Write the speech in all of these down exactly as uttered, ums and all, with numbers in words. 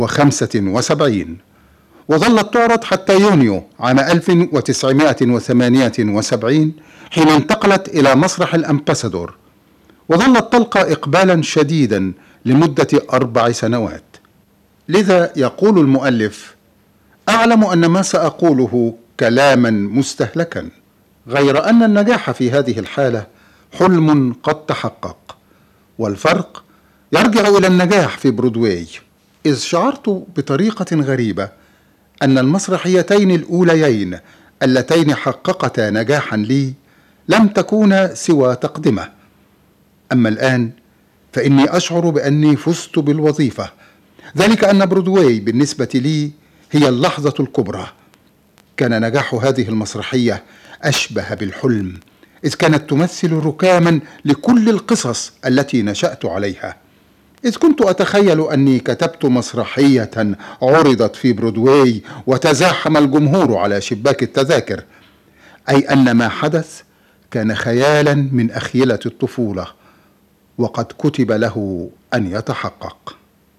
وخمسة وسبعين، وظلت تعرض حتى يونيو عام ألف وتسعمائة وثمانية وسبعين حين انتقلت إلى مسرح الأمباسادور، وظلت تلقى إقبالا شديدا لمدة أربع سنوات. لذا يقول المؤلف: أعلم أن ما سأقوله كلاما مستهلكا، غير أن النجاح في هذه الحالة حلم قد تحقق، والفرق يرجع إلى النجاح في برودواي، إذ شعرت بطريقة غريبة أن المسرحيتين الأوليين اللتين حققتا نجاحا لي لم تكونا سوى تقدمة. أما الآن فإني أشعر بأني فزت بالوظيفة، ذلك أن برودواي بالنسبة لي هي اللحظة الكبرى. كان نجاح هذه المسرحية أشبه بالحلم، إذ كانت تمثل ركاما لكل القصص التي نشأت عليها. إذ كنت أتخيل أني كتبت مسرحية عرضت في برودواي وتزاحم الجمهور على شباك التذاكر، أي أن ما حدث كان خيالا من أخيلة الطفولة، وقد كتب له أن يتحقق.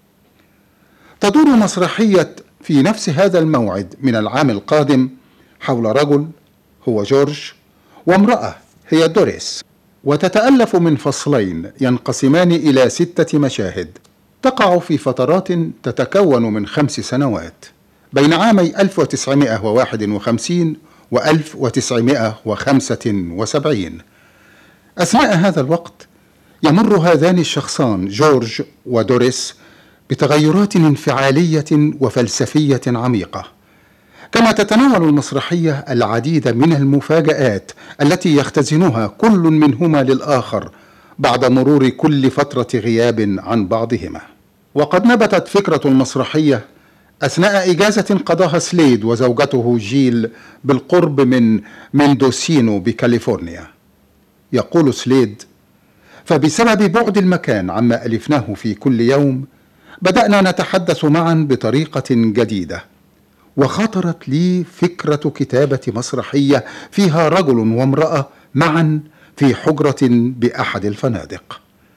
تدور مسرحية في نفس هذا الموعد من العام القادم حول رجل هو جورج وامرأة هي دوريس، وتتألف من فصلين ينقسمان إلى ستة مشاهد تقع في فترات تتكون من خمس سنوات بين عامي ألف وتسعمائة وواحد وخمسين و ألف وتسعمائة وخمسة وسبعين. أثناء هذا الوقت يمر هذان الشخصان جورج ودوريس بتغيرات انفعالية وفلسفية عميقة، كما تتناول المسرحية العديد من المفاجآت التي يختزنها كل منهما للآخر بعد مرور كل فترة غياب عن بعضهما. وقد نبتت فكرة المسرحية أثناء إجازة قضاها سليد وزوجته جيل بالقرب من مندوسينو بكاليفورنيا. يقول سليد: فبسبب بعد المكان عما ألفناه في كل يوم بدأنا نتحدث معا بطريقة جديدة، وخطرت لي فكرة كتابة مسرحية فيها رجل وامرأة معا في حجرة بأحد الفنادق.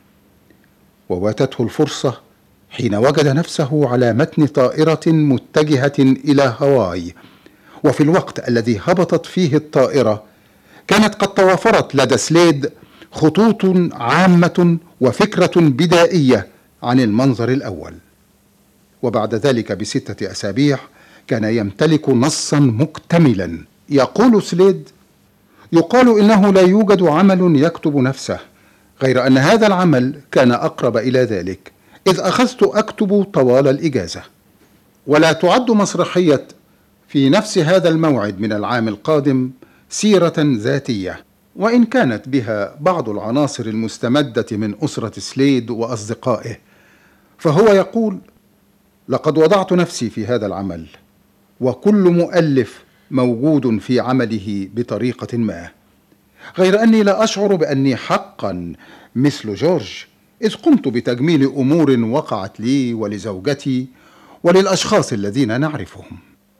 وواتته الفرصة حين وجد نفسه على متن طائرة متجهة إلى هاواي، وفي الوقت الذي هبطت فيه الطائرة كانت قد توافرت لدى سليد خطوط عامة وفكرة بدائية عن المنظر الأول. وبعد ذلك بستة أسابيع كان يمتلك نصا مكتملا. يقول سليد: يقال إنه لا يوجد عمل يكتب نفسه، غير أن هذا العمل كان أقرب إلى ذلك، إذ أخذت أكتب طوال الإجازة. ولا تعد مسرحية في نفس هذا الموعد من العام القادم سيرة ذاتية، وإن كانت بها بعض العناصر المستمدة من أسرة سليد وأصدقائه، فهو يقول: لقد وضعت نفسي في هذا العمل، وكل مؤلف موجود في عمله بطريقة ما، غير أني لا أشعر بأني حقا مثل جورج، إذ قمت بتجميل أمور وقعت لي ولزوجتي وللأشخاص الذين نعرفهم.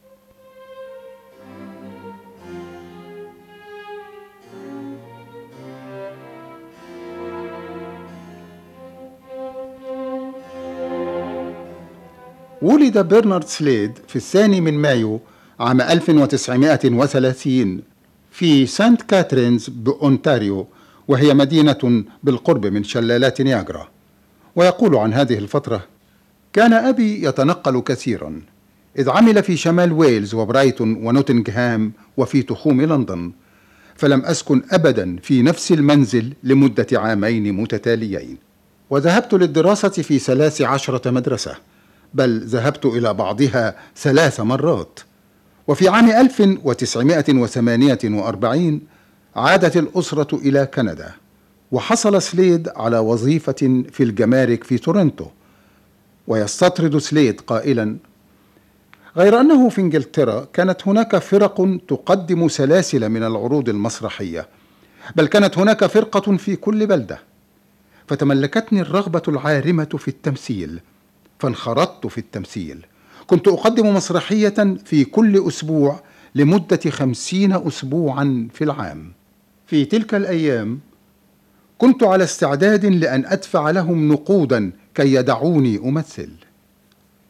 ولد برنارد سليد في الثاني من مايو عام ألف وتسعمائة وثلاثين في سانت كاترينز بأونتاريو، وهي مدينة بالقرب من شلالات نياجرا. ويقول عن هذه الفترة: كان أبي يتنقل كثيرا، إذ عمل في شمال ويلز وبرايتون ونوتنغهام وفي تخوم لندن، فلم أسكن أبدا في نفس المنزل لمدة عامين متتاليين. وذهبت للدراسة في ثلاث عشرة مدرسة، بل ذهبت إلى بعضها ثلاث مرات. وفي عام ألف وتسعمائة وثمانية وأربعين عادت الأسرة إلى كندا، وحصل سليد على وظيفة في الجمارك في تورنتو. ويستطرد سليد قائلا: غير أنه في إنجلترا كانت هناك فرق تقدم سلاسل من العروض المسرحية، بل كانت هناك فرقة في كل بلدة، فتملكتني الرغبة العارمة في التمثيل، فانخرطت في التمثيل. كنت أقدم مسرحية في كل أسبوع لمدة خمسين أسبوعا في العام. في تلك الأيام كنت على استعداد لأن أدفع لهم نقودا كي يدعوني أمثل.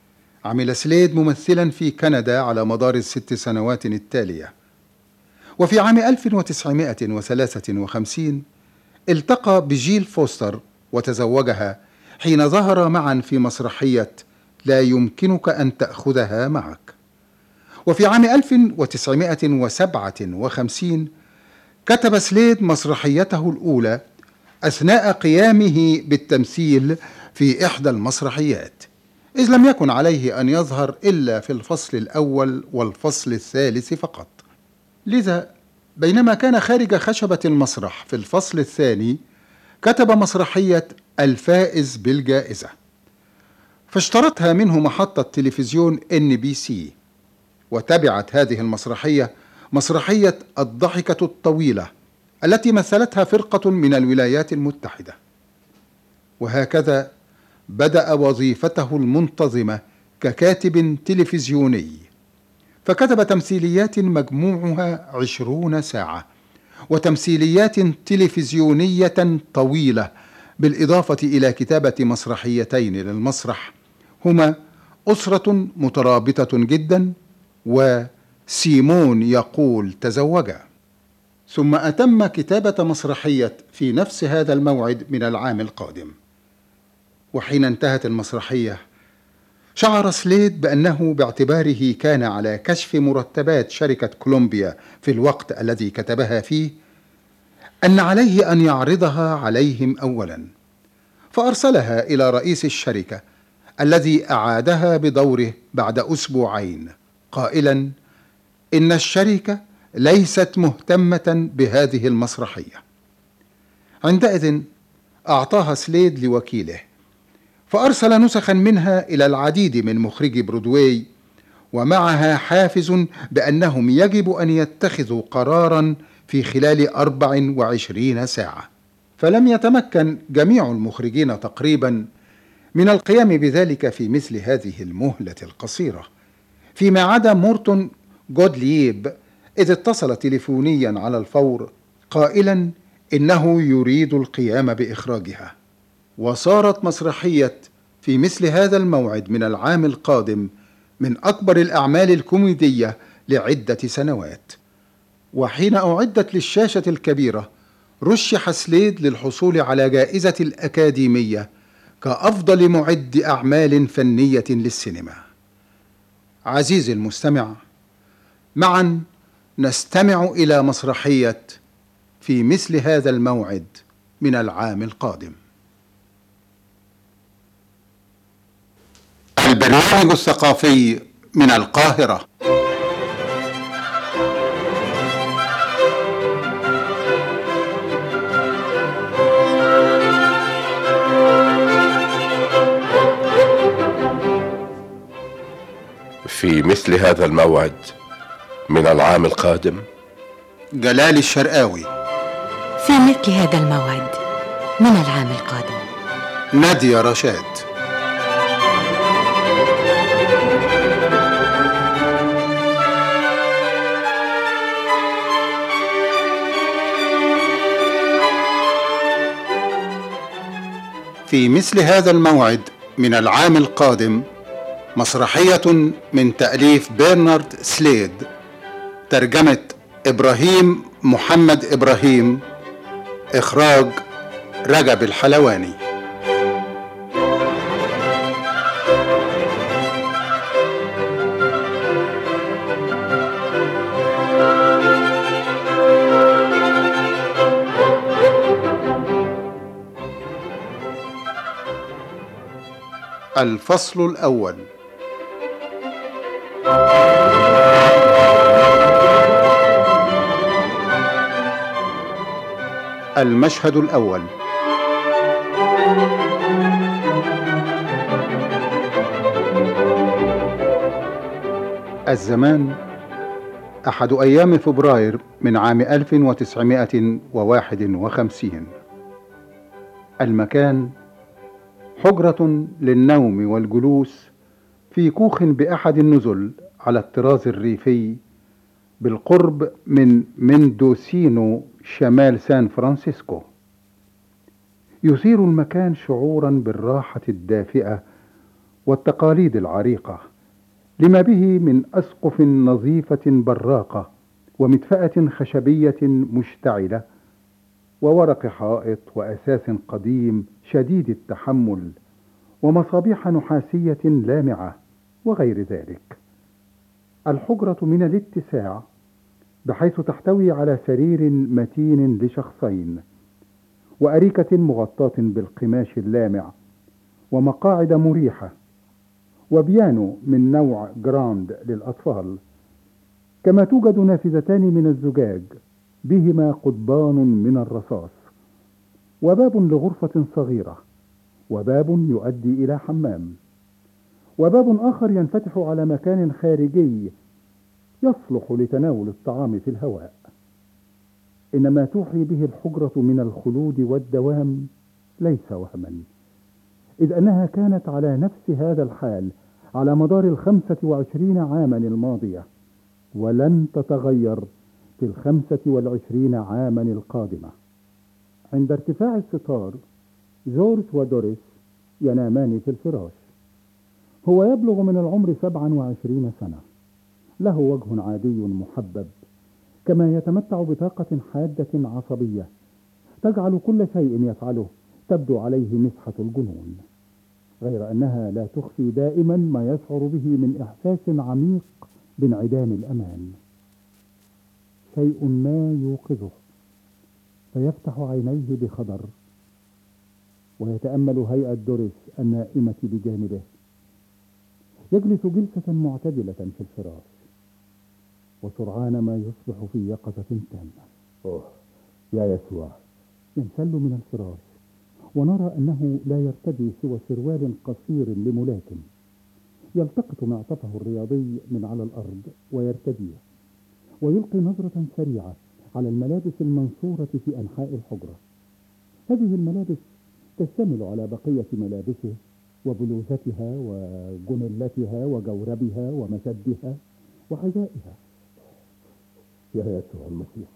عمل سليد ممثلا في كندا على مدار الست سنوات التالية. وفي عام ألف وتسعمائة وثلاثة وخمسين التقى بجيل فوستر وتزوجها حين ظهر معا في مسرحية لا يمكنك أن تأخذها معك. وفي عام ألف وتسعمائة وسبعة وخمسين كتب سليد مسرحيته الأولى أثناء قيامه بالتمثيل في إحدى المسرحيات، إذ لم يكن عليه أن يظهر إلا في الفصل الأول والفصل الثالث فقط. لذا بينما كان خارج خشبة المسرح في الفصل الثاني كتب مسرحية الفائز بالجائزة، فاشترتها منه محطة تلفزيون إن بي سي. وتبعت هذه المسرحية مسرحية الضحكة الطويلة التي مثلتها فرقة من الولايات المتحدة. وهكذا بدأ وظيفته المنتظمة ككاتب تلفزيوني، فكتب تمثيليات مجموعها عشرون ساعة وتمثيليات تلفزيونية طويلة، بالإضافة إلى كتابة مسرحيتين للمسرح هما أسرة مترابطة جدا وسيمون يقول تزوجا. ثم أتم كتابة مسرحية في نفس هذا الموعد من العام القادم. وحين انتهت المسرحية شعر سليد بأنه باعتباره كان على كشف مرتبات شركة كولومبيا في الوقت الذي كتبها فيه أن عليه أن يعرضها عليهم أولا، فأرسلها إلى رئيس الشركة الذي أعادها بدوره بعد أسبوعين قائلا إن الشركة ليست مهتمة بهذه المسرحية. عندئذ أعطاها سليد لوكيله، فأرسل نسخا منها إلى العديد من مخرجي برودواي، ومعها حافز بأنهم يجب أن يتخذوا قرارا في خلال أربع وعشرين ساعة. فلم يتمكن جميع المخرجين تقريبا من القيام بذلك في مثل هذه المهلة القصيرة، فيما عدا مورتون جودلييب، إذ اتصل تليفونيا على الفور قائلا إنه يريد القيام بإخراجها. وصارت مسرحية في مثل هذا الموعد من العام القادم من أكبر الأعمال الكوميدية لعدة سنوات. وحين أعدت للشاشة الكبيرة رشح سليد للحصول على جائزة الأكاديمية كأفضل معد أعمال فنية للسينما. عزيزي المستمع، معا نستمع إلى مسرحية في مثل هذا الموعد من العام القادم. البرنامج الثقافي من القاهرة. في مثل هذا الموعد من العام القادم. جلال الشرقاوي. في مثل هذا الموعد من العام القادم. نادية رشاد. في مثل هذا الموعد من العام القادم مسرحية من تأليف برنارد سليد، ترجمة إبراهيم محمد إبراهيم، إخراج رجب الحلواني. الفصل الأول. المشهد الأول. الزمان أحد أيام فبراير من عام ألف وتسعمائة وواحد وخمسين. المكان حجرة للنوم والجلوس في كوخ بأحد النزل على الطراز الريفي بالقرب من مندوسينو شمال سان فرانسيسكو. يثير المكان شعورا بالراحة الدافئة والتقاليد العريقة لما به من أسقف نظيفة براقة، ومدفأة خشبية مشتعلة، وورق حائط، وأساس قديم شديد التحمل، ومصابيح نحاسية لامعة، وغير ذلك. الحجرة من الاتساع بحيث تحتوي على سرير متين لشخصين، وأريكة مغطاة بالقماش اللامع، ومقاعد مريحة، وبيانو من نوع جراند للأطفال، كما توجد نافذتان من الزجاج بهما قضبان من الرصاص، وباب لغرفة صغيرة، وباب يؤدي إلى حمام، وباب آخر ينفتح على مكان خارجي يصلح لتناول الطعام في الهواء. إن ما توحي به الحجرة من الخلود والدوام ليس وهما، إذ أنها كانت على نفس هذا الحال على مدار الخمسة وعشرين عاما الماضية، ولن تتغير في الخمسة والعشرين عاما القادمة. عند ارتفاع الستار، جورج ودوريس ينامان في الفراش. هو يبلغ من العمر سبعا وعشرين سنة، له وجه عادي محبب، كما يتمتع بطاقة حادة عصبية تجعل كل شيء يفعله تبدو عليه مسحة الجنون، غير أنها لا تخفي دائما ما يشعر به من إحساس عميق بانعدام الأمان. شيء ما يوقظه فيفتح عينيه بخضر، ويتأمل هيئة دوريس النائمة بجانبه. يجلس جلسة معتدلة في الفراش، وسرعان ما يصبح في يقظة تامة. أوه يا يسوع! ينسل من الفراش، ونرى أنه لا يرتدي سوى سروال قصير لملاكم. يلتقط معطفه الرياضي من على الأرض ويرتديه، ويلقي نظرة سريعة على الملابس المنصورة في أنحاء الحجرة. هذه الملابس تشتمل على بقية ملابسه، وبلوزتها وجنلتها وجوربها ومشدها وحذائها. يا يسوع المسيح!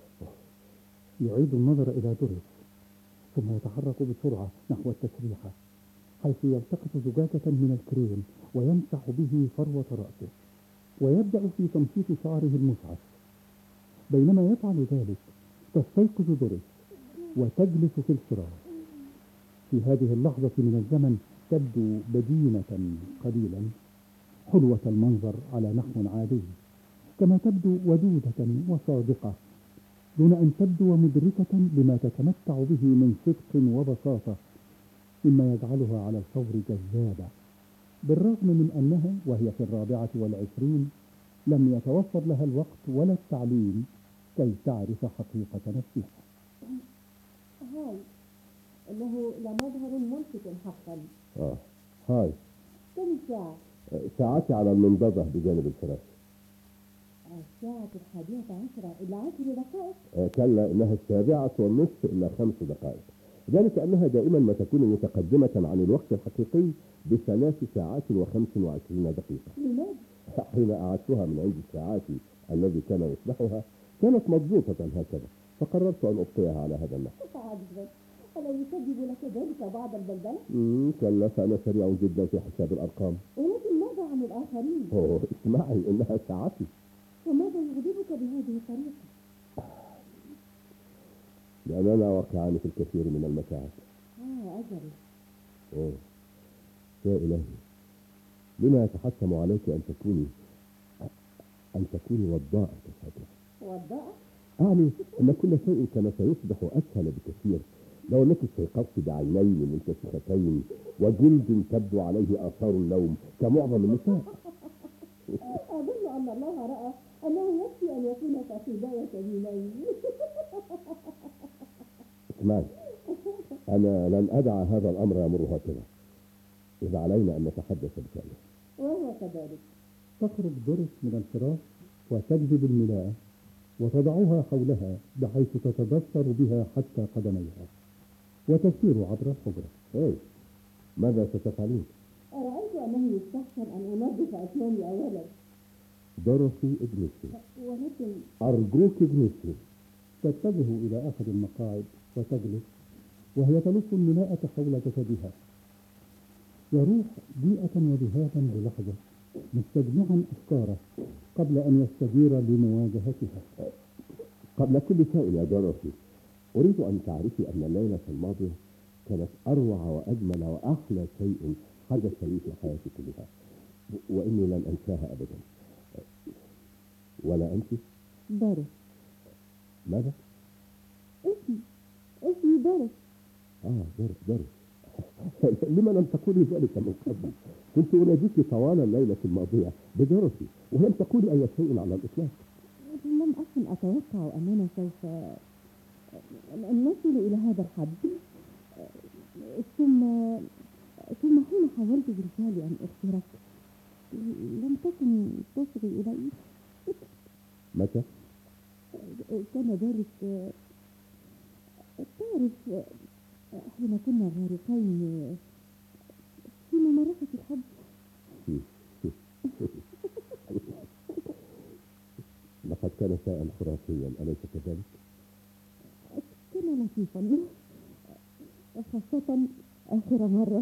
يعيد النظر إلى دوريس، ثم يتحرك بسرعة نحو التسريحة، حيث يلتقط زجاجة من الكريم ويمسح به فروة رأسه، ويبدأ في تمشيط شعره المسعف. بينما يفعل ذلك تستيقظ دوريس وتجلس في الفراش. في هذه اللحظة من الزمن تبدو بدينة قليلا، حلوة المنظر على نحو عادي، كما تبدو ودودة وصادقة، دون أن تبدو مدركة بما تتمتع به من صدق وبساطة، مما يجعلها على الفور جذابة، بالرغم من أنها وهي في الرابعة والعشرين لم يتوفر لها الوقت ولا التعليم كي تعرف حقيقة نفسها. هاي، إنه لمظهر ملفت حقا. آه هاي. كم الساعة؟ ساعتي على المنضدة بجانب الفراش. الساعة الحادية عشرة إلا عشر دقائق؟ آه كلا، إنها السابعة والنصف إلا خمس دقائق، ذلك أنها دائما ما تكون متقدمة عن الوقت الحقيقي بثلاث ساعات وخمس وعشرين دقيقة. لماذا؟ حين أعدتها من عند الساعات الذي كان يصبحها كانت مضبوطة هكذا، فقررت أن أبقيها على هذا النحو. عجبا، ألا يسبب لك ذلك بعض البلبلة؟ كلا، فأنا سريع جدا في حساب الأرقام. ولكن ماذا عن الآخرين؟ أوه اسمعي، إنها ساعتي. وماذا يغضبك بهذه الطريقة؟ لأننا واقعان في الكثير من المتاعب. آه أجل. أوه يا إلهي، لما يتحتم عليك أن تكوني أن تكوني وضاءة كالهجرة؟ وضاءة؟ أعني أن كل شيء كان سيصبح أسهل بكثير لو أنك استيقظت بعينين منتفختين وجلد تبدو عليه آثار النوم كمعظم النساء. أظن أن الله رأى أنه يكفي أن يكون كحذاء سبيلين. اسمعي، أنا لن أدع هذا الأمر يمر هكذا، إذا علينا أن نتحدث بشأنه. وهو كذلك. تخرج دوريس من الفراش وتجذب الملاءة وتضعها حولها بحيث تتبصر بها حتى قدميها، وتسير عبر الحجرة. إيه، ماذا ستفعلين؟ رأيت أنه يستحسن أن أنظف أسناني أولا. دوريثي اجلسي. ولكن أرجوك اجلسي. تتجه إلى أحد المقاعد وتجلس، وهي تلف الملاءة حول جسدها. يروح ضيئة وذهابا للحظة، مستجمعا أفكاره قبل أن يستجير لمواجهتها. قبل كل شيء يا دورثي، أريد أن تعرفي أن الليلة الماضية كانت أروع وأجمل وأحلى شيء حدث لي في حياتي كلها، وإني لن أنساها أبدا. ولا أنت؟ بارس. ماذا؟ اسمي اسمي بارس. آه بارس بارس. لما لم تقولي ذلك من قبل؟ كنت أناديك طوال الليلة الماضية بدورثي ولم تقولي أي شيء على الإطلاق. لم أكن أتوقع أننا سوف نصل إلى هذا الحد. ثم ثم حين حاولت بالفعل أن أخبرك لم تكن تصغي إلي. متى؟ كان ذلك تعرف حين كنا غارقين في ممارسة الحب. لقد كان شيئا خرافيا، أليس كذلك؟ كان لطيفا، خاصة آخر مرة.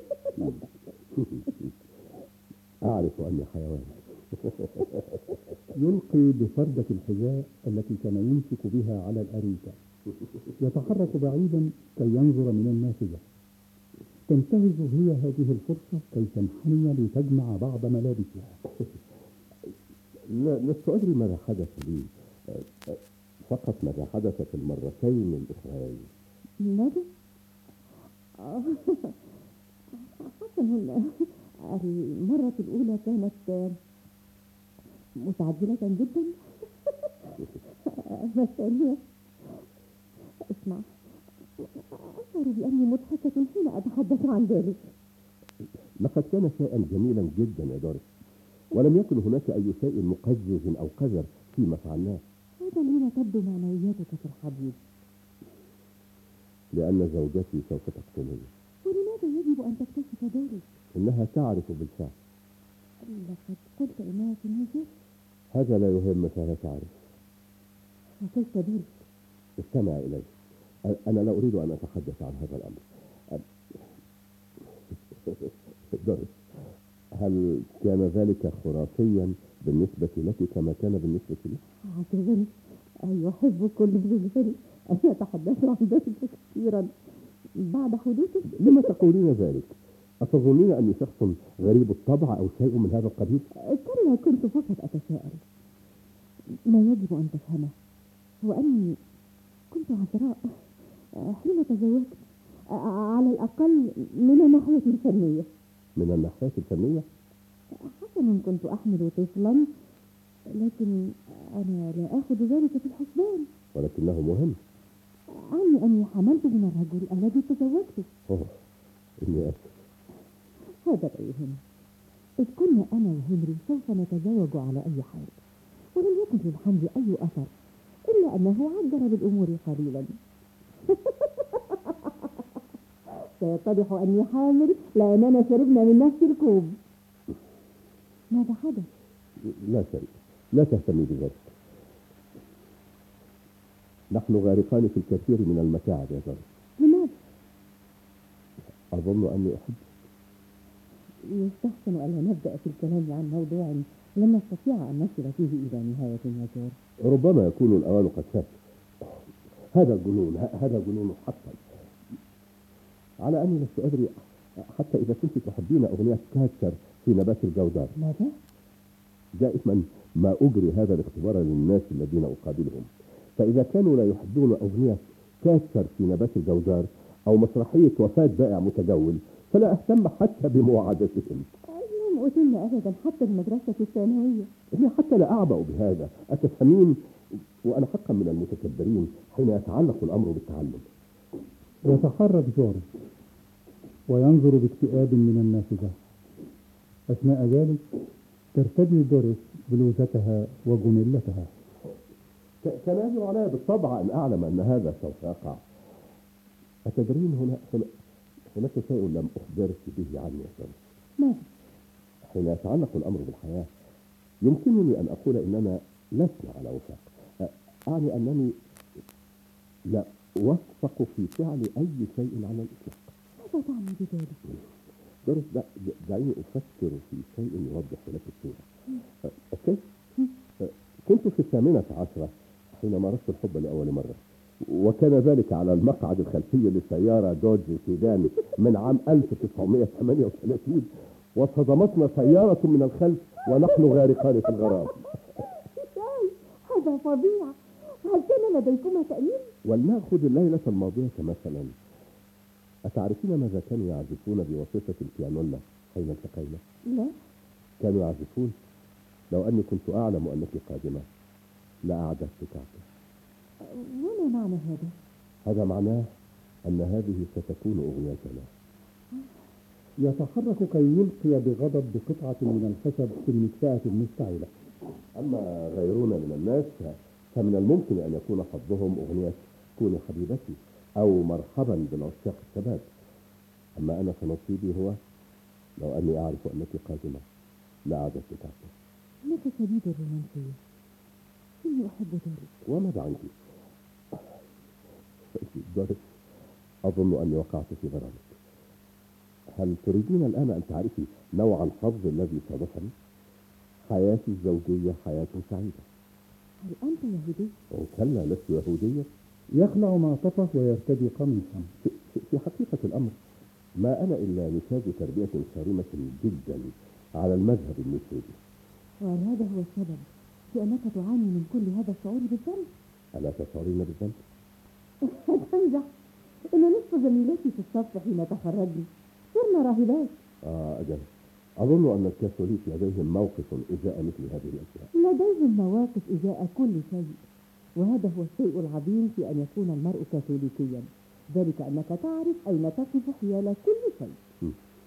أعرف أني حيوان. يلقي بفردة الحذاء التي كان يمسك بها على الأريكة، يتحرك بعيدا كي ينظر من النافذة. تنتهز هي هذه الفرصة كي تنحني لتجمع بعض ملابسها. لست أدري ماذا حدث لي، فقط ماذا حدث في المرتين الأخرين. ماذا؟ حسنا، المرة الأولى كانت متعجلة جدا. الثانية، اسمع، أشعر بأني مضحكة حين أتحدث عن ذلك. لقد كان شيئا جميلا جدا يا دورث، ولم يكن هناك أي شيء مقزز أو قذر فيما فعلناه. هذا حين تبدو معنوياتك في الحديث. لأن زوجتي سوف تقتلني. ولماذا يجب أن تكتشف ذلك؟ إنها تعرف بالفعل. لقد قلت إنها في النجاة. هذا لا يهم، فلا تعرف. وقلت ذلك. استمع إلي، أنا لا أريد أن أتحدث عن هذا الأمر. دورث، هل كان ذلك خرافيا بالنسبة لك كما كان بالنسبة لي؟ عجبني. يحب كل ذلك أن يتحدث عن ذلك كثيرا بعد حدوثه. لما تقولين ذلك؟ أتظنين أني شخص غريب الطبع أو شيء من هذا القبيل؟ كلا، كنت فقط أتساءل. ما يجب أن تفهمه هو أني كنت عذراء حين تزوجت، على الأقل من الناحية الفنية. من الناحية الفنية؟ حسنا، كنت أحمل طفلا، لكن أنا لا أخذ ذلك في الحسبان. ولكنه مهم. أعني أني حملت من الرجل الذي تزوجته. أوه، إني آسف. هذا لا يهم. إذ كنا أنا وهنري سوف نتزوج على أي حال، ولم يكن في الحمل أي أثر إلا أنه عجل بالأمور قليلا. سيتضح أني حامل لأننا شربنا من نفس الكوب. ماذا حدث؟ لا شيء، لا تهتمي بذلك. نحن غارقان في الكثير من المتاعب يا زلمة. لماذا؟ أظن أني أحب. يستحسن ألا نبدأ في الكلام عن موضوع لن نستطيع أن نصل فيه إلى نهاية يا جار. ربما يكون الأوان قد فات. هذا الجنون، هذا جنون حقا. على أني لست أدري حتى إذا كنت تحبين أغنية كاتشر في نبات الجودار. ماذا؟ دائما ما أجري هذا الاختبار للناس الذين أقابلهم، فإذا كانوا لا يحبون أغنية كاتشر في نبات الجودار أو مسرحية وفاة بائع متجول فلا أهتم حتى بمواعدتهم. لم أتم أبدا حتى المدرسة الثانوية. إني حتى لا أعبأ بهذا، أتفهمين؟ وأنا حقا من المتكبرين حين يتعلق الأمر بالتعلم. يتحرك جورج وينظر باكتئاب من النافذة. أثناء ذلك ترتدي دوريس بلوزتها وجملتها. كان يجب علي بالطبع أن أعلم أن هذا سوف يقع. أتدرين هنا هناك شيء لم أخبرك به عني يا سارة. ماذا؟ حين يتعلق الأمر بالحياة يمكنني أن أقول إننا لسنا على وفاق. أعني أنني لا أوفق في فعل أي شيء على الإطلاق. ماذا تعني بذلك؟ دورس، دعيني أفكر في شيء يوضح لك الصورة. أه، أوكي؟ أه، كنت في الثامنة عشرة حين مارست الحب لأول مرة، وكان ذلك على المقعد الخلفي لسيارة دوج سيدان من عام ألف وتسعمائة وثمانية وثلاثين، وصدمتنا سيارة من الخلف ونحن غارقان في الغرام. هذا فظيع. هل كان لديكما تأمين؟ ولنأخذ الليلة الماضية مثلا. أتعرفين ماذا كانوا يعزفون بواسطة البيانولا حين التقينا؟ لا. كانوا يعزفون: لو أني كنت أعلم أنك قادمة لأعددت كعكة. وما معنى هذا؟ هذا معناه أن هذه ستكون أغنيتنا. يتحرك كي يلقي بغضب بقطعة من الخشب في المكفأة المشتعلة. أما غيرنا من الناس فمن الممكن أن يكون حظهم أغنية كوني حبيبتي أو مرحبا بالعشاق الشباب. أما أنا فنصيبي هو: لو أني أعرف أنك قادمة لأعددت كعكة. إنك شديد الرومانسية. إني أحب ذلك. وماذا عنك؟ دورس، أظن أني وقعت في غرامك. هل تريدين الآن أن تعرفي نوع الحظ الذي صادفني؟ حياتي الزوجية حياة سعيدة. هل أنت يهودي؟ أو كلا، لست يهودية. يخلع معطفه ويرتدي قميصا. في, في حقيقة الأمر ما أنا إلا نتاج تربية صارمة جدا على المذهب الميثودي. وهل هذا هو السبب في أنك تعاني من كل هذا الشعور بالذنب؟ ألا تشعرين بالذنب؟ تمزح. إن نصف زميلاتي في الصف حين تخرجنا صرنا راهبات. آه أجل، أظن أن الكاثوليك لديهم موقف إزاء مثل هذه الأشياء. لديهم مواقف إزاء كل شيء، وهذا هو الشيء العظيم في أن يكون المرء كاثوليكيا، ذلك أنك تعرف أين تقف حيال كل شيء.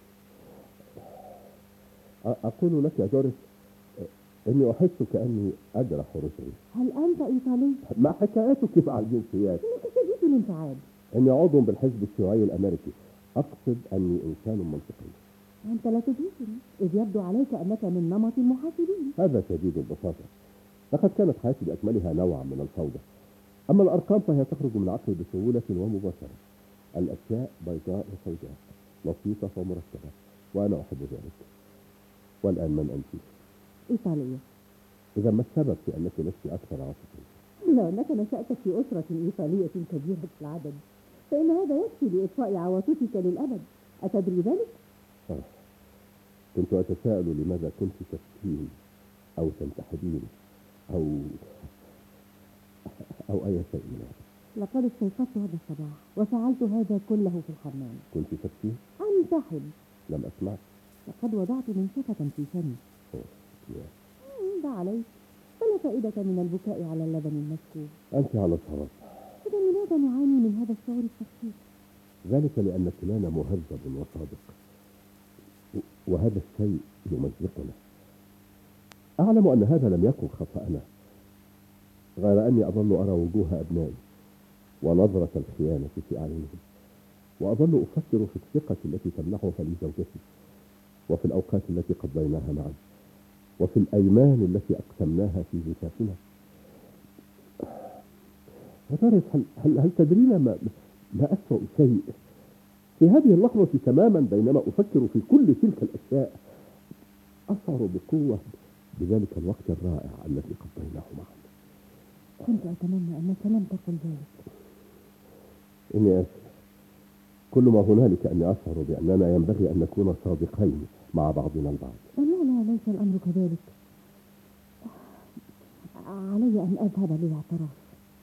أقول لك يا دورس إني أحس كأني أجرح رسلي. هل أنت إيطالي؟ ما حكايتك مع الجنسيات؟ إنك شديد الانفعال. إني عضو بالحزب الشيوعي الأمريكي. أقصد أني إنسان منطقي. أنت لا تدركني، إذ يبدو عليك أنك من نمط المحاسبين. هذا شديد البساطة. لقد كانت حياتي بأكملها نوعا من الفوضى. أما الأرقام فهي تخرج من عقلي بسهولة ومباشرة. الأشياء بيضاء وسوداء، لطيفة ومرتبة، وأنا أحب ذلك. والآن من أنت؟ إيطالية. إذا ما السبب في أنك لست أكثر عاطفة؟ لو أنك نشأت في أسرة إيطالية كبيرة العدد فإن هذا يكفي لإطفاء عواطفك للأبد. أتدري ذلك؟ آه. كنت أتساءل لماذا كنت تبكين أو تنتحبين أو أو أي شيء من هذا. لقد استيقظت هذا الصباح وفعلت هذا كله في الحمام. كنت تبكين؟ أنتحب. لم أسمعك. لقد وضعت منشفة في فمي. ده عليك، فلا فائدة من البكاء على اللبن المسكوب. أنت على صواب. إذا لماذا نعاني من هذا الشعور السخيف؟ ذلك لأن كلانا مهذب وصادق، وهذا الشيء يمزقنا. أعلم أن هذا لم يكن خطأنا، غير أني أظل أرى وجوه أبنائي ونظرة الخيانة في أعينهم، وأظل أفكر في الثقة التي تمنحها لي زوجتي، وفي الأوقات التي قضيناها معا، وفي الأيمان التي أقسمناها في زفافنا. وتعرف، هل, هل, هل تدرين ما, ما أسوأ شيء في هذه اللحظة تماما؟ بينما أفكر في كل تلك الأشياء أشعر بقوة بذلك الوقت الرائع الذي قضيناه معا. كنت أتمنى أنك لم تقل ذلك. إني آسف. كل ما هنالك أني أشعر بأننا ينبغي أن نكون صادقين مع بعضنا البعض. لا لا، ليس الأمر كذلك. علي أن أذهب للاعتراف.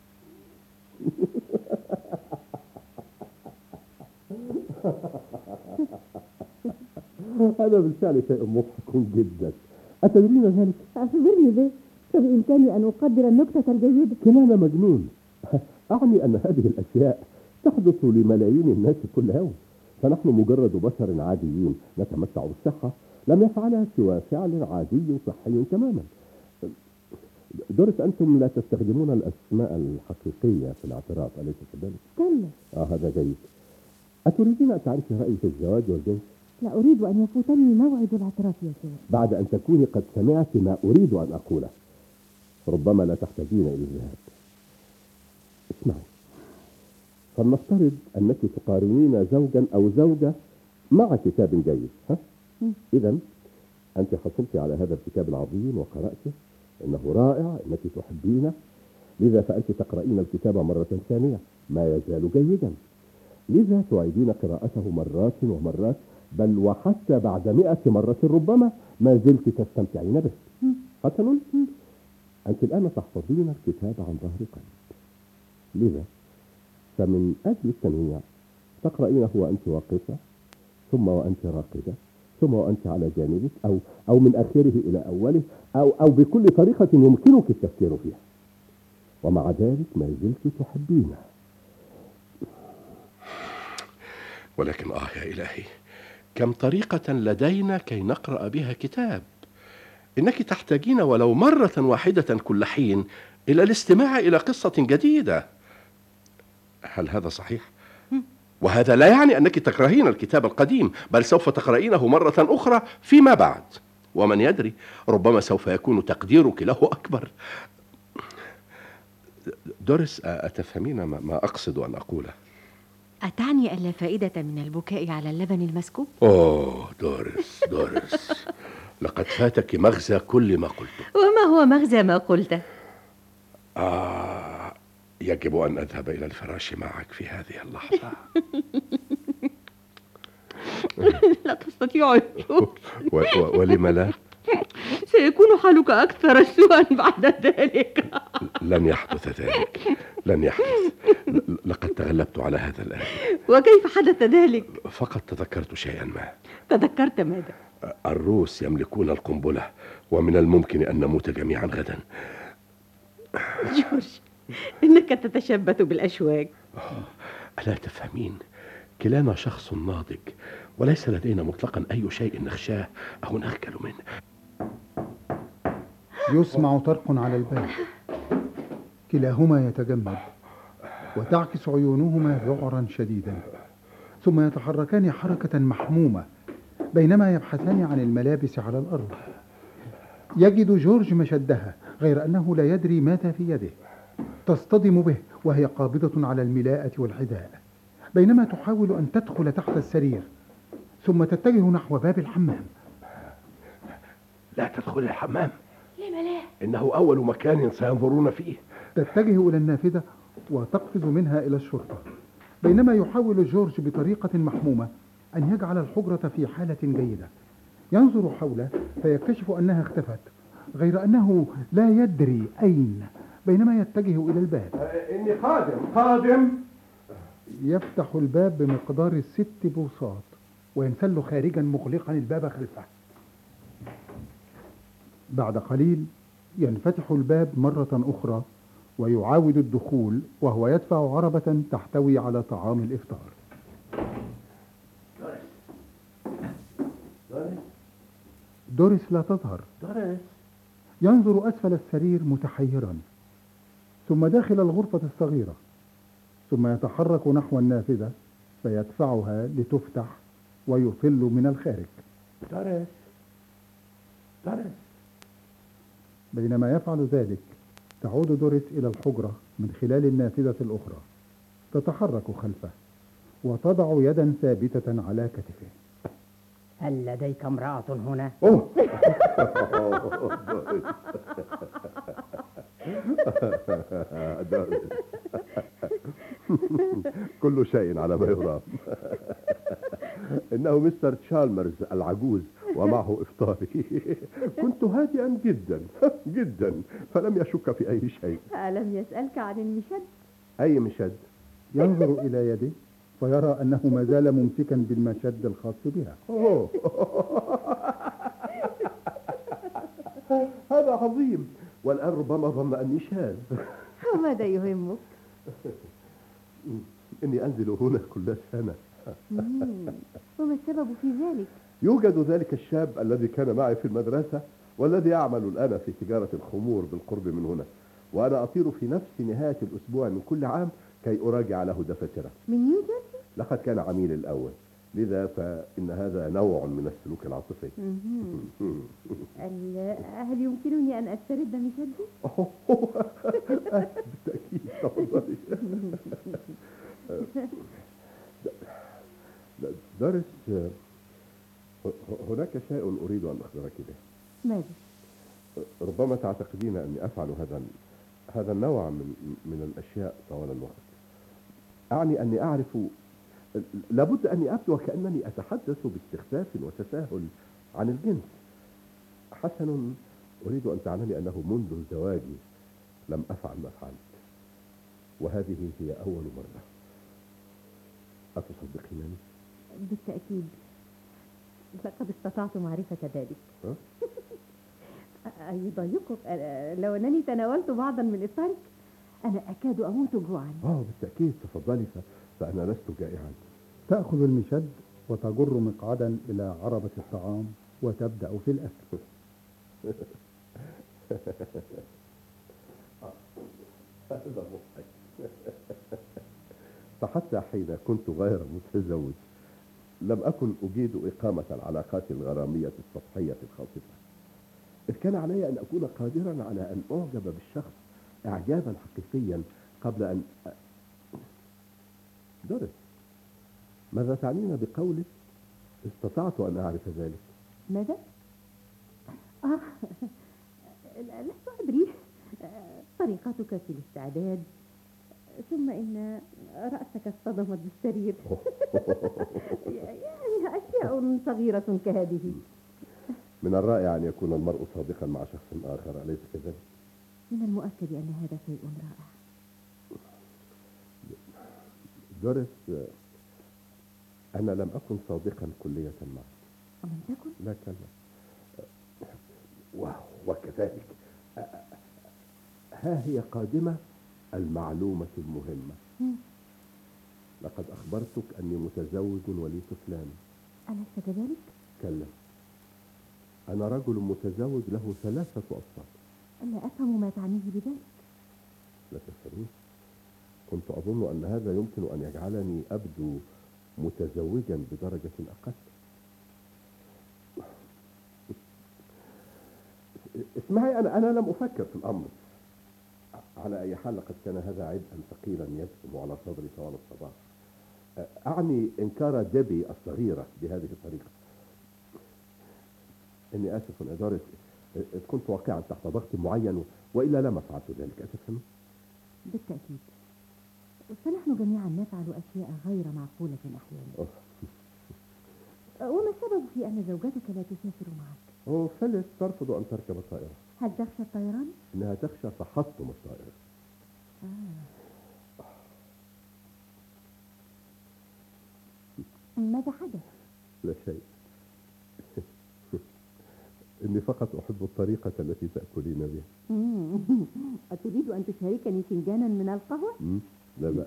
هذا بالفعل شيء مضحك جدا. أتدرين ذلك؟ أخبرني به، فبإمكاني أن أقدر النكتة الجيدة. كلانا مجنون. أعني أن هذه الأشياء تحدث لملايين الناس كل يوم، فنحن مجرد بشر عاديين نتمتع بالصحة لم يفعلها سوى فعل عادي صحي تماما. دورس، أنتم لا تستخدمون الأسماء الحقيقية في الاعتراف، أليس كذلك؟ كلا. آه هذا جيد. أتريدين أن تعرفي رأيي في الزواج والجنس؟ لا أريد أن يفوتني موعد الاعتراف يا سيد. بعد أن تكوني قد سمعت ما أريد أن أقوله، ربما لا تحتاجين إلى الذهاب. اسمعي، فلنفترض أنك تقارنين زوجا أو زوجة مع كتاب جيد. ها؟ إذا أنت حصلت على هذا الكتاب العظيم وقرأته، إنه رائع، إنك تحبينه، لذا فأنت تقرأين الكتاب مرة ثانية، ما يزال جيدا، لذا تعيدين قراءته مرات ومرات، بل وحتى بعد مئة مرة ربما ما زلت تستمتعين به. حسنا، أنت الآن تحفظين الكتاب عن ظهر قلب، لذا فمن أجل التنويع تقرأينه وأنت واقفة، ثم وأنت راقدة، ثم وأنت على جانبك، أو أو من آخره إلى أوله، أو أو بكل طريقة يمكنك التفكير فيها، ومع ذلك ما زلت تحبينه. ولكن آه يا إلهي، كم طريقة لدينا كي نقرأ بها كتاب. إنك تحتاجين ولو مرة واحدة كل حين إلى الاستماع إلى قصة جديدة. هل هذا صحيح؟ وهذا لا يعني أنك تكرهين الكتاب القديم، بل سوف تقرأينه مرة أخرى فيما بعد، ومن يدري، ربما سوف يكون تقديرك له أكبر. دوريس، أتفهمين ما أقصد أن أقوله؟ أتعني أن لا فائدة من البكاء على اللبن المسكوب؟ أوه دوريس دوريس، لقد فاتك مغزى كل ما قلته. وما هو مغزى ما قلته؟ آه يجب أن أذهب إلى الفراش معك في هذه اللحظة. لا تستطيع الشكر. ولم لا؟ سيكون حالك أكثر سوءا بعد ذلك. لن يحدث ذلك، لن يحدث. لقد تغلبت على هذا الآن. وكيف حدث ذلك؟ فقط تذكرت شيئا ما. تذكرت ماذا؟ الروس يملكون القنبلة، ومن الممكن أن نموت جميعا غدا. جورج، إنك تتشبث بالأشواك. ألا تفهمين؟ كلانا شخص ناضج، وليس لدينا مطلقا أي شيء نخشاه أو نخجل منه. يسمع طرق على الباب، كلاهما يتجمد، وتعكس عيونهما ذعرا شديدا، ثم يتحركان حركة محمومة بينما يبحثان عن الملابس على الأرض. يجد جورج مشدها، غير أنه لا يدري ماذا في يده. تصطدم به وهي قابضة على الملاءة والحذاء، بينما تحاول أن تدخل تحت السرير، ثم تتجه نحو باب الحمام. لا تدخل الحمام. لم لا؟ إنه أول مكان سينظرون فيه. تتجه إلى النافذة وتقفز منها إلى الشرطة، بينما يحاول جورج بطريقة محمومة أن يجعل الحجرة في حالة جيدة. ينظر حوله فيكتشف أنها اختفت، غير أنه لا يدري أين، بينما يتجه إلى الباب. إني قادم قادم. يفتح الباب بمقدار الست بوصات وينسل خارجا مغلقا الباب خلفه. بعد قليل ينفتح الباب مرة أخرى ويعاود الدخول، وهو يدفع عربة تحتوي على طعام الإفطار. دوريس لا تظهر. دوريس. ينظر أسفل السرير متحيرا، ثم داخل الغرفة الصغيرة، ثم يتحرك نحو النافذة فيدفعها لتفتح ويطل من الخارج. دوريس دوريس. بينما يفعل ذلك تعود دوريس إلى الحجرة من خلال النافذة الأخرى، تتحرك خلفه وتضع يدا ثابتة على كتفه. هل لديك امرأة هنا؟ أوه. كل شيء على ما يرام. إنه مستر تشالمرز العجوز ومعه إفطاري. كنت هادئا جدا جدا، فلم يشك في أي شيء. ألم يسألك عن المشد؟ أي مشد؟ ينظر إلى يده فيرى أنه ما زال ممسكا بالمشد الخاص بها. أوه. هذا عظيم، والآن ربما ظن أني شاذ. وماذا يهمك؟ إني أنزل هنا كل سنة. وما السبب في ذلك؟ يوجد ذلك الشاب الذي كان معي في المدرسة والذي يعمل الآن في تجارة الخمور بالقرب من هنا، وأنا أطير في نفس نهاية الأسبوع من كل عام كي أراجع له دفاتره. من نيوجيرسي؟ لقد كان عميل الأول، لذا فإن هذا نوع من السلوك العاطفي. هل يمكنني أن أسترد مشدي؟ بالتأكيد، تفضلي. دارس، شيء أريد أن أخبرك به. ماذا؟ ربما تعتقدين أني أفعل هذا هذا النوع من من الأشياء طوال الوقت. أعني أني أعرف، لابد أني أبدو كأنني أتحدث باستخفاف وتساهل عن الجنس. حسن، أريد أن تعلمي أنه منذ زواجي لم أفعل ما فعلت، وهذه هي أول مرة. أتصدقينني؟ بالتأكيد، لقد استطعت معرفة ذلك. ها؟ أيضايقك لو أنني تناولت بعضا من إفطارك؟ أنا أكاد أموت جوعا. آه بالتأكيد، تفضلي، فأنا لست جائعا. تأخذ المشد وتجر مقعدا إلى عربة الطعام وتبدأ في الأكل. هذا مضحك. فحتى حين كنت غير متزوج لم أكن أجيد إقامة العلاقات الغرامية السطحية الخاطفة، إذ كان علي أن أكون قادرا على أن أعجب بالشخص إعجابا حقيقيا قبل أن أ... دوريس، ماذا تعنين بقولك استطعت أن أعرف ذلك؟ ماذا؟ آه لست أدري. طريقتك في الاستعداد، ثم إن رأسك اصطدمت بالسرير. يعني أشياء صغيرة كهذه. من الرائع أن يكون المرء صادقا مع شخص آخر، أليس كذلك؟ من المؤكد أن هذا شيء رائع. دوريس، أنا لم أكن صادقا كلية معك. ومن تكن؟ لا كلا. وكذلك ها هي قادمة المعلومة المهمة. م. لقد أخبرتك أني متزوج ولي طفلان. أليس كذلك؟ كلا، أنا رجل متزوج له ثلاثة أطفال. لا أفهم ما تعنيه بذلك. لا تفهمين؟ كنت أظن أن هذا يمكن أن يجعلني أبدو متزوجا بدرجة أقل. اسمعي، أنا أنا لم أفكر في الأمر. على أي حال لقد كان هذا عبئا ثقيلا يجثم على صدري طوال الصباح. أعني إنكار ديبي الصغيرة بهذه الطريقة. إني آسف يا دوريس، إذ كنت واقعا تحت ضغط معين، وإلا لما فعلت ذلك. أتفهم؟ بالتأكيد، فنحن جميعا نفعل أشياء غير معقولة أحيانا. وما السبب في أن زوجتك لا تسافر معك؟ أوه، فلس ترفض أن تركب الطائرة. هل تخشى الطيران؟ إنها تخشى تحطم الطائرة. آه. ماذا حدث؟ لا شيء. إني فقط أحب الطريقة التي تأكلين بها. أتريد أن تشاركني فنجانا من القهوة؟ مم. لا بأس.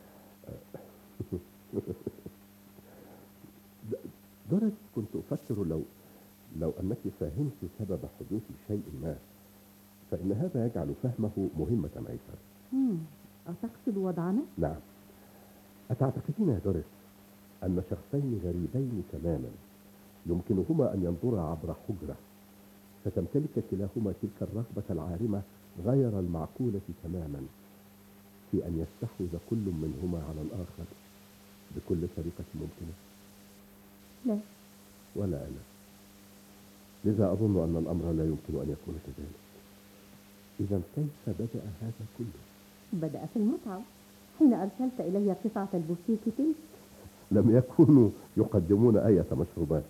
دوريس، كنت أفكر لو لو أنك فهمت سبب حدوث شيء ما، فإن هذا يجعل فهمه مهمة أيسر. أتقصد وضعنا؟ نعم. أتعتقدين يا دوريس أن شخصين غريبين تماما يمكنهما أن ينظرا عبر حجرة فتمتلك كلاهما تلك الرغبة العارمة غير المعقولة تماما في أن يستحوذ كل منهما على الآخر بكل طريقة ممكنة؟ لا. ولا أنا. لذا أظن أن الأمر لا يمكن أن يكون كذلك. إذا كيف بدأ هذا كله؟ بدأ في المطعم حين أرسلت إلي قطعة البوفتيك تلك. لم يكونوا يقدمون أي مشروبات.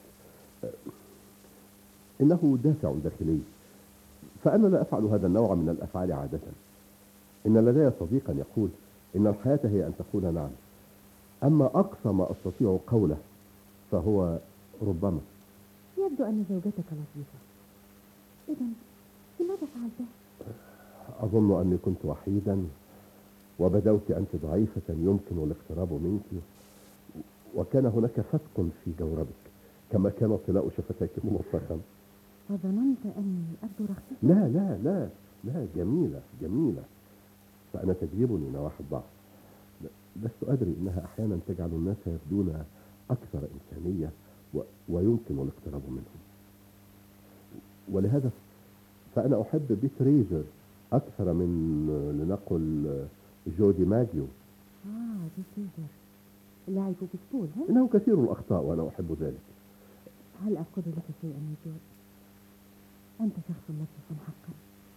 إنه دافع داخلي، فأنا لا أفعل هذا النوع من الأفعال عادة. إن لدي صديقا يقول إن الحياة هي أن تقول نعم، أما أقصى ما أستطيع قوله فهو ربما. يبدو أن زوجتك لطيفة. إذا لماذا فعلت؟ أظن أني كنت وحيدا وبدوت أنت ضعيفة يمكن الاقتراب منك، وكان هناك فتق في جوربك كما كان طلاء شفتيك ملصقا. فظننت أني أبدو رخيصة؟ لا لا لا لا، جميلة جميلة، فأنا تجذبني نواحي الضعف. لست أدري أنها أحيانا تجعل الناس يبدون أكثر إنسانية و... ويمكن الاقتراب منهم. ولهذا فأنا أحب بيت ريجر أكثر من لنقل جودي ماجيو. آه بيت ريجر لاعب بيسبول. إنه كثير الأخطاء وأنا أحب ذلك. هل أقول لك شيئا يا جورج؟ أنت شخص لطيف حقا.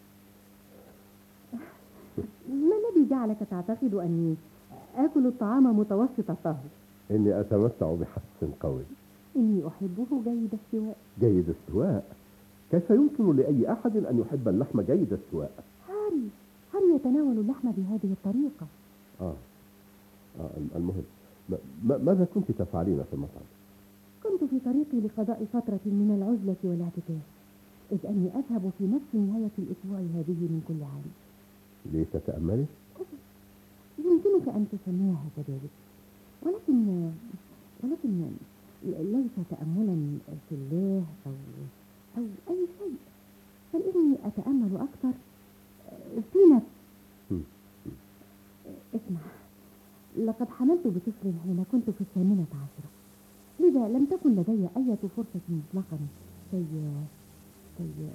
ما الذي جعلك تعتقد أني آكل الطعام متوسط الطهي؟ إني أتمتع بحس قوي. إني أحبه جيد السواء. جيد السواء؟ كيف يمكن لأي أحد أن يحب اللحم جيد السواء؟ هاري هاري يتناول اللحم بهذه الطريقة. آه, آه المهم، ما ماذا كنت تفعلين في المطعم؟ كنت في طريقي لقضاء فترة من العزلة والاعتكاف، إذ أني أذهب في نفس نهاية الأسبوع هذه من كل عام. لتتأملي؟ يمكنك أن تسميها كذلك، ولكن ولكن ليس تأملا في الله أو أو أي شيء، بل إني أتأمل أكثر في نفسي. اسمع، لقد حملت بطفل حين كنت في الثامنة عشرة، لذا لم تكن لدي أي فرصة مطلقا كي كي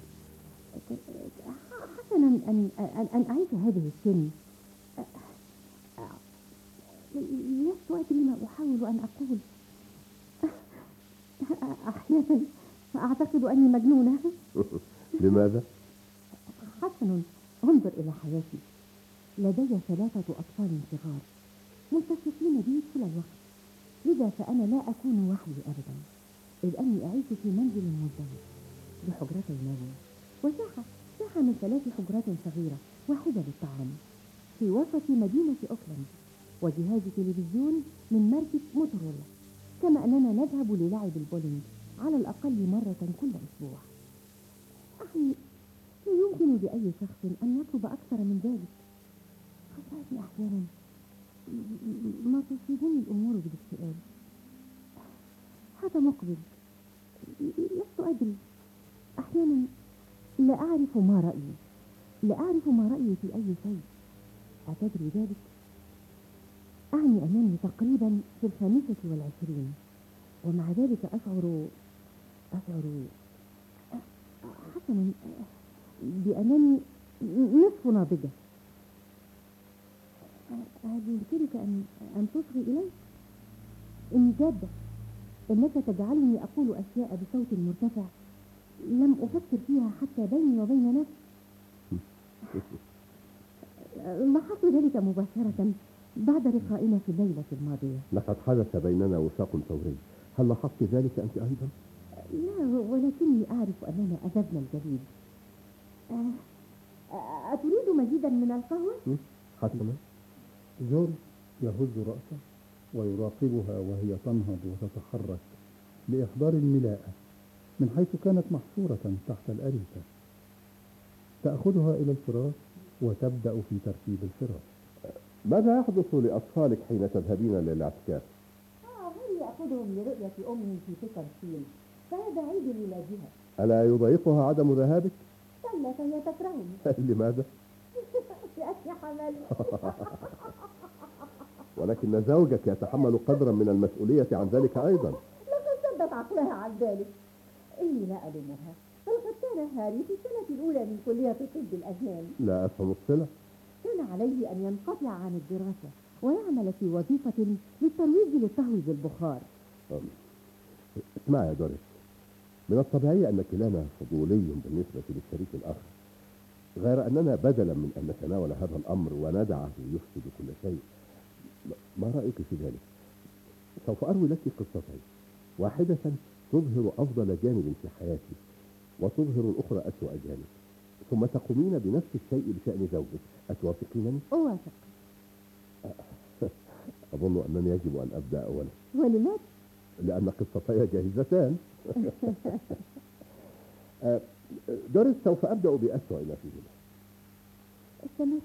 حسنا أن أن أن أعيش هذه السن. لست أدري ما أحاول أن أقول. أحيانا أعتقد أني مجنونة. لماذا؟ حسنا، انظر إلى حياتي. لدي ثلاثة أطفال صغار ملتصقين بي طول الوقت، لذا فأنا لا أكون وحدي أبدا، إذ أني أعيش في منزل مزدوج بحجرتي نوم وساحة ساحة من ثلاث حجرات صغيرة واحدة للطعام في وسط مدينة أوكلاند، وجهاز تلفزيون من ماركة موتورولا، كما أننا نذهب للعب البولينج على الأقل مرة كل أسبوع. أخي، لا يمكن لأي شخص أن يطلب أكثر من ذلك. خطأتي أحيانا ما تصيبني الأمور بالاكتئاب. هذا مقبل، لست أدري. أحيانا لا أعرف ما رأيي، لا أعرف ما رأيي في أي شيء. أتدري ذلك؟ أعني أنني تقريبا في الخامسة والعشرين، ومع ذلك أشعر أشعر حسنا بأنني نصف ناضجة. هل يمكنك أن أن تصغي إلي؟ إني جادة، إنك تجعلني أقول أشياء بصوت مرتفع لم أفكر فيها حتى بيني وبين نفسي. لاحظت ذلك مباشرة بعد لقائنا في الليلة الماضية. لقد حدث بيننا وثاق فوري، هل لاحظت ذلك أنت أيضا؟ لا، ولكني أعرف أننا أذبنا الجليد. أتريد مزيدا من القهوة؟ حسنا. جورج يهز رأسه ويراقبها وهي تنهض وتتحرك لإحضار الملاءة من حيث كانت محصورة تحت الأريكة. تأخذها إلى الفراش وتبدأ في ترتيب الفراش. ماذا يحدث لأطفالك حين تذهبين للاعتكاف؟ آه هل يأخذهم لرؤية أمي في بيكرفيلد، فهذا عيد ميلادها. ألا يضايقها عدم ذهابك؟ كلا، فهي تكرهني. لماذا؟ لأني حمل. ولكن زوجك يتحمل قدرا من المسؤولية عن ذلك أيضا. لقد سدت عقلها عن ذلك. إني لا ألومها، فلقد كان هاري في السنة الأولى من كلية طب الأسنان. لا أفهم الصلة. كان عليه أن ينقطع عن الدراسة ويعمل في وظيفة للترويج للطهو بالبخار. اسمع يا دوريس، من الطبيعي أن كلانا فضولي بالنسبة للشريك الآخر، غير أننا بدلا من أن نتناول هذا الأمر وندعه يفسد كل شيء. ما رأيك في ذلك؟ سوف أروي لك قصتين، واحدة تظهر أفضل جانب في حياتي وتظهر الأخرى أسوأ جانب، ثم تقومين بنفس الشيء بشأن زوجك. أتوافقينني؟ أوافق. أظن أنني يجب أن أبدأ أولا. ولماذا؟ لأن قصتي جاهزتان. دوريس، سوف أبدأ بأسوأ ما فيهما. استمر.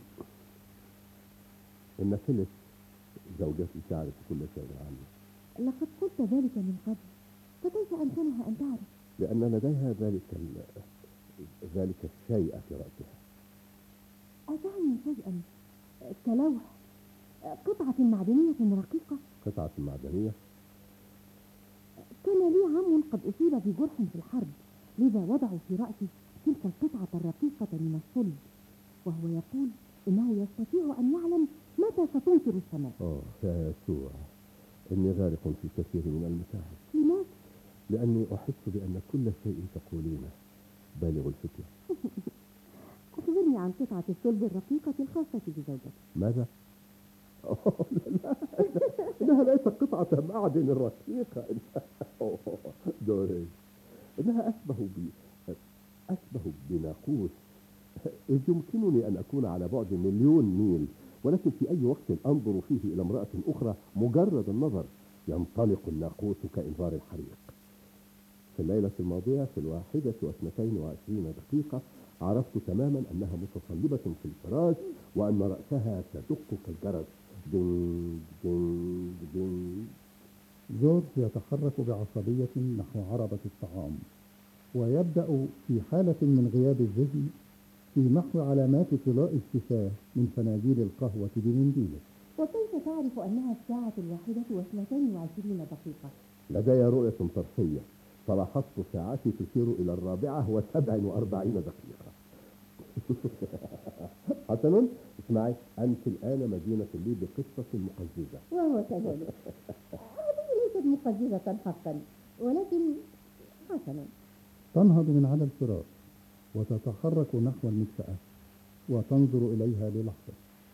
إن فيليس زوجتي تعرف كل شيء عني. لقد قلت ذلك من قبل، فكيف أمكنها أن تعرف؟ لأن لديها ذلك ال... ذلك الشيء في رأسها. أتعني شيئا كلوح، قطعة معدنية رقيقة؟ قطعة معدنية؟ كان لي عم قد أصيب بجرح في الحرب، لذا وضعوا في رأسي تلك القطعة الرقيقة من الصلب، وهو يقول إنه يستطيع أن يعلم متى ستمطر السماء. أوه يا يسوع، إني غارق في كثير من المتاعب. لماذا؟ لأني أحس بأن كل شيء تقولينه بالغ الفتية. أخبرني عن قطعة الصلب الرقيقة الخاصة بزوجتك. ماذا؟ أوه لا لا إنها ليست قطعة معدن رقيقة. دوري، إنها أشبه ب أشبه بناقوس، إذ يمكنني أن أكون على بعد مليون ميل، ولكن في أي وقت أنظر فيه إلى امرأة أخرى مجرد النظر ينطلق الناقوس كإنذار الحريق. في الليلة الماضية في الواحدة واثنتين وعشرين دقيقة عرفت تماما أنها متصلبة في الفراش وأن رأسها تدق كالجرس. دين دين دين. جورج يتحرك بعصبية نحو عربة الطعام، ويبدأ في حالة من غياب الذهن في محو علامات طلاء الشفاه من فناجيل القهوة بمنديله. وكيف تعرف أنها الساعة الواحدة واثنتين وعشرين دقيقة؟ لدي رؤية طرفية، فلاحظت ساعتي تشير إلى الرابعة وسبع وأربعين دقيقة. حسنا، اسمعي، أنت الآن مدينة لي بقصة مقززة. وهو كذلك. هذه ليست مقززة حقا، ولكن حسنا. تنهض من على الفراش وتتحرك نحو المدفأة وتنظر إليها للحظة.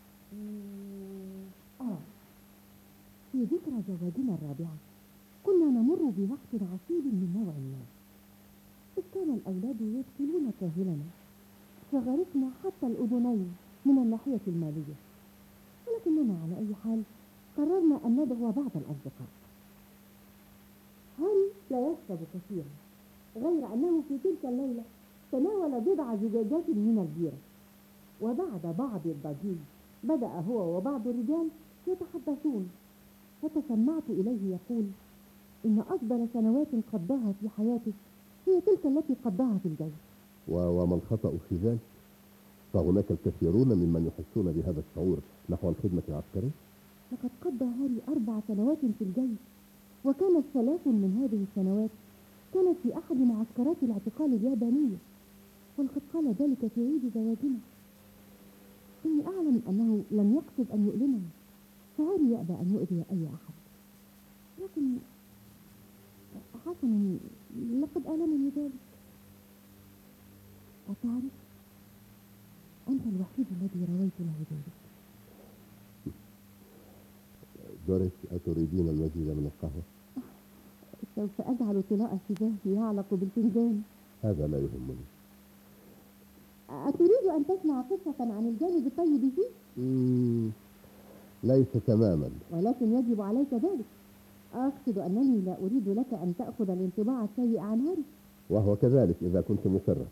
آه في ذكرى زواجنا الرابعة كنا نمر بوقت عصيب من نوع ما، إذ كان الأولاد يدخلون كاهلنا فغرقنا حتى الأذنين من الناحية المالية، ولكننا على أي حال قررنا أن ندعو بعض الأصدقاء. هاري لا يشرب كثيرا، غير أنه في تلك الليلة تناول بضع زجاجات من البيرة، وبعد بعض الضجيج بدأ هو وبعض الرجال يتحدثون، فتسمعت إليه يقول إن أفضل سنوات قضاها في حياته هي تلك التي قضاها في الجيش. وما الخطأ في ذلك؟ فهناك الكثيرون ممن يحسون بهذا الشعور نحو الخدمة العسكرية. لقد قضى هاري أربع سنوات في الجيش، وكانت ثلاث من هذه السنوات كانت في أحد معسكرات الاعتقال اليابانية، ولقد قال ذلك في عيد زواجنا. إني أعلم أنه لم يقصد أن يؤلمني، فهاري يأبى أن يؤذي أي أحد، لكن حسنا لقد ألمني ذلك. أتعرف، أنت الوحيد الذي رويت له ذلك. دوريس، أتريدين المزيد من القهوة؟ سوف أجعل طلاء الشباه يعلق بالفنجان. هذا لا يهمني. أتريد أن تسمع قصة عن الجانب الطيب فيه؟ مم. ليس تماما، ولكن يجب عليك ذلك. أقصد أنني لا أريد لك أن تأخذ الانطباع السيء عن هاري. وهو كذلك إذا كنت مصرة.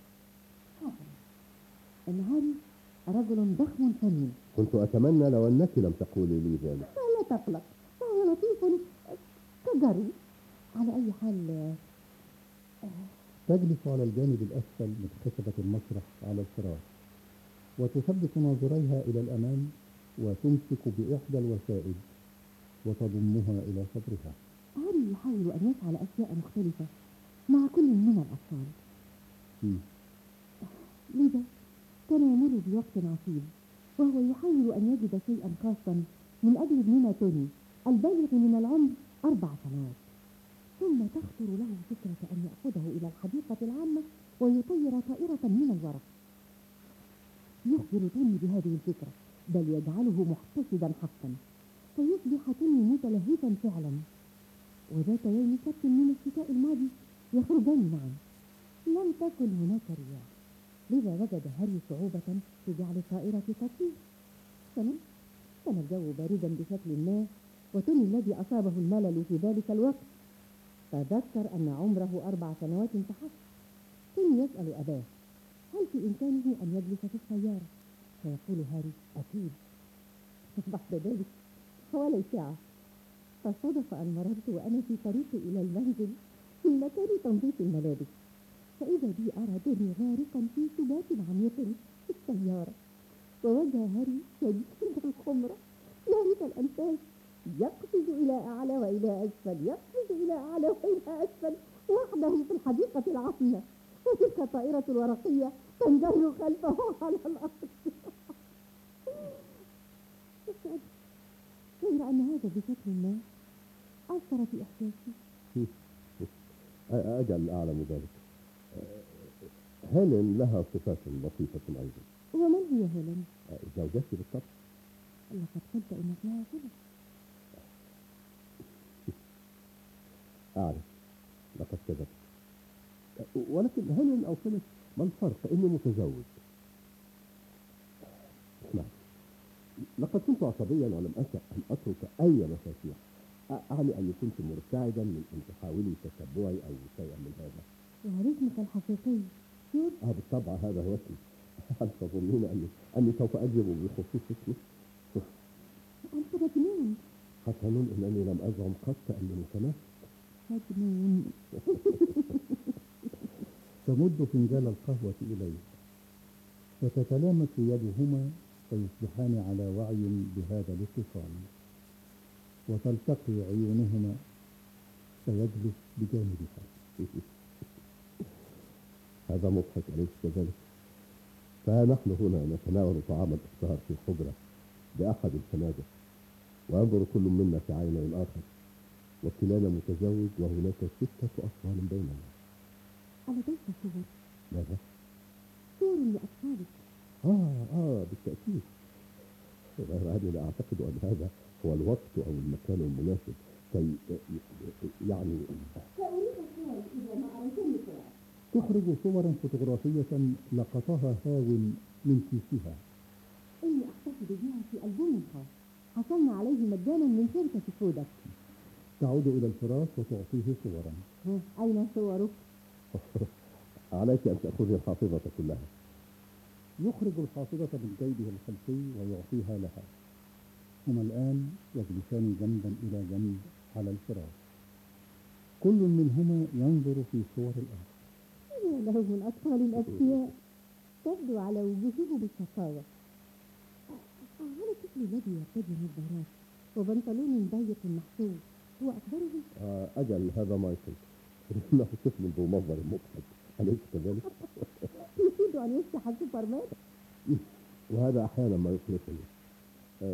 إن هاري رجل ضخم ثمين. كنت أتمنى لو أنك لم تقولي لي ذلك. لا تقلق، فهو لطيف كجري. على أي حال تجلس على الجانب الأسفل من خشبة المسرح على الفراش، وتثبت ناظريها إلى الأمام، وتمسك بإحدى الوسائد وتضمها إلى صدرها. هاري يحاول أن يفعل أشياء مختلفة مع كل من الأطفال. م. لذا كان يمر بوقت عصيب، وهو يحاول أن يجد شيئا خاصا من أجل ابننا توني البالغ من العمر أربع سنوات. ثم تخطر له فكرة أن يأخذه إلى الحديقة العامة ويطير طائرة من الورق. يخبر توني بهذه الفكرة، بل يجعله محتشدا حقا، فيصبح توني متلهفا فعلا. وذات يوم سبت من الشتاء الماضي يخرجان معا. لم تكن هناك رياح، لذا وجد هاري صعوبة في جعل الطائرة تطير. كان كان الجو باردا بشكل ما، وتوني الذي أصابه الملل في ذلك الوقت تذكر أن عمره أربع سنوات فحسب. توني يسأل أباه هل في إمكانه أن يجلس في السيارة، فيقول هاري أكيد. بعد ذلك حوالي ساعة فصدف أن مررت وأنا في طريقي إلى المنزل في مكان تنظيف الملابس، فإذا بي أرى توني غارقا في سبات عميق في السيارة، ووجه هاري شديد الحمرة يهرب الأنفاس، يقفز إلى أعلى وإلى أسفل، يقفز إلى أعلى وإلى أسفل وحده في الحديقة العامة، وتلك الطائرة الورقية تنجر خلفه على الأرض. غير أن هذا بشكل ما أثر في إحساسي. أجل أعلم ذلك. هيلين لها صفات لطيفة أيضا. ومن هي هيلين؟ زوجتي بالطبع. لقد قلت إن اسمها فيليب. أعرف، لقد كذبت. ولكن هيلين أو فيليب ما الفرق؟ إني متزوج. اسمع، لقد كنت عصبيا ولم أشأ أن أترك أي مفاتيح. أعني أني كنت مرتعدا من أن تحاولي تتبعي أو شيئا من هذا. وهل اسمك الحقيقي جورج؟ آه بالطبع هذا هو اسمي. هل تظنين أني أني سوف أجب بخصوص اسمي؟ أنت مجنون. حسن، إنني لم أزعم قط أني متمسك. مجنون. تمد فنجال القهوة إليه فتتلامس يدهما فيصبحان على وعي بهذا الاتصال، وتلتقي عيونهما فيجلس بجانبها. هذا مضحك أليس كذلك؟ فنحن هنا نتناول طعام الإفطار في الحجرة بأحد الفنادق، وينظر كل منا في عين الآخر، وكلانا متزوج وهناك ستة أطفال بيننا. ألديك صور؟ ماذا؟ صور لأطفالك. آه آه بالتأكيد. غير أني لا أعتقد أن هذا هو الوقت أو المكان المناسب كي يعني. سأريك صور إذا ما أريتني صور. تخرج صورا فوتوغرافية لقطها هاو من كيسها. إني أحتفظ بها في ألبوم خاص حصلنا عليه مجانا من شركة كوداك. تعود إلى الفراش وتعطيه صورا. أين صورك؟ عليك أن تأخذي الحافظة كلها. يخرج الحافظة من جيبه الخلفي ويعطيها لها. هما الآن يجلسان جنبا إلى جنب على الفراش، كل منهما ينظر في صور الآخر. يا له من أطفال الأذكياء، تبدو على وجوههم الشقاوة. هذا الطفل الذي يرتدي نظارات وبنطلون ضيق محسوب هو أكبرهم؟ آه أجل، هذا مايكل. إنه طفل ذو منظر مضحك، أليس كذلك؟ يريد أن يصبح سوبرمان. وهذا أحيانا ما يخلصني. آه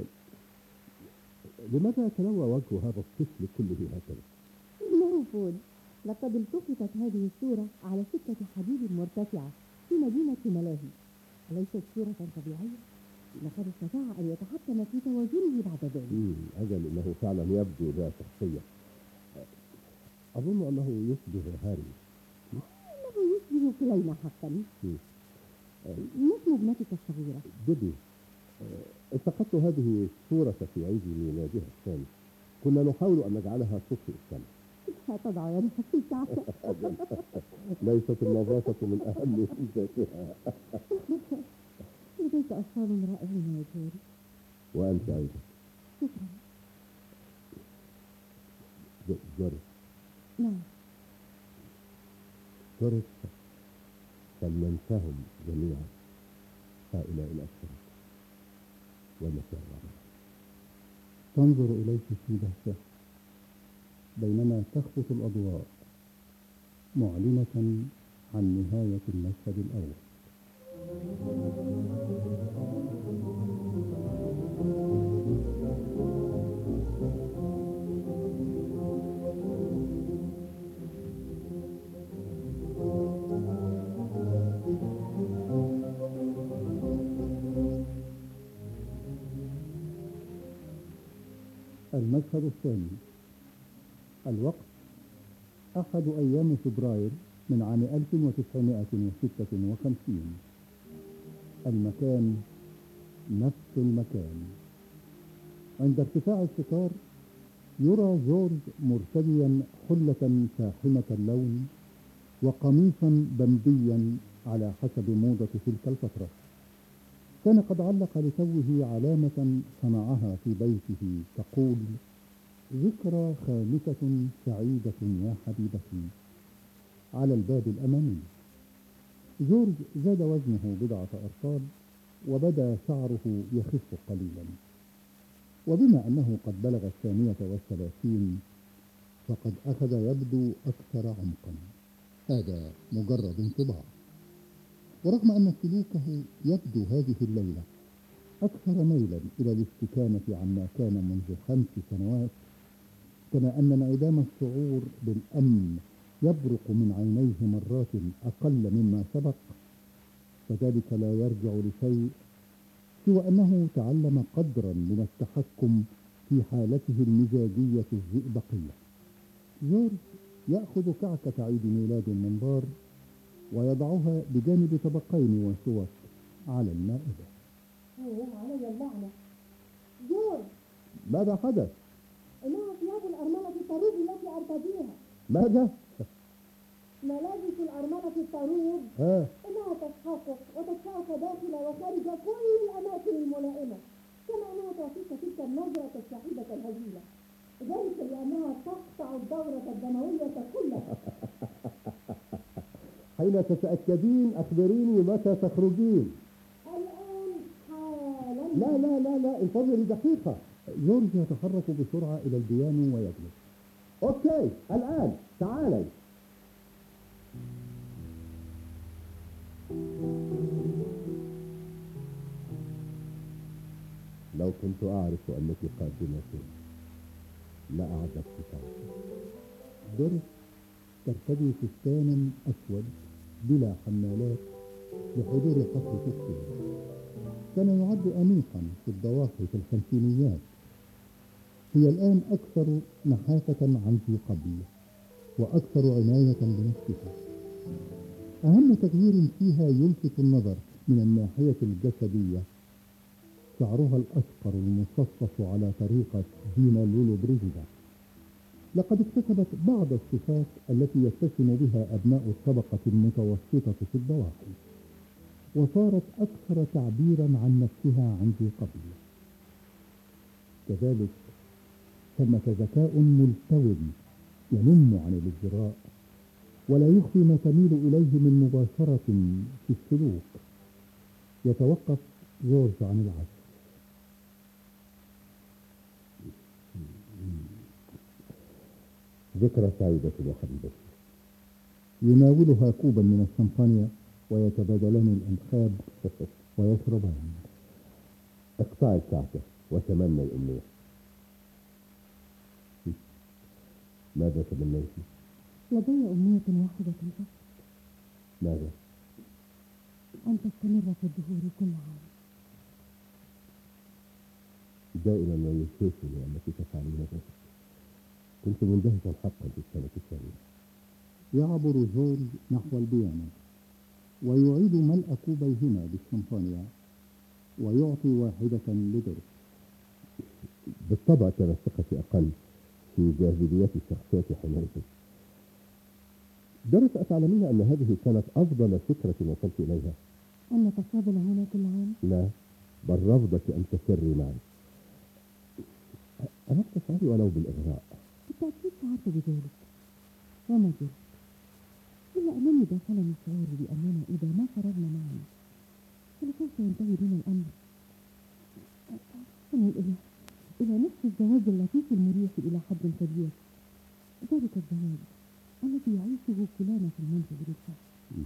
لماذا يتلوى وجه هذا الطفل كله هكذا؟ إنه فول. لقد التقطت هذه الصورة على سكة حديد مرتفعة في مدينة ملاهي. أليست صورة طبيعية؟ لقد استطاع أن يتحكم في توازنه بعد ذلك. أجل، إنه فعلا يبدو ذا شخصية. أظن أنه يشبه هاري. إنه يشبه كلينا حقا. ما اسم ابنتك الصغيرة؟ ديبي. التقطت هذه الصورة في عيد ميلادها الثاني. كنا نحاول أن نجعلها تطفئ الشمس. تضع يدك في الكعكة. ليست النظافة من أهم ميزاتها. لديك أطفال رائعين يا جورج. وأنت أيضا. شكرا. جورج. نعم. جورج، فلننساهم جميعا هؤلاء الأشخاص والمسار. تنظر إليك في دهشة بينما تخفت الأضواء معلنة عن نهاية المشهد الأول. المشهد الثاني. الوقت أحد أيام فبراير من عام ألف وتسعمائة وستة وخمسين. المكان نفس المكان. عند ارتفاع الستار يرى جورج مرتديا حلة فاحمة اللون وقميصا بمبيا على حسب موضة تلك الفترة. كان قد علق لتوه علامة صنعها في بيته تقول: ذكرى خامسة سعيدة يا حبيبتي، على الباب الأمامي. جورج زاد وزنه بضعة أرطال وبدا شعره يخف قليلا، وبما أنه قد بلغ الثانية والثلاثين فقد أخذ يبدو أكثر عمقا. هذا مجرد انطباع، ورغم أن سلوكه يبدو هذه الليلة أكثر ميلا إلى الاستكانة عما كان منذ خمس سنوات، كما أن انعدام الشعور بالأمن يبرق من عينيه مرات أقل مما سبق، فذلك لا يرجع لشيء سوى أنه تعلم قدرا من التحكم في حالته المزاجية الزئبقية. جورج يأخذ كعكة عيد ميلاد من بار ويضعها بجانب طبقين وسوس على المائدة. أوه علي اللعنة. جورج، ماذا حدث؟ إنها ثياب الأرملة الطروب التي أرتديها. ماذا؟ ملابس الأرملة الطروب ها؟ إنها تتحقق وتتشعف داخل وخارج كل الأماكن الملائمة، كما أنها تعطيك تلك النظرة الشحيبة الهزيلة، ذلك لأنها تقطع الدورة الدموية كلها. حين تتأكدين أخبريني متى تخرجين. الآن حالا. لا لا لا لا انتظري دقيقة. جورج يتحرك بسرعة إلى البيانو ويجلس. أوكي الآن تعالي. لو كنت أعرف أنك قادمة لأعجبت صوتك. دوريس ترتدي فستانا أسود بلا حمالات لحضور حفل فستان كان يعد أنيقا في الضواحي في الخمسينيات. هي الآن أكثر نحافة عن ذي قبل وأكثر عناية بنفسها. أهم تغيير فيها يلفت النظر من الناحية الجسدية شعرها الأشقر المصفص على طريقة دينا لولو بريجيدا. لقد اكتسبت بعض الصفات التي يتسم بها أبناء الطبقة المتوسطة في الضواحي، وصارت أكثر تعبيرا عن نفسها عن ذي قبل. كذلك ثمة ذكاء ملتوي ينم عن الازدراء ولا يخفي ما تميل إليه من مباشرة في السلوك. يتوقف جورج عن العزف. ذكرى سعيدة يا حبيبتي. يناولها كوبا من الشمبانيا ويتبادلان الأنخاب ويشربان. اقطعي الكعكة وتمني أمنية. ماذا تمنيت؟ لدي أمنية واحدة فقط. ماذا؟ أن تستمر في الظهور كل عام. دائما ما يشوفني أنك تفعلين ذلك. كنت مندهشا حقا في السنة الثانية. يعبر جورج نحو البيانو ويعيد ملء كوبيهما بالشمبانيا ويعطي واحدة لدوريس. بالطبع كانت ثقتي أقل في جاذبية الشخصيات حينئذ. دوريس، أتعلمين أن هذه كانت أفضل فكرة وصلت إليها؟ أن نتقابل هنا كل عام؟ لا، بل رفضك أن تسري معي. ألا تفعلي ولو بالإغراء؟ بالتأكيد شعرت بذلك وما زلت، إلا أنني داخلني الشعور بأننا إذا ما خرجنا معا فلسوف ينتهي بنا الأمر إلى إلى نفس الزواج اللطيف المريح إلى حد كبير، ذلك الزواج الذي يعيشه كلانا في المنزل بالفعل.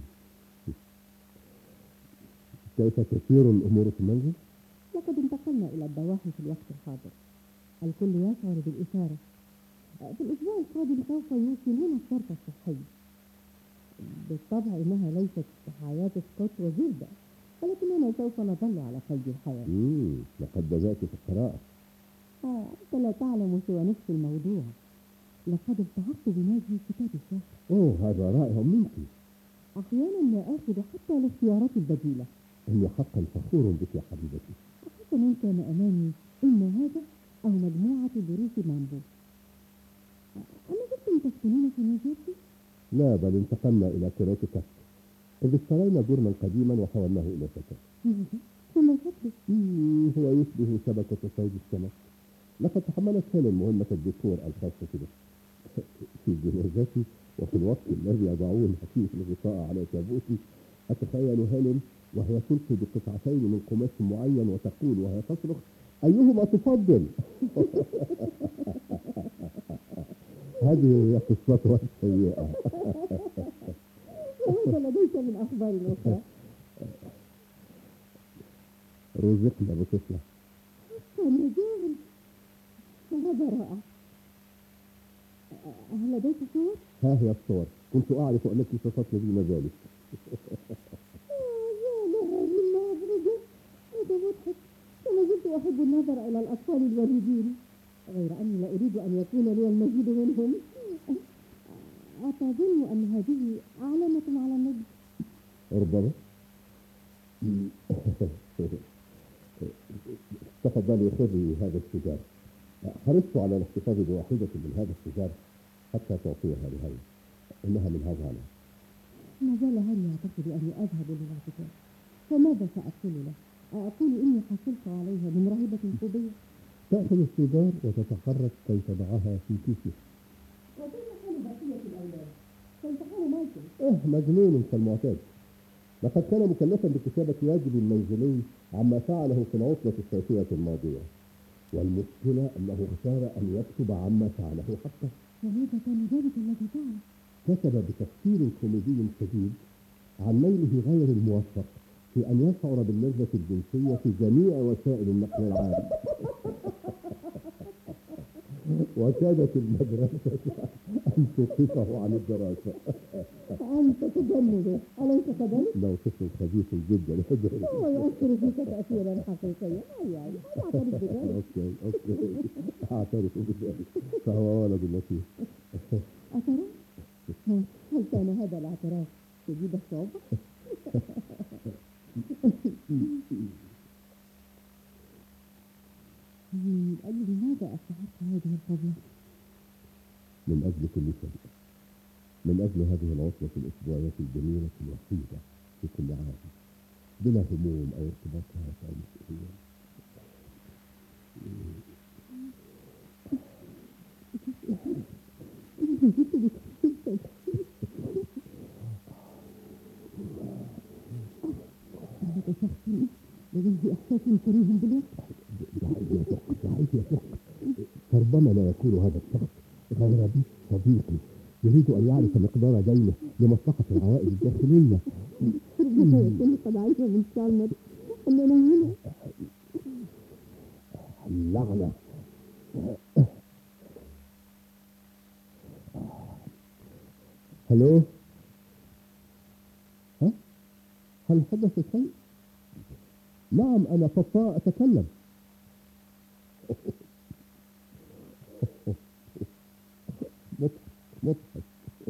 كيف تسير الأمور في المنزل؟ لقد انتقلنا إلى الضواحي في الوقت الحاضر. الكل يشعر بالإثارة. في الأسبوع القادم سوف يوصلون الشرطة الصحية. بالطبع إنها ليست حياة سكوت وزلدة، ولكننا سوف نظل على قيد الحياة. مم. لقد بدأت في القراءة. آه، أنت لا تعلم سوى نفس الموضوع. لقد التحقت بنادي كتاب الشهر. أوه، هذا رائع منك. أحيانا لا آخذ حتى الاختيارات البديلة. إني حقا فخور بك يا حبيبتي. حسنا كان أمامي إما هذا أو مجموعة دروس مامبو. أما كنتم تسكنون في نيوجيرسي؟ لا، بل انتقلنا إلى كونيتيكت، إذ اشترينا جرما قديما وحولناه إلى شكل. ماذا؟ ثم شكله؟ هو يشبه شبكة صيد السمك. لقد تحملت هيلين مهمة الديكور الخاصة به في جنازتي، وفي الوقت الذي يضعون فيه الغطاء على تابوتي أتخيل هيلين وهي تلقي بقطعتين من قماش معين وتقول وهي تصرخ: أيهما تفضل؟ هذه هي قصتها السيئة. وماذا لديك من أخبار أخرى؟ رزقنا بطفلة. كان رجال. هذا رائع. هل هل لديك صور؟ ها هي الصور، كنت أعرف أنك ستطلبين دون ذلك. يا لها من نظرة، هذا مضحك. أنا زلت أحب النظر إلى الأطفال الوريدين، غير أني لا أريد أن يكون لي المزيد منهم. أتظن أن هذه علامة على النضج؟ ربما. تفضلي خذي هذا السيجار. حرصت على الاحتفاظ بواحدة من هذا السيجار حتى تعطيها لهي، إنها من هذا العام. ما زال هل يعتقد أني أذهب للاعتكاف، فماذا سأقول له؟ أقول إني حصلت عليها من راهبة طوبية. تأخذ السيجار وتتحرك كي تضعها في كيسها. وكيف حال بقية الأولاد؟ كيف حال مايكل؟ إيه، مجنون كالمعتاد. لقد كان مكلفا بكتابة واجب منزلي عما فعله في العطلة الصيفية الماضية، والمشكلة أنه اختار أن يكتب عما فعله حتى. فماذا كان ذلك الذي فعل؟ كتب بتفسير كوميدي شديد عن ميله غير الموفق في أن يشعر باللذة الجنسية في جميع وسائل النقل العام. وكادت المدرسة أن توقفه عن الدراسة. أنت تجنبه، أليس كذلك؟ لو طفل خبيث جدا. هو يؤثر فيك تأثيرا حقيقيا. أي أي أعترف بذلك. أوكي أوكي أعترف بذلك، فهو ولد لطيف. اعتراف؟ هل كان هذا الاعتراف شديد الصعوبة؟ من أجل ماذا أستحق هذه الفضيلة؟ من أجل كل شيء، من أجل هذه العطلة الأسبوعية الجميلة الوحيدة في كل عام، بلا هموم أو ارتباطات أو مسؤوليات. هذا شخص لديه إحساس كريه بالوقت. دعيت يا فقط، فربما لا يكون هذا الشخص غير بي صديقي يريد أن يعرف مقدار دينه لمصلحة العوائل الداخلية. ربما يكون قد علم من سالمر أننا هنا. اللعنة. هلو، ها؟ هل حدث شيء؟ نعم، أنا بابا أتكلم. مضحك مضحك.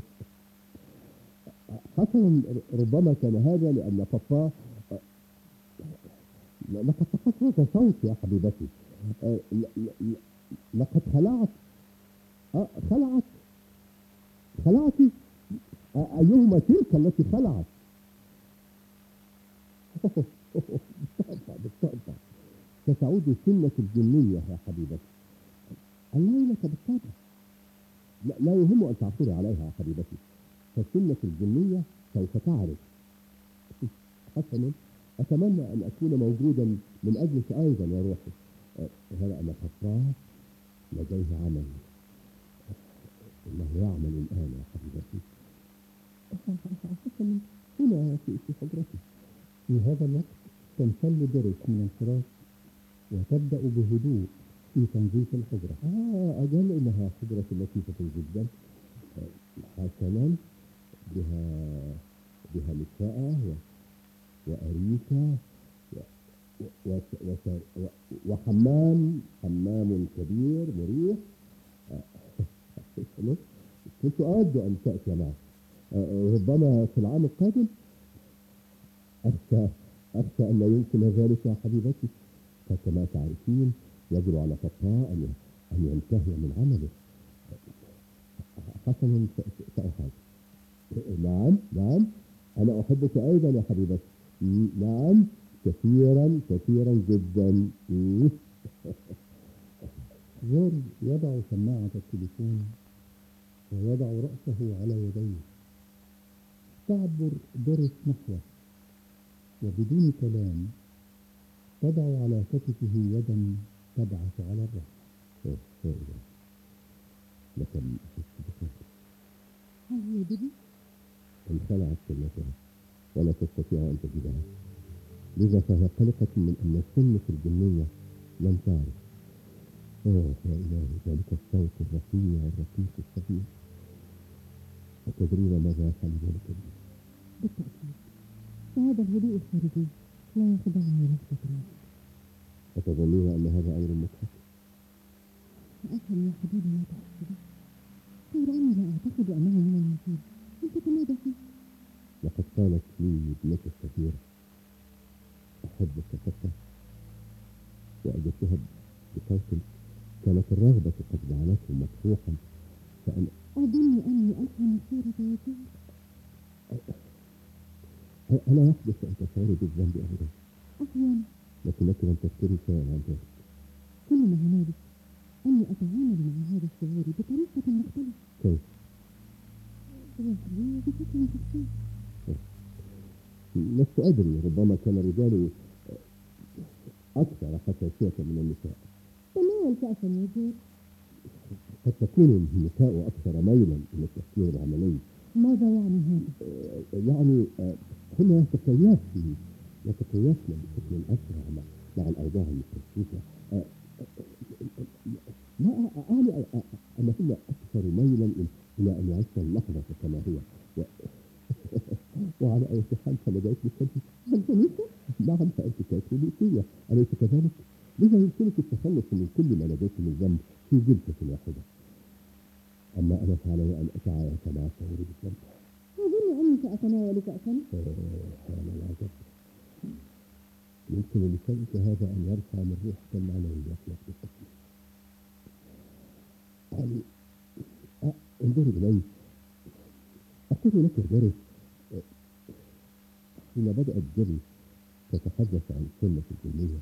حسنا، ربما كان هذا لأن بابا لقد تقصرت صوت يا حبيبتي. لقد خلعت خلعت خلعت أيهما تلك التي خلعت؟ بالطبع بالطبع ستعود سنة الجنية يا حبيبتي. الليلة بالطبع. لا, لا يهم أن تعثري عليها يا حبيبتي، فالسنة الجنية سوف تعرف. حسنا، أتمنى أن أكون موجودا من أجلك أيضا يا روحي. هذا أنا خطاب لديه عمل، إنه يعمل الآن يا حبيبتي. حسنا، هنا في في حضرتي. في هذا الوقت تنسل درس من الفراش وتبدأ بهدوء في تنظيف الحجرة. آه أجل، إنها حجرة لطيفة جدا. حسنا، بها بها نساء وأريكة و... و... و... و... وحمام حمام كبير مريح. كنت أود أن تأتي معي، ربما في العام القادم. أخشى أخشى أن لا يمكن ذلك يا حبيبتي، فكما تعرفين يجب على فتاة أن أن ينتهي من عمله. حسنا، سأحاول. نعم نعم، أنا أحبك أيضا يا حبيبتي. نعم، كثيرا كثيرا جدا. جورج يضع سماعة التليفون ويضع رأسه على يديه. تعبر دوريس نحوه وبدون كلام تضع على كتفه يدا تبعث على الرأس. لكن أحس بخير. هل هي بيبي؟ انخلعت كلمتها ولا تستطيع أن تجدها، لذا فهي قلقة من أن السنة الجنية لم تعرف. أوه يا إلهي، ذلك الصوت الرفيع الرقيق الصغير أتدرين ماذا يفعل ذلك بي؟ بالتأكيد، فهذا الهدوء الخارجي لا يخدعني لحظة واحدة. أتظنين أن هذا أمر مضحك؟ أفهم يا حبيبي لا تحس به، غير أني لا أعتقد أنه من المفيد أن تتمادى فيه. لقد قالت لي ابنتي الصغيرة أحبك فقط، وأجبتها بصوت كانت الرغبة قد جعلته مطروحا، فأنا أظن أني أفهم الصورة يا جورج. ألا يحدث أن تشعري بالذنب أبدا؟ أحيانا، لكنك لم تذكري شيئا عن ذلك. كل ما هنالك أني أتعامل مع هذا الشعور بطريقة مختلفة. كيف؟ روحي بشكل شخصي. لست أدري، ربما كان الرجال أكثر حساسية من النساء. تناول كأسا يا جورج. قد تكون النساء أكثر ميلا إلى التفكير العملي. ماذا يعني هذا؟ يعني هن يتكيفن يتكيفن بشكل أسرع مع, مع الأوضاع المختلفة. لا أعني أنهن أكثر ميلا إلى أن يعيشن اللحظة كما هي. و... وعلى أي حال فلديك بالكنيسة؟ نعم، فأنت كاثوليكية، أليس كذلك؟ لذا يمكنك التخلص من كل ما لديك من ذنب في جلسة واحدة. أما أنا فعلي أن أتعايش مع شعوري بالذنب. أظن أني سأتناول كأسا. هذا العجب. يمكن لشيء هذا أن يرفع من روحك المعنوية نفسك. يعني انظر إلي، أقول لك يا جاري، حين بدأت جري تتحدث عن سنة الجنية،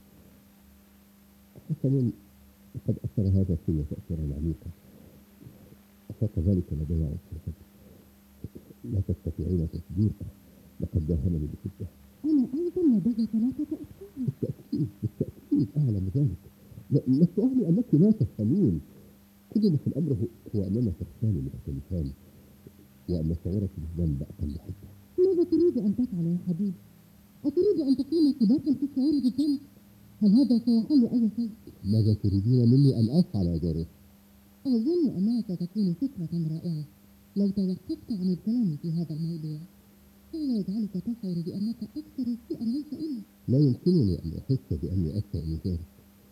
حسنا قد أثر هذا في تأثيرا عميقا، أفاق ذلك لدي عن الحب. لا تستطيعين تصديقه، لقد داهمني بشدة. أنا أيضا لدي ثلاثة أفكار. بالتأكيد بالتأكيد أعلم ذلك. لست أعني أنك لا تفهمين. كل ما في الأمر هو أننا شخصان مختلفان، وأن شعورك بالذنب أقل حدة. ماذا تريد أن تفعل يا حبيبي؟ أتريد أن تكون سباقا في الشعور بالذنب؟ هل هذا سيحل أي شيء؟ ماذا تريدين مني أن أفعل يا جاري؟ أظن أنها ستكون فكرة رائعة لو توقفت عن الكلام في هذا الموضوع. هذا يجعلك تشعر بأنك أكثر شيئا ليس إلا. لا يمكنني أن أحس بأني أسوأ من ذلك.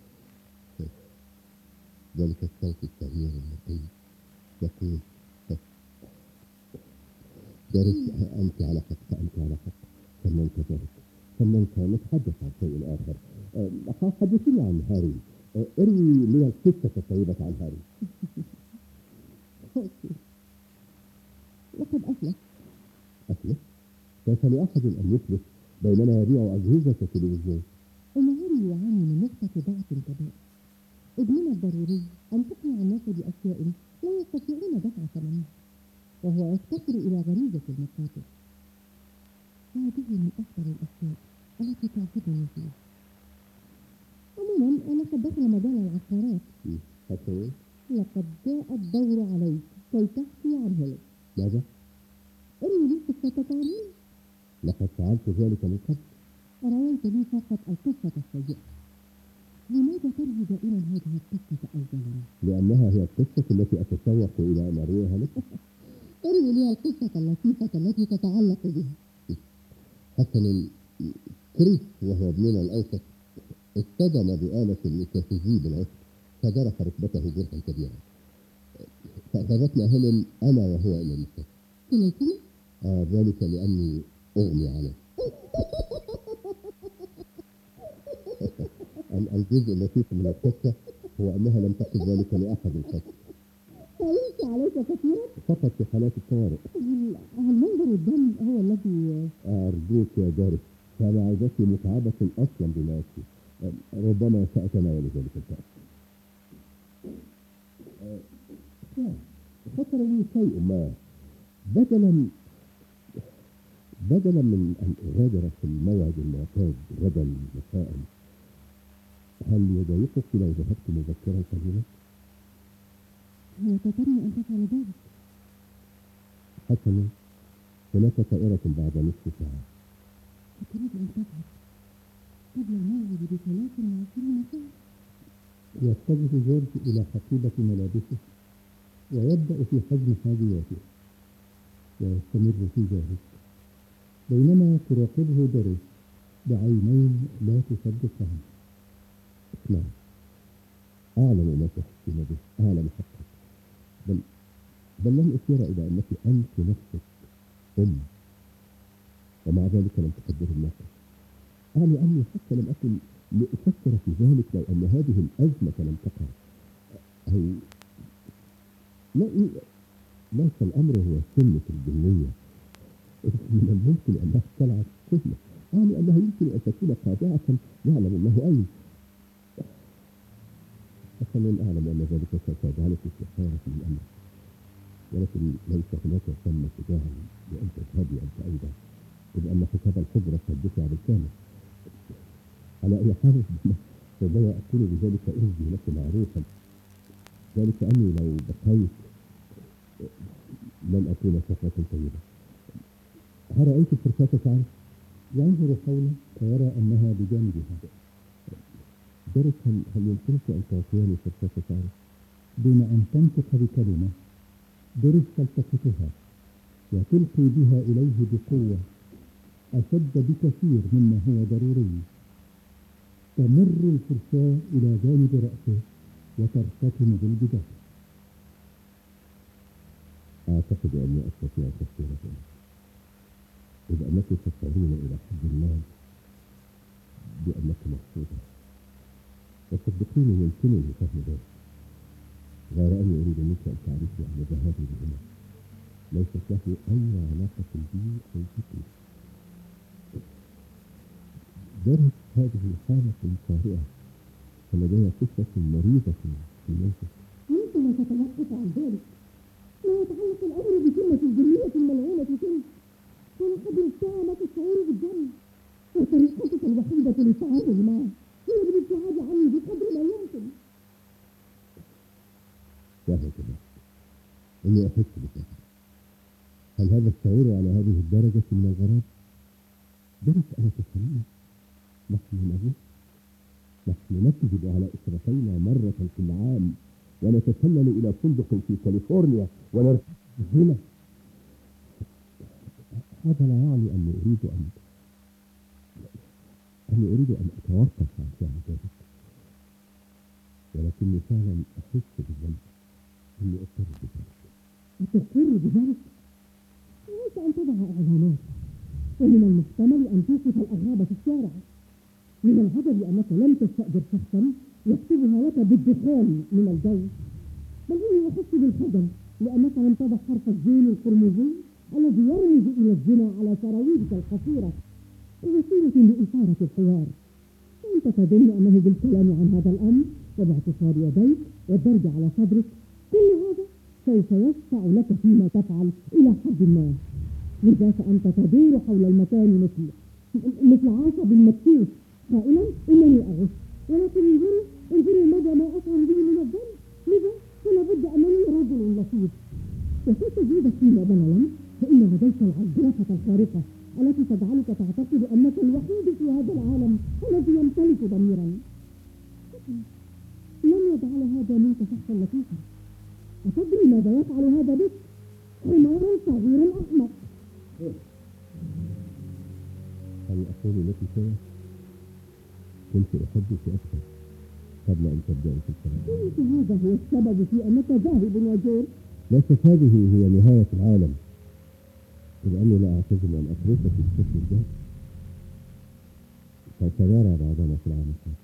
ذلك الصوت الصغير النقي يقول جاري أنت على حق، أنت على حق، ثم كذلك، ثم نتحدث عن شيء آخر. أه حدثني عن هاري. أه اروي لي القصة الطيبة عن هاري. لقد أفلس. أفلس؟ كيف لأحد أن يفلس بينما يبيع أجهزة التلفزيون؟ إن هاري يعاني من نقطة ضعف كبير. إذ من الضروري أن تقنع الناس بأشياء لا يستطيعون دفع ثمنها، وهو يفتقر إلى غريزة المخاطر. هذه من أكثر الأشياء التي تعجبني فيه. عموما أنا قد دخل مجال العقارات. حسنا، لقد جاء الدور عليك كي تحكي عن هيلي. ماذا؟ اروي لي قصة تعليم. لقد فعلت ذلك من قبل. رويت لي فقط القصة السيئة. لماذا تروي دائما هذه القصة أولا؟ لأنها هي القصة التي أتشوق إلى أن أرويها لك. اروي لي القصة اللطيفة التي تتعلق بها. حسنا، كريس وهو ابننا الأوسط اصطدم بآلة لتهذيب العشب فجرح ركبته جرحا كبيرا، فأخذتنا هيلين أنا وهو إلى المستشفى. كليتني؟ آه ذلك لأني أغمي عليه. الجزء اللطيف من القصة هو أنها لم تقل ذلك لأحد القتل. سألت عليك كثيرا؟ فقط في حالات الطوارئ. هل منظر الدم هو الذي... أرجوك يا جاري، فمعدتي متعبة أصلا بما يكفي. ربما سأتناول ذلك الكأس. خطر لي شيء ما، بدلا بدلا من أن أغادر في الموعد المعتاد غدا مساء، هل يضايقك لو ذهبت مبكرا قليلا؟ هل تتمنى أن تفعل ذلك؟ حسنا، هناك طائرة بعد نصف ساعة. أتريد أن تذهب قبل الموعد بثلاث وعشرين ساعة؟ يتجه جورج إلى حقيبة ملابسه ويبدأ في حزم حاجياته. ويستمر في ذلك، بينما تراقبه دوريس بعينين لا تصدقان. اسمع، أعلم ما تحسين به، أعلم حقا، بل بل لن أشير إلى أنك أنت نفسك أم، ومع ذلك لم تقدر الناقص. أعني أني حتى لم أكن لأفكر في ذلك لو أن هذه الأزمة لم تقع، أو لا ليس الأمر هو سنة الجنية، من الممكن أنها ابتلعت سنة، يعني أنها يمكن أن تكون خادعة يعلم الله أين. حسنا، أعلم أن ذلك سوف يجعلك استحارة من الأمر، ولكن ليس هناك ثم اتجاها لأن تذهبي أنت أيضا، إذ أن حساب الحجرة قد دفع بالكامل. على أي حال ربما أكون بذلك أرجي لك معروفا، ذلك أني لو بقيت لن أكون شقة طيبة. هل رأيت فرصة تعرف؟ ينظر حوله فيرى أنها بجانبها. دوريس، هل, هل يمكنك أن تعطيني فرصة تعرف؟ دون أن تنطق بكلمة، دوريس تلتفتها وتلقي بها إليه بقوة أشد بكثير مما هو ضروري. تمر الفرصاة إلى جانب رأسه وترتطم بالجدار. أعتقد أني أستطيع تفسير ذلك، إذ أنك تشعرين إلى حد ما بأنك مقصودة، وصدقيني يمكنني فهم ذلك، غير أني أريد منك أن تعرفي أن ذهابي لهنا ليست له أي علاقة بي أو بك. درس هذه الحالة الطارئة، فلدي قصة مريضة في المنطق. يمكن أن تتوقف عن ذلك، لا يتعلق الأمر بكلمة الجنية الملعونة تلك، ولقد التهمك الشعور بالذنب، وطريقتك الوحيدة للتعامل معه هي بالابتعاد عنه بقدر ما يمكن. يا هكذا، إني أحس بك. هل هذا الشعور على هذه الدرجة من الغراب؟ درس أنا تفهمين، نحن نموت، نحن نكذب على أسرتنا مرة كل عام، ونتسلل إلى فندق في كاليفورنيا ونرتكب الزنا. هذا لا يعني أني أريد أن أني أريد أن أتوقف عن فعل ذلك، ولكني فعلا أحس بالذنب، إني أضطر بذلك. أتقر بذلك؟ ليس أن تضع إعلانات، ومن المحتمل أن توقف الأغراب في الشارع. من العجب أنك لم تستأجر شخصا يكتبها لك بالدخان من الجو، بل إني أحس بالخجل لأنك لم تضع حرف الزين القرمزي الذي يرمز إلى الزنا على سراويلك القصيرة كوسيلة لإثارة الحوار. وأنت تظن أنه بالكلام عن هذا الأمر وباعتصار يديك والضرب على صدرك كل هذا سوف يشفع لك فيما تفعل إلى حد ما. لذا فأنت تدير حول المكان مثل مثل عصب مكسوس قائلا إنني أغش، ولكن انظروا انظروا ماذا ما أشعر به من الذنب. لذا فلا بد أنني رجل لطيف. وكي تزيد فيما بنلا فإن لديك العجرفة الخارقة التي تجعلك تعتقد أنك الوحيد في هذا العالم الذي يمتلك ضميرا. لن يجعل هذا منك شخصا لطيفا. أتدري ماذا يفعل هذا بك؟ حمار صغير أحمق. هل أقول لك شيء؟ كنت أحبك أكثر قبل أن تبدأ في الكلام. كنت هذا هو السبب في أنك ذاهب وجور. ليست هذه هي نهاية العالم، إذ أني لا أعتزم أن أتركك بالشكل ده. سوف نرى بعضنا في العام القادم.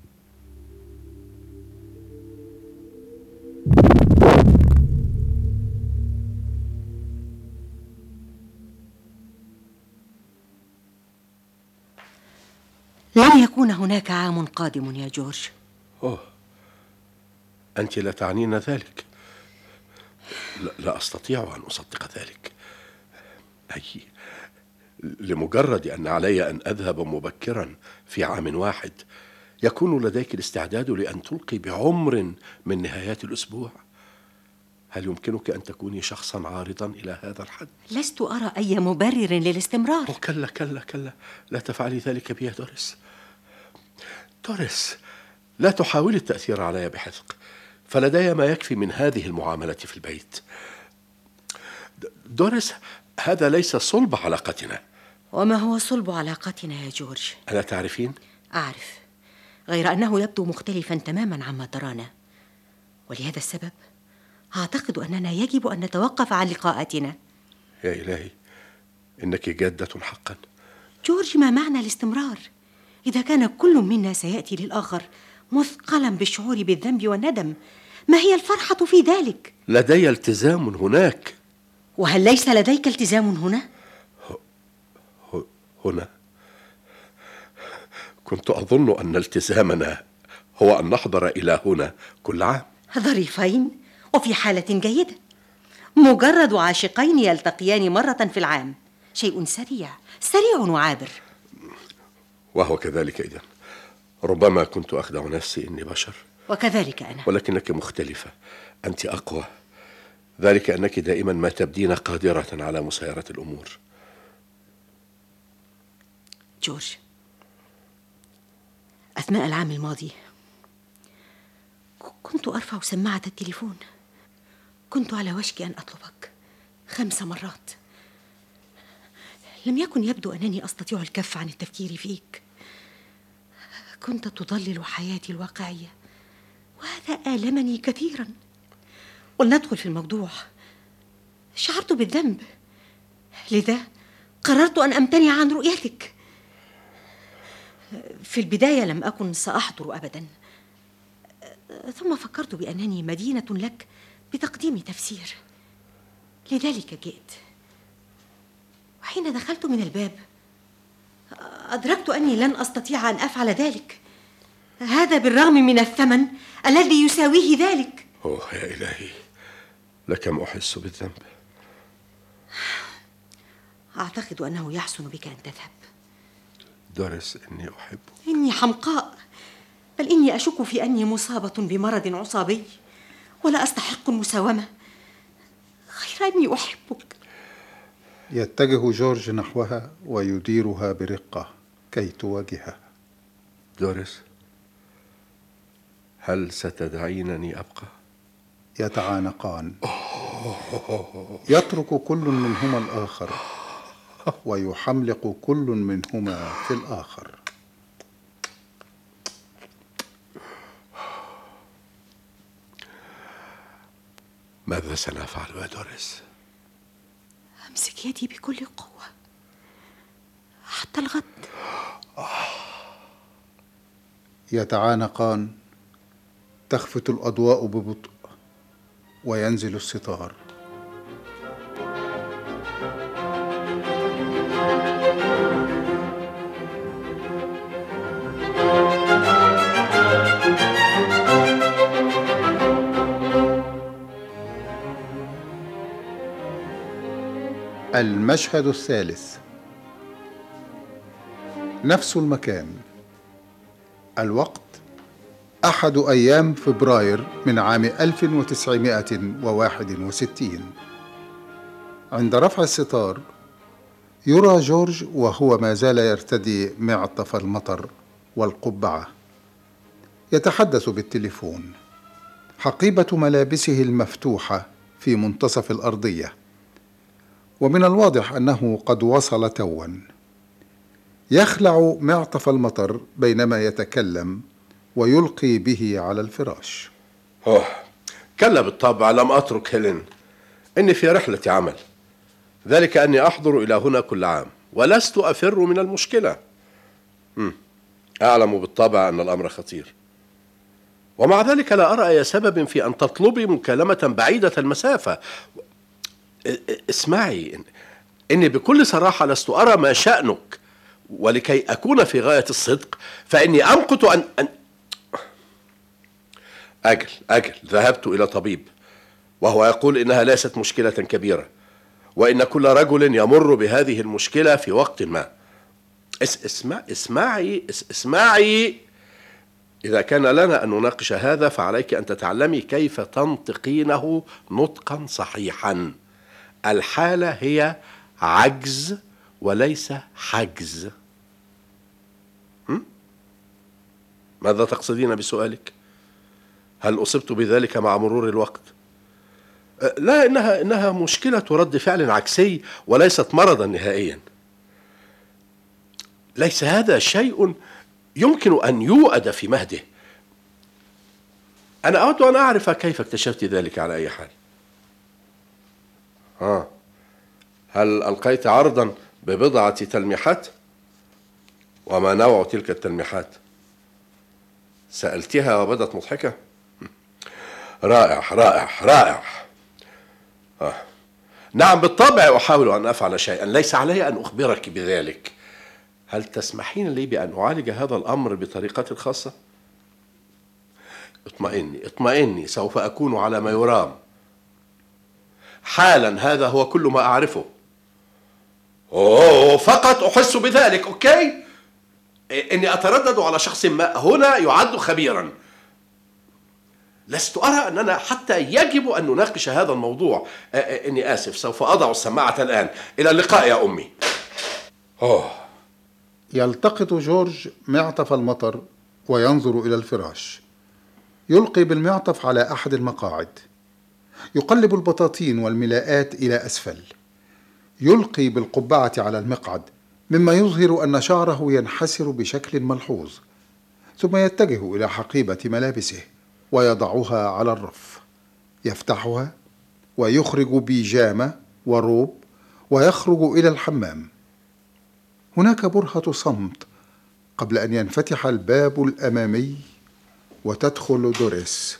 لن يكون هناك عام قادم يا جورج. أوه، أنت لا تعنين ذلك. لا, لا أستطيع أن أصدق ذلك. أي لمجرد أن علي أن أذهب مبكرا في عام واحد يكون لديك الاستعداد لأن تلقي بعمر من نهايات الأسبوع؟ هل يمكنك أن تكوني شخصا عارضا إلى هذا الحد؟ لست أرى أي مبرر للاستمرار. أوه، كلا كلا كلا، لا تفعلي ذلك بي يا دوريس. دوريس، لا تحاولي التأثير علي بحثق، فلدي ما يكفي من هذه المعاملة في البيت. دوريس، هذا ليس صلب علاقتنا. وما هو صلب علاقتنا يا جورج؟ ألا تعرفين؟ أعرف، غير أنه يبدو مختلفا تماما عما ترانا، ولهذا السبب أعتقد أننا يجب أن نتوقف عن لقاءاتنا. يا إلهي، إنك جادة حقا. جورج، ما معنى الاستمرار إذا كان كل منا سيأتي للآخر مثقلا بالشعور بالذنب والندم؟ ما هي الفرحة في ذلك؟ لدي التزام هناك. وهل ليس لديك التزام هنا؟ ه... هنا؟ كنت أظن أن التزامنا هو أن نحضر إلى هنا كل عام. ظريفين وفي حالة جيدة. مجرد عاشقين يلتقيان مرة في العام، شيء سريع سريع وعابر. وهو كذلك إذن. ربما كنت أخدع نفسي إني بشر. وكذلك أنا. ولكنك مختلفة، أنت أقوى. ذلك أنك دائما ما تبدين قادرة على مسايرة الأمور. جورج، أثناء العام الماضي كنت أرفع سماعة التليفون. كنت على وشك أن أطلبك خمس مرات. لم يكن يبدو أنني أستطيع الكف عن التفكير فيك. كنت تضلل حياتي الواقعية، وهذا آلمني كثيرا. ولندخل في الموضوع. شعرت بالذنب، لذا قررت أن أمتنع عن رؤيتك. في البداية لم أكن سأحضر أبدا، ثم فكرت بأنني مدينة لك بتقديم تفسير، لذلك جئت. وحين دخلت من الباب أدركت أني لن أستطيع أن أفعل ذلك، هذا بالرغم من الثمن الذي يساويه ذلك. أوه يا إلهي، لكم أحس بالذنب. أعتقد أنه يحسن بك أن تذهب. دوريس، إني أحبك. إني حمقاء، بل إني أشك في أني مصابة بمرض عصابي ولا أستحق المساومة، غير أني أحبك. يتجه جورج نحوها ويديرها برقة كي تواجهه. دوريس، هل ستدعينني أبقى؟ يتعانقان. يترك كل منهما الآخر ويحملق كل منهما في الآخر. ماذا سنفعل يا دوريس؟ أمسك يدي بكل قوة حتى الغد. يتعانقان. تخفت الأضواء ببطء وينزل الستار. المشهد الثالث. نفس المكان. الوقت أحد أيام فبراير من عام ألف وتسعمائة وواحد وستين. عند رفع الستار يرى جورج وهو ما زال يرتدي معطف المطر والقبعة، يتحدث بالتليفون. حقيبة ملابسه المفتوحة في منتصف الأرضية، ومن الواضح أنه قد وصل توا. يخلع معطف المطر بينما يتكلم ويلقي به على الفراش. أوه، كلا بالطبع لم أترك هيلين. إني في رحلة عمل، ذلك أني أحضر إلى هنا كل عام ولست أفر من المشكلة. مم. أعلم بالطبع أن الأمر خطير، ومع ذلك لا أرى أي سبب في أن تطلبي مكالمة بعيدة المسافة. اسمعي، إني بكل صراحة لست أرى ما شأنك، ولكي أكون في غاية الصدق فإني أمقت أن, أن... أجل أجل ذهبت إلى طبيب وهو يقول إنها ليست مشكلة كبيرة، وإن كل رجل يمر بهذه المشكلة في وقت ما. اس اسمع اسمعي اس اسمعي إذا كان لنا أن نناقش هذا فعليك أن تتعلمي كيف تنطقينه نطقا صحيحا. الحالة هي عجز وليس حجز. هم؟ ماذا تقصدين بسؤالك؟ هل أصبت بذلك مع مرور الوقت؟ لا، إنها إنها مشكلة رد فعل عكسي وليست مرضا نهائيا. ليس هذا شيء يمكن أن يؤد في مهده. أنا أود أن أعرف كيف اكتشفت ذلك على أي حال. آه. هل ألقيت عرضا ببضعة تلميحات؟ وما نوع تلك التلميحات؟ سألتها وبدت مضحكة؟ رائع رائع رائع. آه. نعم بالطبع أحاول أن أفعل شيئا، ليس علي أن أخبرك بذلك. هل تسمحين لي بأن أعالج هذا الأمر بطريقتي الخاصة؟ اطمئني اطمئني، سوف أكون على ما يرام حالا. هذا هو كل ما أعرفه. أوه، فقط أحس بذلك. أوكي، إني أتردد على شخص ما هنا يعد خبيرا. لست أرى أننا حتى يجب أن نناقش هذا الموضوع. إني آسف، سوف أضع السماعة الآن. إلى اللقاء يا أمي. أوه. يلتقط جورج معطف المطر وينظر إلى الفراش. يلقي بالمعطف على أحد المقاعد. يقلب البطاطين والملاءات إلى أسفل. يلقي بالقبعة على المقعد، مما يظهر أن شعره ينحسر بشكل ملحوظ. ثم يتجه إلى حقيبة ملابسه ويضعها على الرف. يفتحها ويخرج بيجامة وروب ويخرج إلى الحمام. هناك برهة صمت قبل أن ينفتح الباب الأمامي وتدخل دوريس.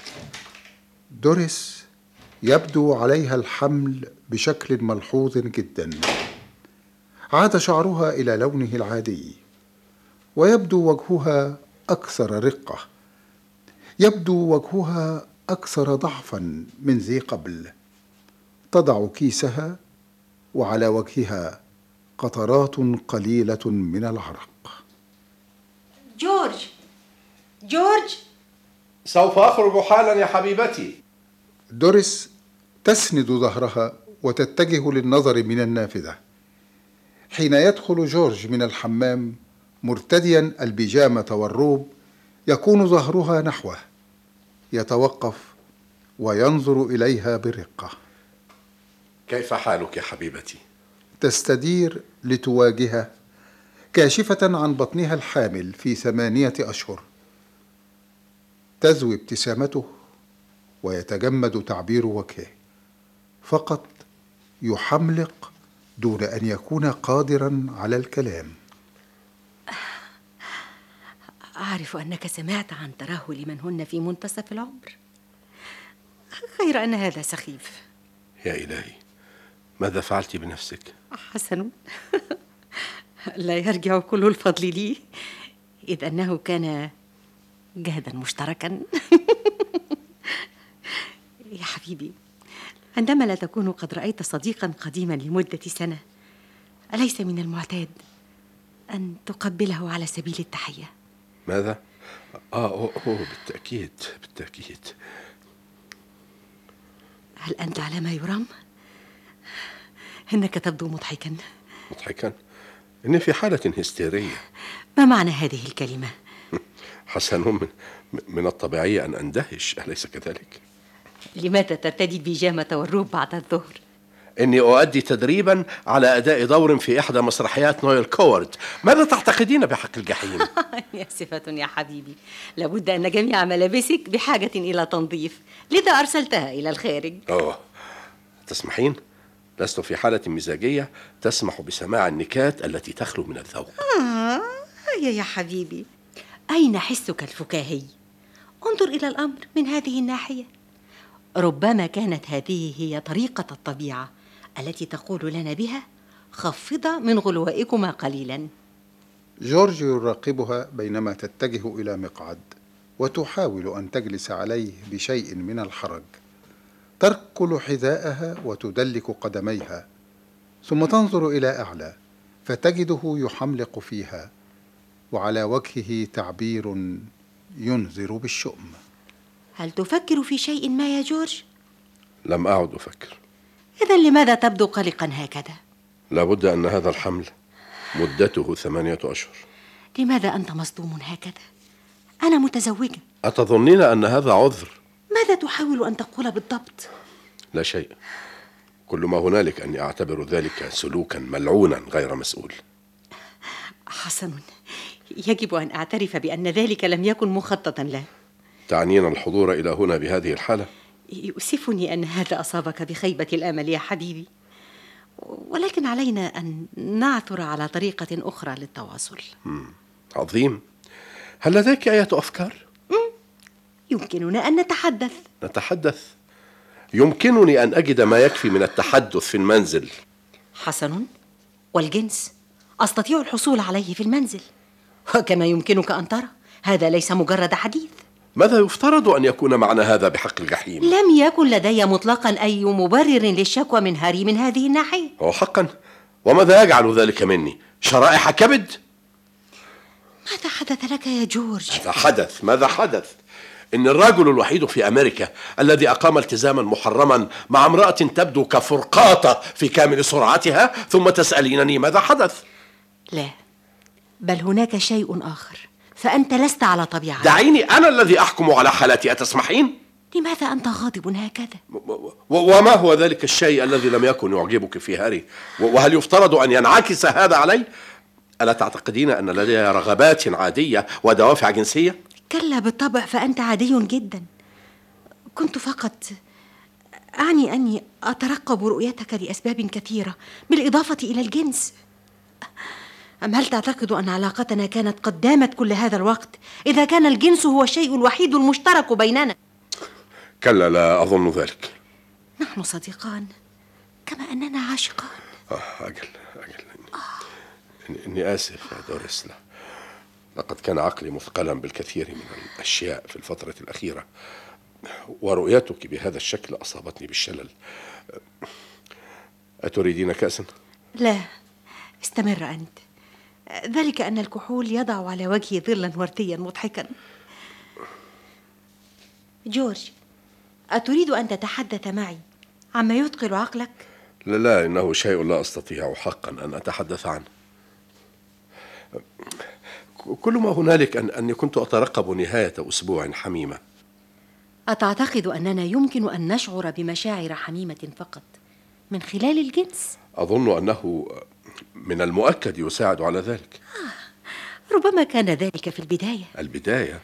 دوريس يبدو عليها الحمل بشكل ملحوظ جدا. عاد شعرها إلى لونه العادي، ويبدو وجهها أكثر رقة. يبدو وجهها أكثر ضعفا من ذي قبل. تضع كيسها وعلى وجهها قطرات قليلة من العرق. جورج جورج سوف أخرج حالا يا حبيبتي. دوريس تسند ظهرها وتتجه للنظر من النافذة. حين يدخل جورج من الحمام مرتديا البيجامة والروب، يكون ظهرها نحوه. يتوقف وينظر إليها برقة. كيف حالك يا حبيبتي؟ تستدير لتواجهه، كاشفة عن بطنها الحامل في ثمانية أشهر. تذوي ابتسامته ويتجمد تعبير وجهه، فقط يحملق دون أن يكون قادرا على الكلام. أعرف أنك سمعت عن ترهل من هن في منتصف العمر، غير أن هذا سخيف. يا إلهي، ماذا فعلت بنفسك؟ حسن. لا يرجع كل الفضل لي، إذ أنه كان جهدا مشتركا. يا حبيبي، عندما لا تكون قد رأيت صديقا قديما لمدة سنة، أليس من المعتاد أن تقبله على سبيل التحية؟ ماذا؟ آه أوه أوه بالتأكيد بالتأكيد. هل أنت على ما يرام؟ إنك تبدو مضحكا. مضحكا؟ إني في حالة هستيرية. ما معنى هذه الكلمة؟ حسن، من, من الطبيعي أن أندهش، أليس كذلك؟ لماذا ترتدي البيجامة والروب بعد الظهر؟ إني أؤدي تدريبا على أداء دور في إحدى مسرحيات نويل كوارد. ماذا تعتقدين بحق الجحيم؟ آسفة يا حبيبي، لابد أن جميع ملابسك بحاجة إلى تنظيف، لذا أرسلتها إلى الخارج. أوه، تسمحين؟ لست في حالة مزاجية تسمح بسماع النكات التي تخلو من الذوق. آه يا يا حبيبي، أين حسك الفكاهي؟ انظر إلى الأمر من هذه الناحية. ربما كانت هذه هي طريقة الطبيعة التي تقول لنا بها: خفضا من غلوائكما قليلا. جورج يراقبها بينما تتجه إلى مقعد وتحاول أن تجلس عليه بشيء من الحرج. تركل حذاءها وتدلك قدميها، ثم تنظر إلى أعلى فتجده يحملق فيها، وعلى وجهه تعبير ينذر بالشؤم. هل تفكر في شيء ما يا جورج؟ لم أعد أفكر. إذن لماذا تبدو قلقا هكذا؟ لابد أن هذا الحمل مدته ثمانية أشهر. لماذا أنت مصدوم هكذا؟ أنا متزوجة. أتظنين أن هذا عذر؟ ماذا تحاول أن تقول بالضبط؟ لا شيء، كل ما هنالك أني أعتبر ذلك سلوكا ملعونا غير مسؤول. حسن، يجب أن أعترف بأن ذلك لم يكن مخططا له. تعنين الحضور إلى هنا بهذه الحالة؟ يؤسفني أن هذا أصابك بخيبة الأمل يا حبيبي، ولكن علينا أن نعثر على طريقة أخرى للتواصل. عظيم. هل لديك أي أفكار؟ يمكننا أن نتحدث. نتحدث؟ يمكنني أن أجد ما يكفي من التحدث في المنزل. حسن، والجنس أستطيع الحصول عليه في المنزل، وكما يمكنك أن ترى هذا ليس مجرد حديث. ماذا يفترض أن يكون معنى هذا بحق الجحيم؟ لم يكن لدي مطلقا أي مبرر للشكوى من هاري من هذه الناحية. هو حقا؟ وماذا يجعل ذلك مني؟ شرائح كبد؟ ماذا حدث لك يا جورج؟ ماذا حدث؟ ماذا حدث؟ إن الرجل الوحيد في أمريكا الذي أقام التزاما محرما مع امرأة تبدو كفرقاطة في كامل سرعتها، ثم تسألينني ماذا حدث؟ لا، بل هناك شيء آخر، فأنت لست على طبيعة. دعيني أنا الذي أحكم على حالتي، أتسمحين؟ لماذا أنت غاضب هكذا؟ وما هو ذلك الشيء الذي لم يكن يعجبك في هاري؟ وهل يفترض أن ينعكس هذا علي؟ ألا تعتقدين أن لدي رغبات عادية ودوافع جنسية؟ كلا بالطبع، فأنت عادي جدا. كنت فقط أعني أني أترقب رؤيتك لأسباب كثيرة بالإضافة إلى الجنس. أم هل تعتقد أن علاقتنا كانت قد دامت كل هذا الوقت إذا كان الجنس هو الشيء الوحيد المشترك بيننا؟ كلا، لا أظن ذلك. نحن صديقان كما أننا عاشقان. آه أجل أجل إني, إني آسف يا دوريس. لا، لقد كان عقلي مثقلا بالكثير من الأشياء في الفترة الأخيرة، ورؤيتك بهذا الشكل أصابتني بالشلل. أتريدين كأسا؟ لا، استمر أنت. ذلك أن الكحول يضع على وجهي ظلا ورديا مضحكا. جورج، أتريد أن تتحدث معي عما يثقل عقلك؟ لا لا، إنه شيء لا أستطيع حقا أن أتحدث عنه. كل ما هنالك أن أني كنت أترقب نهاية أسبوع حميمة. أتعتقد أننا يمكن أن نشعر بمشاعر حميمة فقط من خلال الجنس؟ أظن أنه من المؤكد يساعد على ذلك. آه، ربما كان ذلك في البداية. البداية؟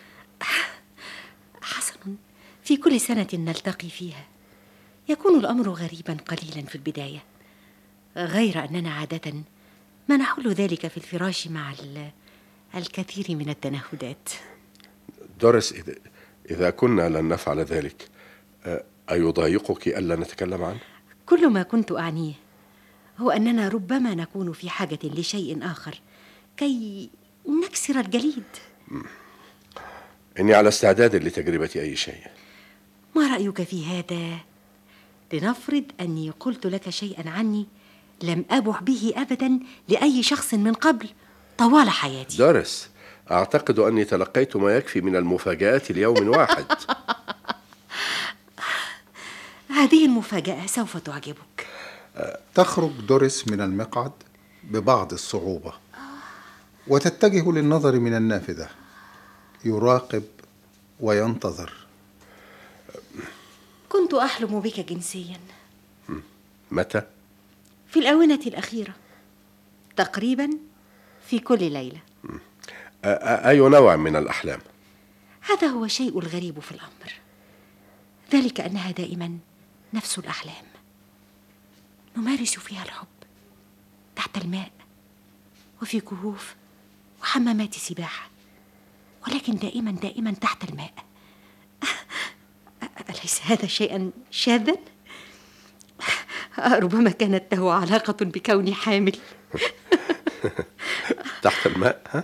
حسن، في كل سنة نلتقي فيها يكون الأمر غريبا قليلا في البداية، غير أننا عادة ما نحل ذلك في الفراش مع الكثير من التنهدات. دوريس، إذا, إذا كنا لن نفعل ذلك أيضايقك ألا نتكلم عنه؟ كل ما كنت أعنيه هو أننا ربما نكون في حاجة لشيء آخر كي نكسر الجليد. إني على استعداد لتجربة أي شيء. ما رأيك في هذا؟ لنفرض أني قلت لك شيئا عني لم أبح به أبدا لأي شخص من قبل طوال حياتي. دوريس، أعتقد أني تلقيت ما يكفي من المفاجآت ليوم واحد. هذه المفاجأة سوف تعجبك. تخرج دوريس من المقعد ببعض الصعوبة وتتجه للنظر من النافذة، يراقب وينتظر. كنت أحلم بك جنسيا. متى؟ في الآونة الأخيرة، تقريبا في كل ليلة. أي نوع من الأحلام؟ هذا هو الشيء الغريب في الأمر، ذلك أنها دائما نفس الأحلام، نمارس فيها الحب تحت الماء وفي كهوف وحمامات سباحة، ولكن دائما دائما تحت الماء. أليس هذا شيئا شاذا؟ ربما كانت له علاقة بكوني حامل. تحت الماء؟ ها؟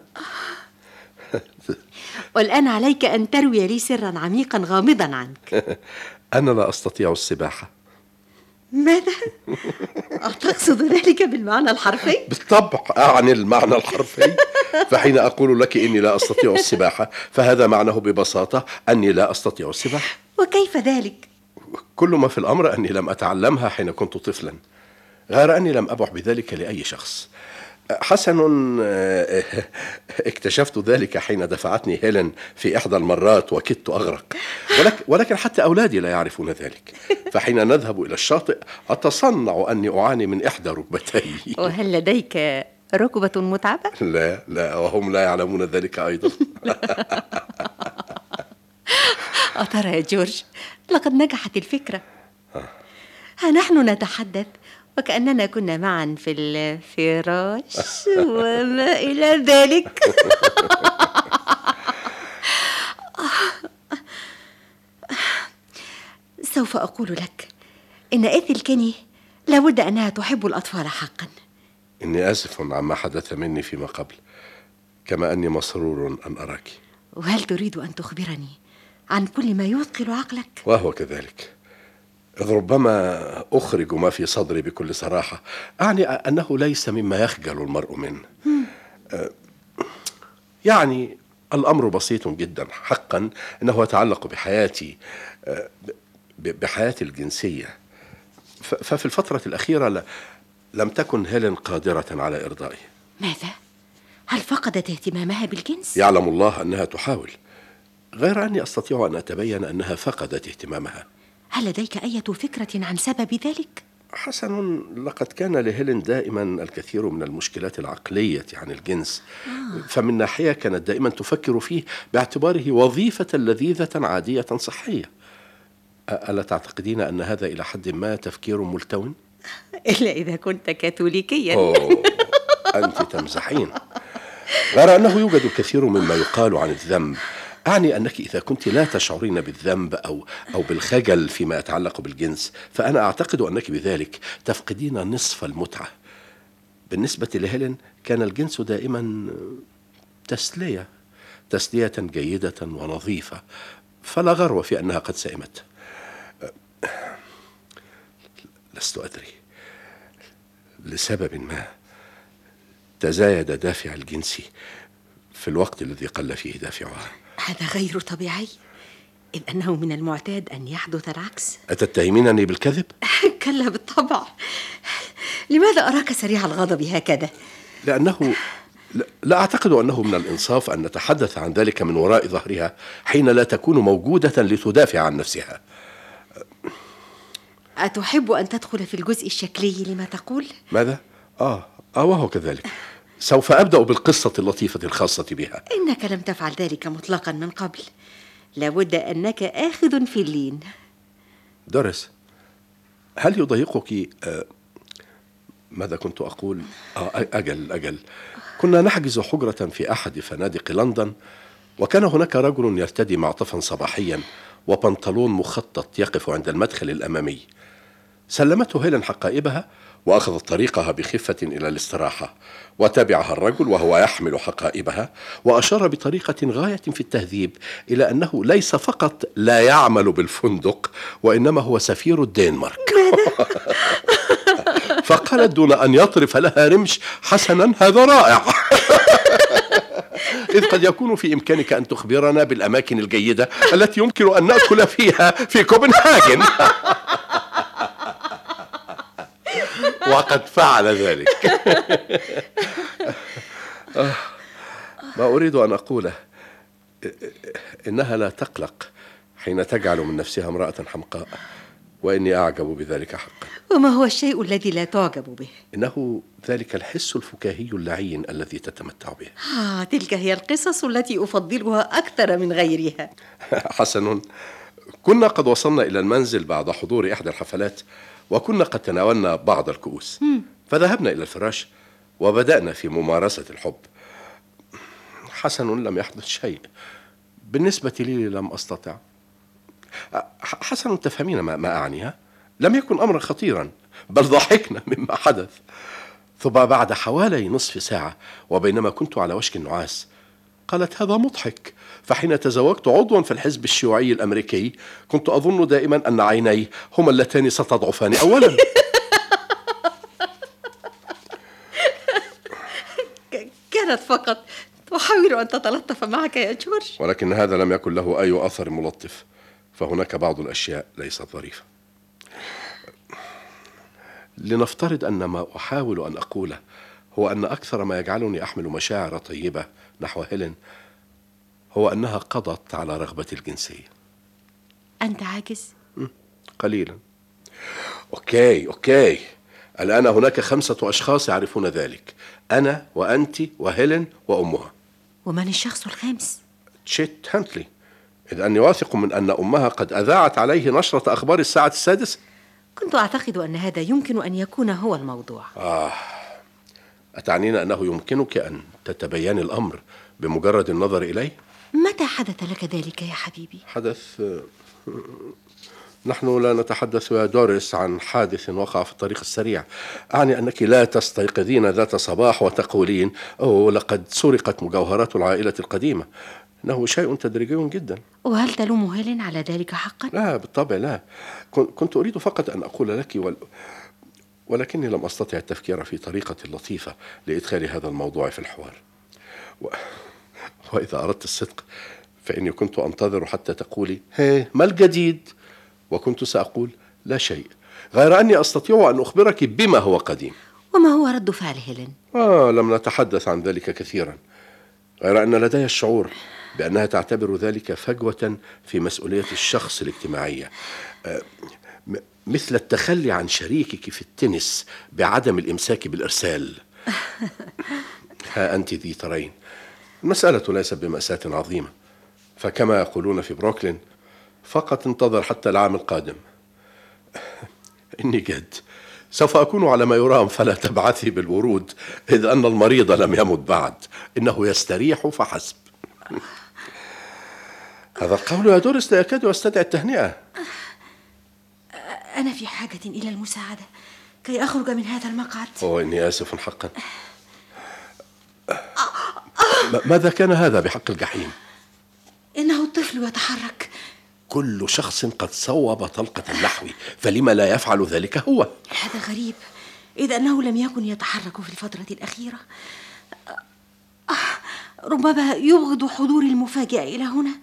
والآن عليك أن تروي لي سرا عميقا غامضا عنك. أنا لا أستطيع السباحة. ماذا؟ أتقصد ذلك بالمعنى الحرفي؟ بالطبع أعني المعنى الحرفي. فحين أقول لك إني لا أستطيع السباحة فهذا معناه ببساطة أني لا أستطيع السباحة. وكيف ذلك؟ كل ما في الأمر أني لم أتعلمها حين كنت طفلا، غير أني لم أبح بذلك لأي شخص. حسن، اكتشفت ذلك حين دفعتني هيلين في إحدى المرات وكدت أغرق، ولكن, ولكن حتى أولادي لا يعرفون ذلك. فحين نذهب إلى الشاطئ أتصنع أني أعاني من إحدى ركبتي. وهل لديك ركبة متعبة؟ لا لا، وهم لا يعلمون ذلك أيضا. أترى يا جورج، لقد نجحت الفكرة. ها نحن نتحدث وكأننا كنا معا في الفراش وما إلى ذلك. سوف أقول لك إن إيثيل كيني لابد أنها تحب الأطفال حقا. إني آسف عما حدث مني فيما قبل، كما أني مسرور أن أراك. وهل تريد أن تخبرني عن كل ما يثقل عقلك؟ وهو كذلك، إذ ربما أخرج ما في صدري بكل صراحة، أعني أنه ليس مما يخجل المرء منه. أه يعني الأمر بسيط جدا حقا، إنه يتعلق بحياتي، أه بحياتي الجنسية. ففي الفترة الأخيرة لم تكن هيلين قادرة على إرضائي. ماذا؟ هل فقدت اهتمامها بالجنس؟ يعلم الله أنها تحاول، غير أني أستطيع أن أتبين أنها فقدت اهتمامها. هل لديك أي فكرة عن سبب ذلك؟ حسن، لقد كان لهيلين دائما الكثير من المشكلات العقلية عن الجنس. آه. فمن ناحية كانت دائما تفكر فيه باعتباره وظيفة لذيذة عادية صحية. ألا تعتقدين أن هذا إلى حد ما تفكير ملتون؟ إلا إذا كنت كاثوليكيا. أوه، أنت تمزحين. غير أنه يوجد كثير مما يقال عن الذنب، أعني أنك إذا كنت لا تشعرين بالذنب أو, أو بالخجل فيما يتعلق بالجنس، فأنا أعتقد أنك بذلك تفقدين نصف المتعة. بالنسبة لهيلين كان الجنس دائما تسلية، تسلية جيدة ونظيفة، فلا غرو في أنها قد سئمت. لست أدري، لسبب ما تزايد دافع الجنس في الوقت الذي قل فيه دافعها. هذا غير طبيعي، إذ أنه من المعتاد أن يحدث العكس. أتتهمينني بالكذب؟ كلا بالطبع. لماذا أراك سريع الغضب هكذا؟ لأنه لا أعتقد أنه من الإنصاف أن نتحدث عن ذلك من وراء ظهرها حين لا تكون موجودة لتدافع عن نفسها. أتحب أن تدخل في الجزء الشكلي لما تقول؟ ماذا؟ آه, آه وهو كذلك. سوف أبدأ بالقصة اللطيفة الخاصة بها. إنك لم تفعل ذلك مطلقا من قبل، لابد أنك آخذ في اللين. دوريس، هل يضايقك آه ماذا كنت أقول؟ آه أجل أجل كنا نحجز حجرة في أحد فنادق لندن، وكان هناك رجل يرتدي معطفا صباحيا وبنطلون مخطط يقف عند المدخل الأمامي. سلمته هيلين حقائبها وأخذت طريقها بخفة إلى الاستراحة، وتبعها الرجل وهو يحمل حقائبها، وأشار بطريقة غاية في التهذيب إلى أنه ليس فقط لا يعمل بالفندق، وإنما هو سفير الدنمارك. فقالت دون أن يطرف لها رمش: حسنا، هذا رائع. إذ قد يكون في إمكانك أن تخبرنا بالأماكن الجيدة التي يمكن أن نأكل فيها في كوبنهاجن. وقد فعل ذلك. ما أريد أن أقوله إنها لا تقلق حين تجعل من نفسها امرأة حمقاء، وإني أعجب بذلك حقا. وما هو الشيء الذي لا تعجب به؟ إنه ذلك الحس الفكاهي اللعين الذي تتمتع به. آه، تلك هي القصص التي أفضلها أكثر من غيرها. حسن، كنا قد وصلنا إلى المنزل بعد حضور إحدى الحفلات، وكنا قد تناولنا بعض الكؤوس، فذهبنا إلى الفراش وبدأنا في ممارسة الحب. حسن، لم يحدث شيء بالنسبة لي، لم أستطع. حسن، تفهمين ما, ما أعنيها؟ لم يكن أمرا خطيرا، بل ضحكنا مما حدث. ثم بعد حوالي نصف ساعة وبينما كنت على وشك النعاس قالت: هذا مضحك. فحين تزوجت عضوا في الحزب الشيوعي الأمريكي كنت أظن دائما أن عيني هما اللتان ستضعفان أولا. كانت فقط تحاول أن تتلطف معك يا جورج، ولكن هذا لم يكن له أي أثر ملطف، فهناك بعض الأشياء ليست ظريفة. لنفترض أن ما أحاول أن أقوله هو أن أكثر ما يجعلني أحمل مشاعر طيبة نحو هيلين هو أنها قضت على رغبتي الجنسية. أنت عاجز؟ قليلا. أوكي أوكي الآن هناك خمسة أشخاص يعرفون ذلك، أنا وأنت وهيلين وأمها. ومن الشخص الخامس؟ تشيت هانتلي، إذ أني واثق من أن أمها قد أذاعت عليه نشرة أخبار الساعة السادسة. كنت أعتقد أن هذا يمكن أن يكون هو الموضوع. آه أتعنين أنه يمكنك أن تتبين الأمر بمجرد النظر إليه؟ متى حدث لك ذلك يا حبيبي؟ حدث، نحن لا نتحدث يا دوريس عن حادث وقع في الطريق السريع. أعني أنك لا تستيقظين ذات صباح وتقولين أوه لقد سرقت مجوهرات العائلة القديمة. إنه شيء تدريجي جدا. وهل تلوم هيلين على ذلك حقا؟ لا بالطبع لا، كنت أريد فقط أن أقول لك ول... ولكني لم أستطع التفكير في طريقة لطيفة لإدخال هذا الموضوع في الحوار. و... وإذا أردت الصدق فإني كنت أنتظر حتى تقولي هي ما الجديد، وكنت سأقول لا شيء، غير أني أستطيع أن أخبرك بما هو قديم. وما هو رد فعل هيلين؟ آه لم نتحدث عن ذلك كثيرا، غير أن لدي الشعور بأنها تعتبر ذلك فجوة في مسؤولية الشخص الاجتماعية، آه م... مثل التخلي عن شريكك في التنس بعدم الإمساك بالإرسال. ها أنت ذي ترين، المسألة ليست بمأساة عظيمة، فكما يقولون في بروكلين فقط انتظر حتى العام القادم. إني جد سوف أكون على ما يرام، فلا تبعثي بالورود، إذ أن المريض لم يمت بعد، إنه يستريح فحسب. هذا القول يا دوريس لا يكاد يستدعي التهنئة. أنا في حاجة إلى المساعدة كي أخرج من هذا المقعد. أوه إني آسف حقا. ماذا كان هذا بحق الجحيم؟ إنه الطفل يتحرك. كل شخص قد صوب طلقة النحو، فلما لا يفعل ذلك هو؟ هذا غريب، إذ أنه لم يكن يتحرك في الفترة الأخيرة. ربما يبغض حضور المفاجئ إلى هنا.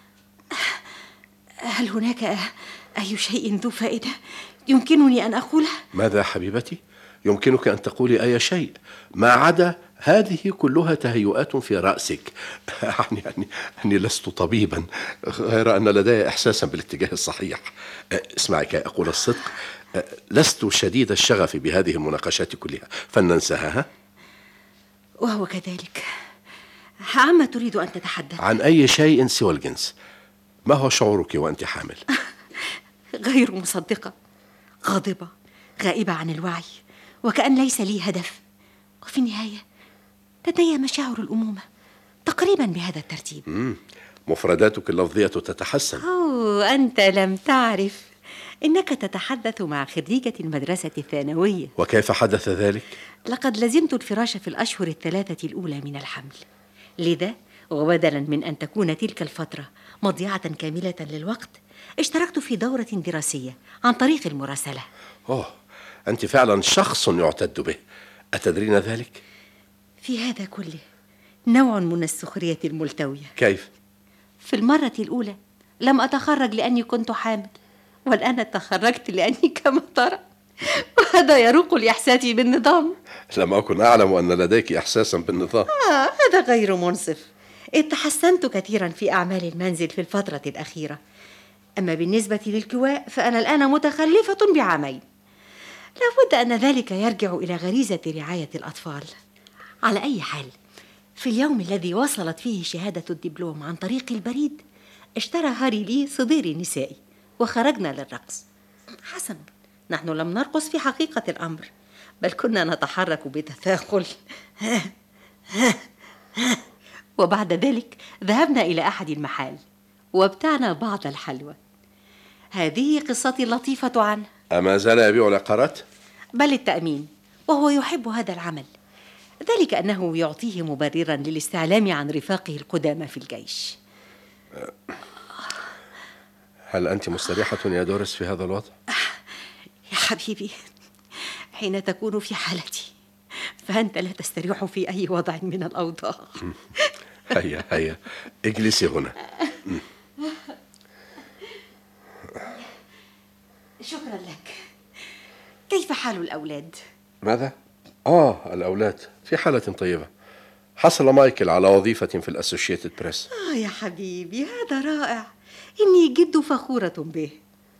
هل هناك أي شيء ذو فائدة يمكنني أن أقوله؟ ماذا حبيبتي؟ يمكنك أن تقولي أي شيء ما عدا هذه كلها تهيؤات في رأسك. يعني أني, أني لست طبيبا، غير أن لدي إحساسا بالاتجاه الصحيح. اسمعي كي أقول الصدق، لست شديد الشغف بهذه المناقشات كلها، فلننساها. وهو كذلك. عما تريد أن تتحدث؟ عن أي شيء سوى الجنس. ما هو شعورك وأنت حامل؟ غير مصدقة، غاضبة، غائبة عن الوعي، وكأن ليس لي هدف. وفي النهاية لدي مشاعر الأمومة تقريبا بهذا الترتيب. مم. مفرداتك اللفظية تتحسن. أوه أنت لم تعرف، إنك تتحدث مع خريجة المدرسة الثانوية. وكيف حدث ذلك؟ لقد لزمت الفراش في الأشهر الثلاثة الأولى من الحمل، لذا وبدلا من أن تكون تلك الفترة مضيعة كاملة للوقت، اشتركت في دورة دراسية عن طريق المراسلة. أوه أنت فعلا شخص يعتد به، أتدرين ذلك؟ في هذا كله نوع من السخرية الملتوية. كيف؟ في المرة الأولى لم أتخرج لأني كنت حامل، والآن تخرجت لأني كما ترى، وهذا يروق لإحساسي بالنظام. لم أكن أعلم أن لديك إحساسا بالنظام. آه هذا غير منصف، إذ تحسنت كثيرا في أعمال المنزل في الفترة الأخيرة. أما بالنسبة للكواء فأنا الآن متخلفة بعامين. لابد أن ذلك يرجع إلى غريزة رعاية الأطفال. على أي حال، في اليوم الذي وصلت فيه شهادة الدبلوم عن طريق البريد، اشترى هاري لي صديري نسائي وخرجنا للرقص. حسن، نحن لم نرقص في حقيقة الأمر، بل كنا نتحرك بتثاقل. وبعد ذلك ذهبنا إلى أحد المحال وابتعنا بعض الحلوى. هذه قصتي اللطيفة عنه. أما زال يبيع العقارات؟ بل التأمين، وهو يحب هذا العمل، ذلك أنه يعطيه مبررا للاستعلام عن رفاقه القدامى في الجيش. هل أنت مستريحة يا دوريس في هذا الوضع؟ يا حبيبي، حين تكون في حالتي فأنت لا تستريح في أي وضع من الأوضاع. هيا هيا اجلسي هنا. شكرا لك. كيف حال الأولاد؟ ماذا؟ آه الأولاد في حالة طيبة. حصل مايكل على وظيفة في الأسوشيتد بريس. آه يا حبيبي، هذا رائع. إني جد فخورة به.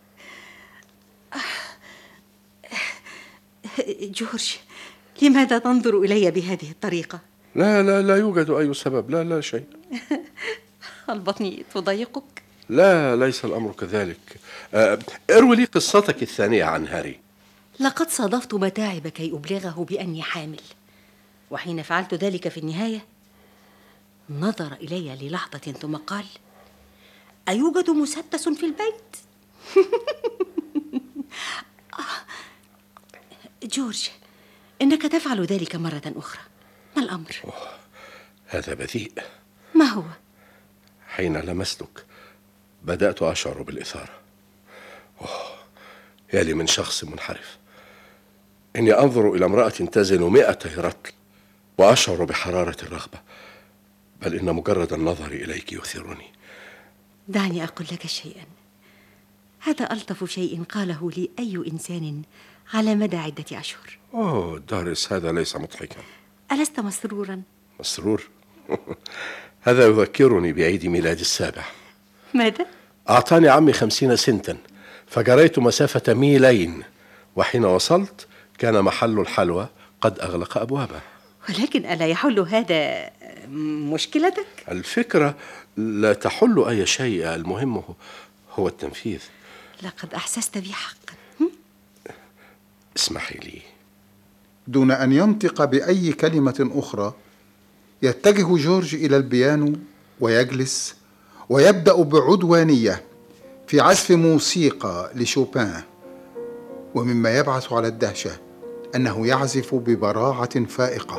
جورج، لماذا تنظر إلي بهذه الطريقة؟ لا لا لا يوجد أي سبب، لا لا شيء. هل بطني تضايقك؟ لا ليس الأمر كذلك. أه اروي لي قصتك الثانية عن هاري. لقد صادفت متاعب كي أبلغه بأني حامل، وحين فعلت ذلك في النهاية نظر إلي للحظة ثم قال: أيوجد مسدس في البيت؟ جورج، إنك تفعل ذلك مرة أخرى، ما الأمر؟ أوه. هذا بذيء. ما هو؟ حين لمستك بدأت أشعر بالإثارة. أوه. يا لي من شخص منحرف. إني أنظر إلى امرأة تزن مئة رطل وأشعر بحرارة الرغبة، بل إن مجرد النظر إليك يثيرني. دعني أقول لك شيئا، هذا ألطف شيء قاله لي أي إنسان على مدى عدة أشهر. أوه داريس، هذا ليس مضحكا. ألست مسرورا؟ مسرور؟ هذا يذكرني بعيد ميلادي السابع. ماذا؟ أعطاني عمي خمسين سنتا، فجريت مسافة ميلين، وحين وصلت كان محل الحلوى قد أغلق أبوابه. ولكن ألا يحل هذا مشكلتك؟ الفكرة لا تحل أي شيء، المهم هو التنفيذ. لقد أحسست بي حقا. اسمحي لي. دون أن ينطق بأي كلمة أخرى يتجه جورج إلى البيانو ويجلس ويبدأ بعدوانية في عزف موسيقى لشوبان، ومما يبعث على الدهشة أنه يعزف ببراعة فائقة.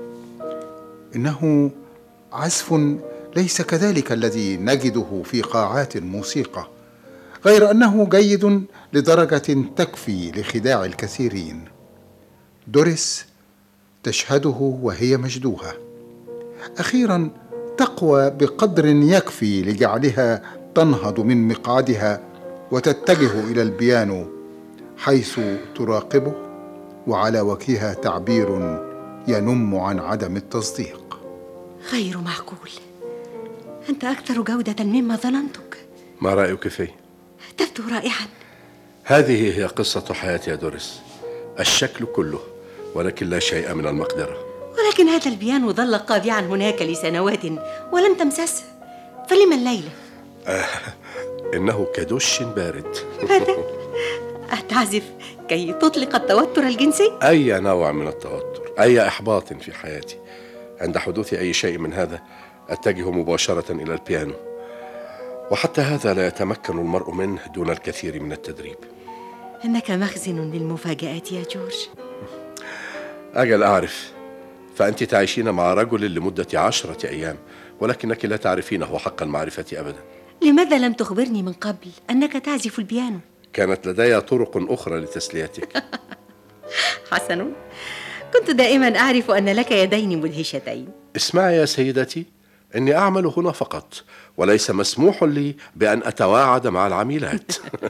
إنه عزف ليس كذلك الذي نجده في قاعات الموسيقى، غير أنه جيد لدرجة تكفي لخداع الكثيرين. دوريس تشهده وهي مشدوهة، أخيرا تقوى بقدر يكفي لجعلها تنهض من مقعدها وتتجه إلى البيانو، حيث تراقبه وعلى وجهها تعبير ينم عن عدم التصديق. غير معقول، أنت أكثر جودة مما ظننتك. ما رأيك فيه؟ تبدو رائعا. هذه هي قصة حياتي يا دوريس، الشكل كله ولكن لا شيء من المقدرة. ولكن هذا البيانو ظل قابعا هناك لسنوات ولم تمسسه، فلما الليلة؟ آه إنه كدش بارد. ماذا؟ أتعزف كي تطلق التوتر الجنسي؟ أي نوع من التوتر، أي إحباط في حياتي. عند حدوث أي شيء من هذا أتجه مباشرة إلى البيانو، وحتى هذا لا يتمكن المرء منه دون الكثير من التدريب. إنك مخزن للمفاجآت يا جورج. أجل أعرف، فأنت تعيشين مع رجل لمدة عشرة أيام، ولكنك لا تعرفينه حق المعرفة أبدا. لماذا لم تخبرني من قبل أنك تعزف البيانو؟ كانت لدي طرق أخرى لتسليتك. حسن، كنت دائما أعرف أن لك يدين مدهشتين. اسمعي يا سيدتي، إني أعمل هنا فقط، وليس مسموح لي بأن أتواعد مع العميلات.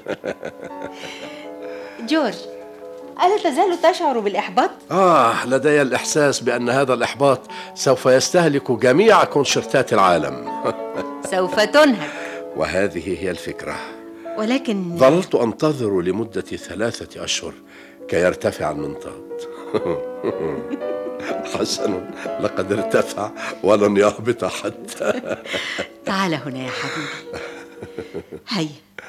جورج، ألا تزال تشعر بالإحباط؟ آه لدي الإحساس بأن هذا الإحباط سوف يستهلك جميع كونشرتات العالم. سوف تنهك. وهذه هي الفكرة. ولكن ظلت أنتظر لمدة ثلاثة أشهر كي يرتفع المنطاد. حسن، لقد ارتفع ولن يهبط حتى. تعال هنا يا حبيبي. هيا.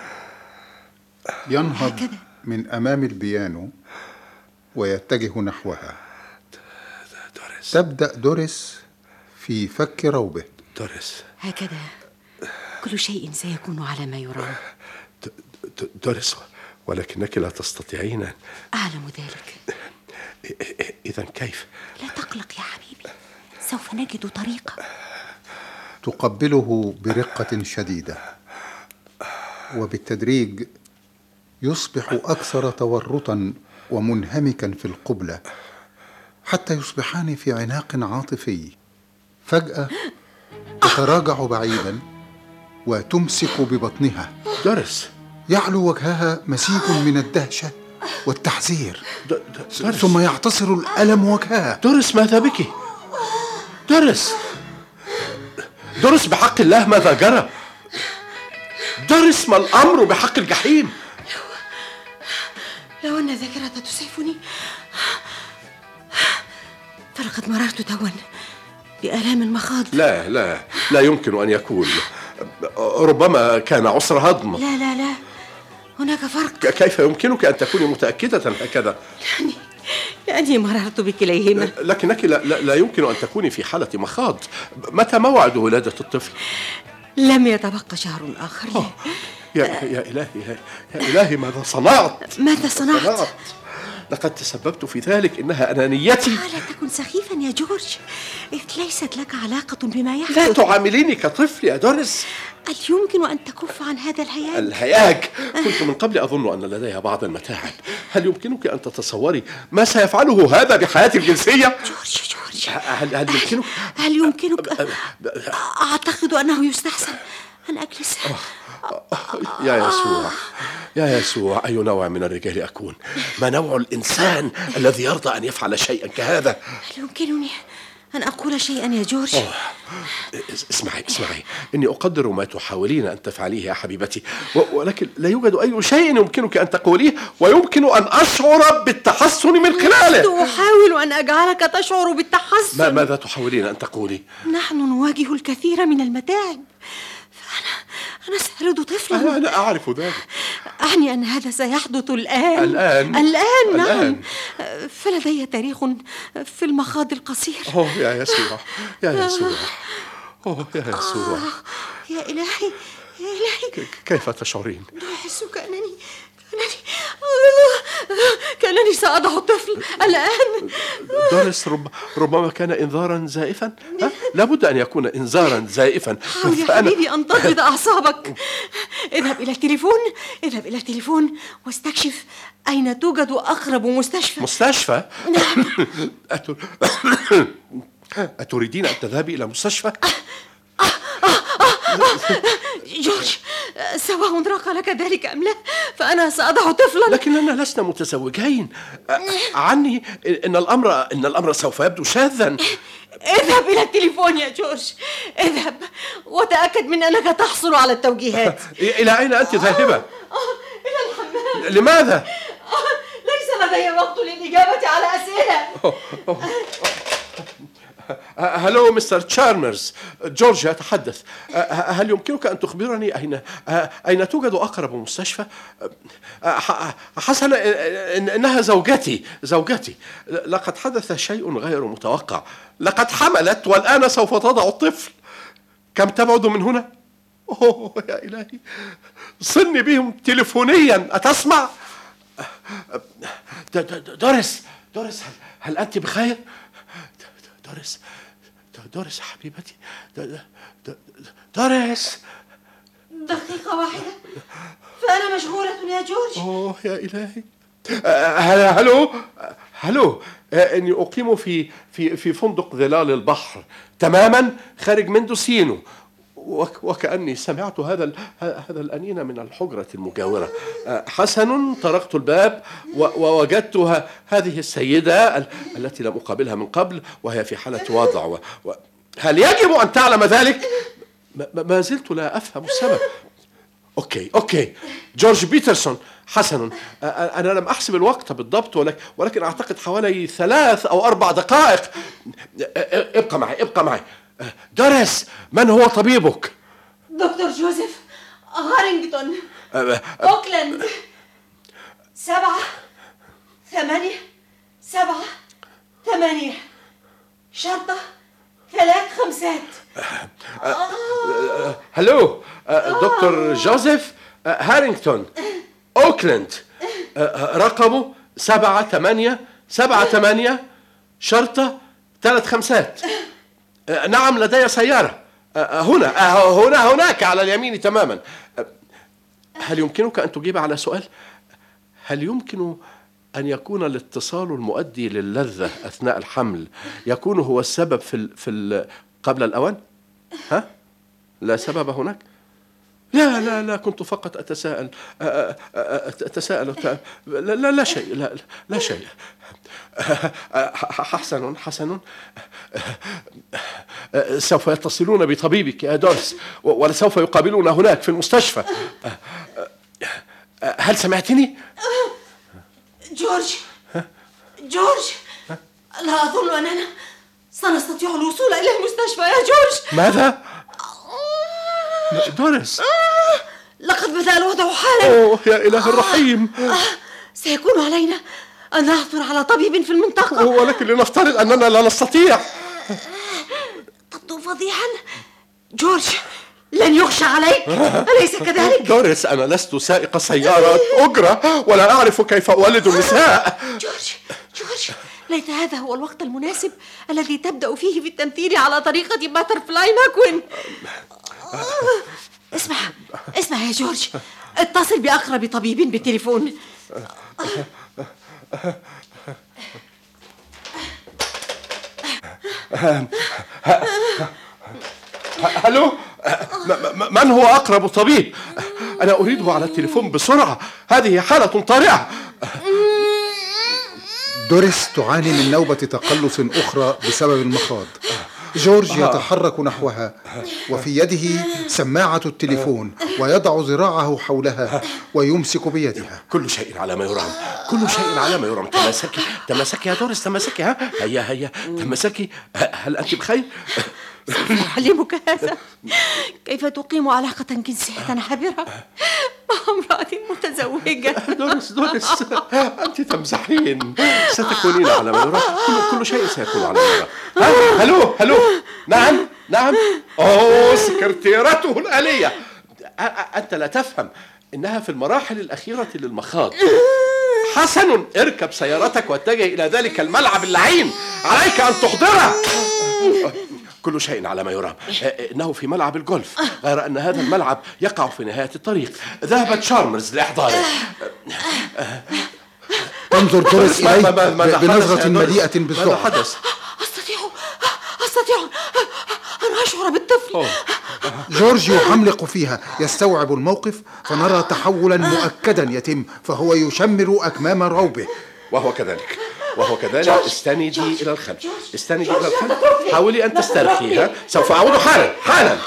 ينهض من أمام البيانو ويتجه نحوها. دوريس. تبدأ دوريس في فك روبه. دوريس، هكذا كل شيء سيكون على ما يرام. دوريس، ولكنك لا تستطيعين. أعلم ذلك. إذن كيف؟ لا تقلق يا حبيبي، سوف نجد طريقة. تقبله برقة شديدة، وبالتدريج يصبح أكثر تورطا ومنهمكا في القبلة حتى يصبحان في عناق عاطفي. فجأة تتراجع بعيدا وتمسك ببطنها. دوريس، يعلو وجهها مزيج من الدهشة والتحذير، د- د- دوريس. ثم يعتصر الألم وجهها. دوريس ماذا بك؟ دوريس دوريس بحق الله ماذا جرى؟ دوريس ما الأمر بحق الجحيم؟ لو أن الذاكرة تسعفني فلقد مررت توا بآلام المخاض. لا لا لا يمكن أن يكون، ربما كان عسر هضم. لا لا لا هناك فرق. ك- كيف يمكنك أن تكوني متأكدة هكذا؟ يعني لأني مررت بكليهما. لكنك لا, لا, لا يمكن أن تكوني في حالة مخاض. متى موعد ولادة الطفل؟ لم يتبقى شهر آخر. أوه. يا, يا إلهي يا, يا إلهي ماذا صنعت؟ ماذا صنعت؟ صنعت لقد تسببت في ذلك، إنها أنانيتي. لا تكن سخيفا يا جورج، إذ ليست لك علاقة بما يحدث. لا تعامليني كطفل يا دوريس. هل يمكن أن تكف عن هذا الهياج؟ الهياج؟ كنت من قبل أظن أن لديها بعض المتاعب. هل يمكنك أن تتصوري ما سيفعله هذا بحياتي الجنسية؟ جورج جورج هل, هل يمكنك هل يمكنك أعتقد أنه يستحسن أن أجلس. يا يسوع يا يسوع، أي نوع من الرجال أكون؟ ما نوع الإنسان الذي يرضى أن يفعل شيئا كهذا؟ هل يمكنني أن أقول شيئا يا جورج؟ أوه. اسمعي اسمعي إني أقدر ما تحاولين أن تفعليه يا حبيبتي، ولكن لا يوجد أي شيء يمكنك أن تقوليه ويمكن أن أشعر بالتحسن من خلاله. أحاول أن أجعلك تشعر بالتحسن. ما ماذا تحاولين أن تقولي؟ نحن نواجه الكثير من المتاعب، فأنا أنا سألد طفلا. أنا, أنا أعرف ذلك. أعني أن هذا سيحدث الآن. الآن؟ الآن نعم. الآن. فلدي تاريخ في المخاض القصير. أوه يا يسوع يا يسوع أوه يا يسوع. يا إلهي يا إلهي، كيف تشعرين؟ أحس كأنني كأنني كأنني سأضع الطفل الآن. دوريس رب ربما كان إنذارا زائفا. ها؟ لابد أن يكون إنذارا زائفا. حاول يا حبيبي أن تضبط أعصابك. اذهب إلى التليفون اذهب إلى التليفون واستكشف أين توجد أقرب مستشفى. مستشفى؟ نعم. أتر... أتريدين أن تذهبي إلى مستشفى؟ جورج، سواء راق لك ذلك أم لا، فأنا سأضع طفلا. لكننا لسنا متزوجين. عني إن الأمر إن الأمر سوف يبدو شاذا. اذهب إلى التليفون يا جورج، اذهب وتأكد من أنك تحصل على التوجيهات. إلى أين أنت ذاهبة؟ إلى الحمام. لماذا؟ ليس لدي وقت للإجابة على أسئلة. هلو مستر تشارمرز، جورج يتحدث. هل يمكنك أن تخبرني أين أين توجد أقرب مستشفى؟ حسنا، إنها زوجتي زوجتي لقد حدث شيء غير متوقع. لقد حملت والآن سوف تضع الطفل. كم تبعد من هنا؟ أوه يا إلهي، صلني بهم تليفونيا، أتسمع؟ دوريس دوريس هل, هل أنت بخير؟ دوريس دوريس حبيبتي، دوريس. دقيقة واحدة فأنا مشغولة يا جورج. أوه يا إلهي. هلو هلو إني أقيم في في في فندق ظلال البحر تماما خارج مندوسينو، وكأني سمعت هذا هذا الأنين من الحجرة المجاورة. حسن، طرقت الباب ووجدتها هذه السيدة التي لم أقابلها من قبل وهي في حالة وضع. و... و... هل يجب أن تعلم ذلك؟ ما, ما زلت لا أفهم السبب. أوكي أوكي جورج بيترسون. حسن، أنا لم أحسب الوقت بالضبط، ولكن, ولكن أعتقد حوالي ثلاث أو أربع دقائق. ابقى معي ابقى معي. دوريس، من هو طبيبك؟ دكتور جوزيف هارينغتون، أوكلاند. سبعة ثمانية سبعة ثمانية شرطة ثلاث خمسات. هلو دكتور جوزيف هارينغتون، أوكلاند. رقمه سبعة ثمانية سبعة ثمانية شرطة ثلاث خمسات. نعم، لدي سيارة هنا هنا هناك على اليمين تماما. هل يمكنك أن تجيب على سؤال؟ هل يمكن أن يكون الاتصال المؤدي للذة أثناء الحمل يكون هو السبب في ال في ال قبل الأوان؟ ها؟ لا سبب هناك؟ لا لا لا، كنت فقط أتساءل أتساءل لا لا, لا شيء، لا لا شيء. حسن حسن، سوف يتصلون بطبيبك يا دوريس، ولسوف يقابلون هناك في المستشفى. هل سمعتني؟ جورج جورج، لا أظن أننا سنستطيع الوصول إلى المستشفى يا جورج. ماذا؟ دوريس، لقد بدأ الوضع حالا. أوه يا إله الرحيم. سيكون علينا أن نعثر على طبيب في المنطقة، ولكن لنفترض أننا لا نستطيع. تبدو فظيعا. جورج، لن يخشى عليك، أليس كذلك؟ دوريس، أنا لست سائق سيارة أجرة، ولا أعرف كيف أولد النساء. جورج جورج، ليت هذا هو الوقت المناسب الذي تبدأ فيه في التمثيل على طريقة باترفلاي ماكوين. اسمع اسمع يا جورج، اتصل بأقرب طبيب بالتليفون. هلو، من هو أقرب طبيب؟ أنا أريده على التليفون بسرعة، هذه حالة طارئة. دوريس تعاني من نوبة تقلص أخرى بسبب المخاض. جورج يتحرك نحوها وفي يده سماعة التليفون، ويضع ذراعه حولها ويمسك بيدها. كل شيء على ما يرام، كل شيء على ما يرام. تماسكي تماسكي يا دوريس، تماسكي. ها هيا هيا تماسكي. هل أنت بخير؟ سأعلمك هذا، كيف تقيم علاقة جنسية حبرة مع امرأة متزوجة. دوريس دوريس، أنت تمزحين. ستكونين على ما يرام، كل, كل شيء سيكون على ما يرام. ها هلو هلو. نعم نعم. أوه، سكرتيرته الآلية. أنت لا تفهم، إنها في المراحل الأخيرة للمخاض. حسن، اركب سيارتك واتجه إلى ذلك الملعب اللعين، عليك أن تحضره. كل شيء على ما يرام، إنه في ملعب الجولف، غير أن هذا الملعب يقع في نهاية الطريق. ذهبت شارمرز لإحضاره. تنظر دوريس إليه بنظرة مليئة بالذعر. ماذا حدث؟ أستطيع أستطيع أن أشعر بالطفل. جورج يحملق فيها، يستوعب الموقف، فنرى تحولا مؤكدا يتم، فهو يشمر أكمام روبه. وهو كذلك وهو كذلك. استندي إلى الخلف، استندي إلى الخلف. حاولي أن تسترخيها، سوف أعود حالا حالا.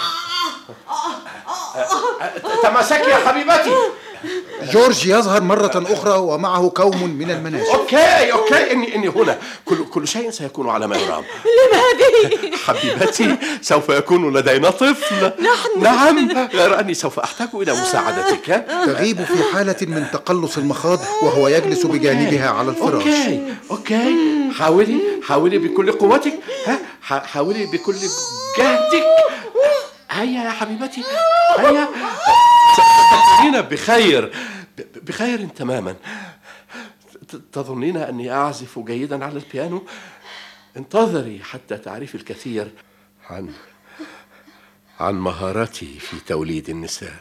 تماسكي يا حبيبتي. جورج يظهر مرة أخرى ومعه كوم من المناشف. أوكي أوكي، إني إني هنا. كل كل شيء سيكون على ما يرام. لم هذه؟ حبيبتي، سوف يكون لدينا طفل. نحن. نعم، غير أني سوف أحتاج إلى مساعدتك. تغيب في حالة من تقلص المخاض وهو يجلس بجانبها على الفراش. أوكي أوكي، حاولي حاولي بكل قوتك. ها، حاولي بكل جهدك. هيا يا حبيبتي، هيا. ستكونين بخير، بخير تماما. تظنين أني أعزف جيدا على البيانو؟ انتظري حتى تعرفي الكثير عن عن مهارتي في توليد النساء.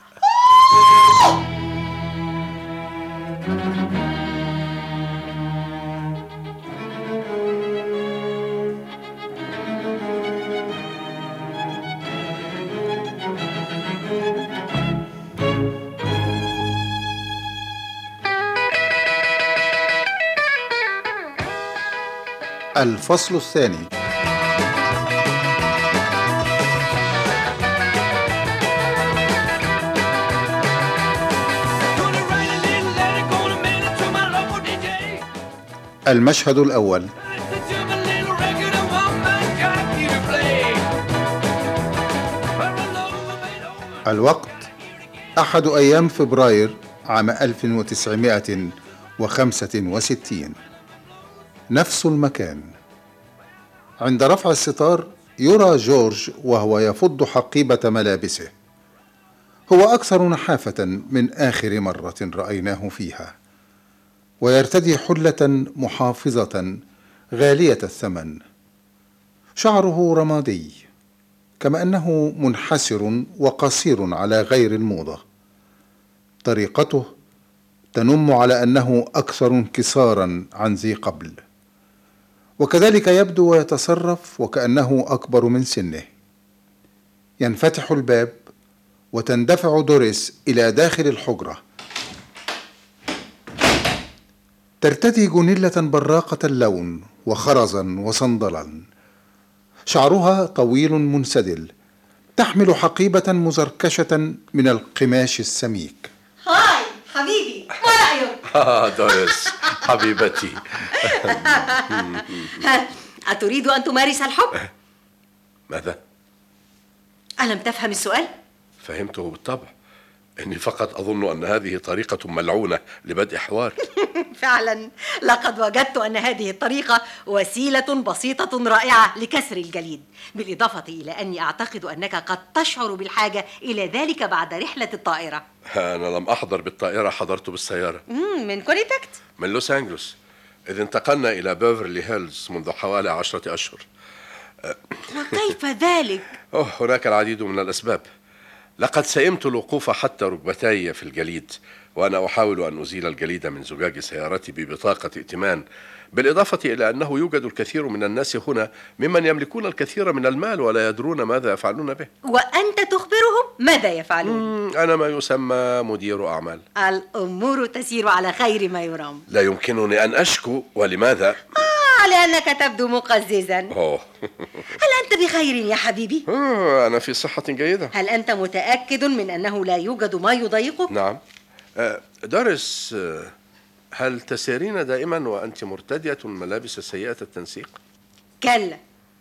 الفصل الثاني. المشهد الأول. الوقت أحد أيام فبراير عام ألف وتسعمائة وخمسة وستين. نفس المكان. عند رفع الستار يرى جورج وهو يفض حقيبة ملابسه. هو أكثر نحافة من آخر مرة رأيناه فيها، ويرتدي حلة محافظة غالية الثمن. شعره رمادي، كما أنه منحسر وقصير على غير الموضة. طريقته تنم على أنه أكثر انكسارا عن ذي قبل، وكذلك يبدو ويتصرف وكأنه أكبر من سنه. ينفتح الباب وتندفع دوريس إلى داخل الحجرة. ترتدي جونيلة براقة اللون وخرزا وصندلا، شعرها طويل منسدل، تحمل حقيبة مزركشة من القماش السميك. هاي حبيبي، ما رأيك؟ آه دوريس حبيبتي. أتريد أن تمارس الحب؟ ماذا؟ ألم تفهم السؤال؟ فهمته بالطبع، إني فقط أظن أن هذه طريقة ملعونة لبدء حوار. فعلا لقد وجدت أن هذه الطريقة وسيلة بسيطة رائعة لكسر الجليد، بالإضافة إلى أني أعتقد أنك قد تشعر بالحاجة إلى ذلك بعد رحلة الطائرة. أنا لم أحضر بالطائرة، حضرت بالسيارة. من كونيتكت؟ من لوس أنجلوس، إذ انتقلنا إلى بيفرلي هيلز منذ حوالي عشرة أشهر. وكيف ذلك؟ أوه هناك العديد من الأسباب. لقد سئمت الوقوف حتى ركبتي في الجليد، وأنا أحاول أن أزيل الجليد من زجاج سيارتي ببطاقة ائتمان، بالإضافة إلى أنه يوجد الكثير من الناس هنا ممن يملكون الكثير من المال ولا يدرون ماذا يفعلون به. وأنت تخبرهم ماذا يفعلون؟ أنا ما يسمى مدير أعمال. الأمور تسير على خير ما يرام. لا يمكنني أن أشكو، ولماذا؟ آه لأنك تبدو مقززا. أوه. هل أنت بخير يا حبيبي؟ آه أنا في صحة جيدة. هل أنت متأكد من أنه لا يوجد ما يضايقك؟ نعم. آه دارس، آه هل تسيرين دائما وأنت مرتدية ملابس سيئة التنسيق؟ كلا،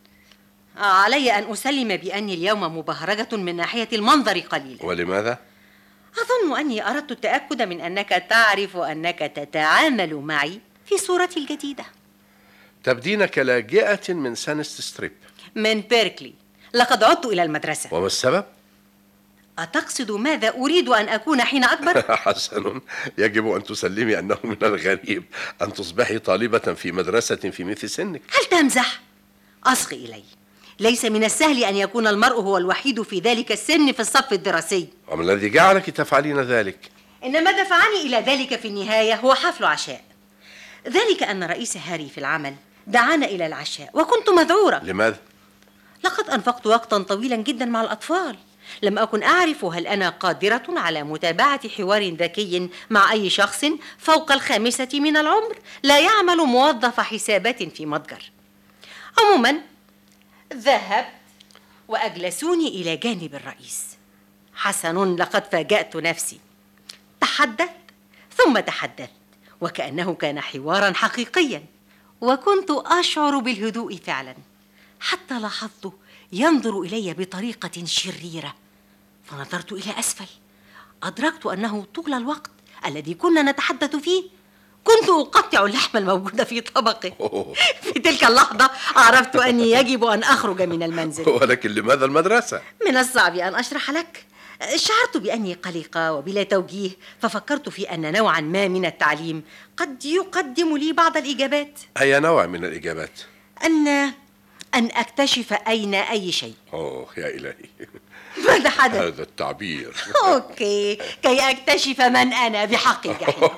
علي أن أسلم بأني اليوم مبهرجة من ناحية المنظر قليلا. ولماذا؟ أظن أني أردت التأكد من أنك تعرف أنك تتعامل معي في صورتي الجديدة. تبدين كلاجئة من سانست ستريب. من بيركلي، لقد عدت إلى المدرسة. وما السبب؟ أتقصد ماذا أريد أن أكون حين أكبر؟ حسن، يجب أن تسلمي أنه من الغريب أن تصبحي طالبة في مدرسة في مثل سنك. هل تمزح؟ أصغ إلي، ليس من السهل أن يكون المرء هو الوحيد في ذلك السن في الصف الدراسي. وما الذي جعلك تفعلين ذلك؟ إن ما دفعني إلى ذلك في النهاية هو حفل عشاء. ذلك أن رئيس هاري في العمل دعانا إلى العشاء وكنت مذعورة. لماذا؟ لقد أنفقت وقتا طويلا جدا مع الأطفال، لم أكن أعرف هل أنا قادرة على متابعة حوار ذكي مع أي شخص فوق الخامسة من العمر لا يعمل موظف حسابات في متجر. عموما ذهبت وأجلسوني إلى جانب الرئيس. حسن، لقد فاجأت نفسي. تحدث ثم تحدث وكأنه كان حوارا حقيقيا، وكنت أشعر بالهدوء فعلا، حتى لاحظته ينظر إلي بطريقة شريرة، فنظرت إلى أسفل. أدركت أنه طول الوقت الذي كنا نتحدث فيه كنت أقطع اللحم الموجود في طبقه. في تلك اللحظة عرفت أني يجب أن أخرج من المنزل. ولكن لماذا المدرسة؟ من الصعب أن أشرح لك. شعرت بأني قلقة وبلا توجيه، ففكرت في أن نوعا ما من التعليم قد يقدم لي بعض الإجابات. أي نوع من الإجابات؟ أن أن أكتشف أين أي شيء. أوه يا إلهي، ماذا حدث؟ هذا التعبير. أوكي، كي أكتشف من أنا بحق الجحيم.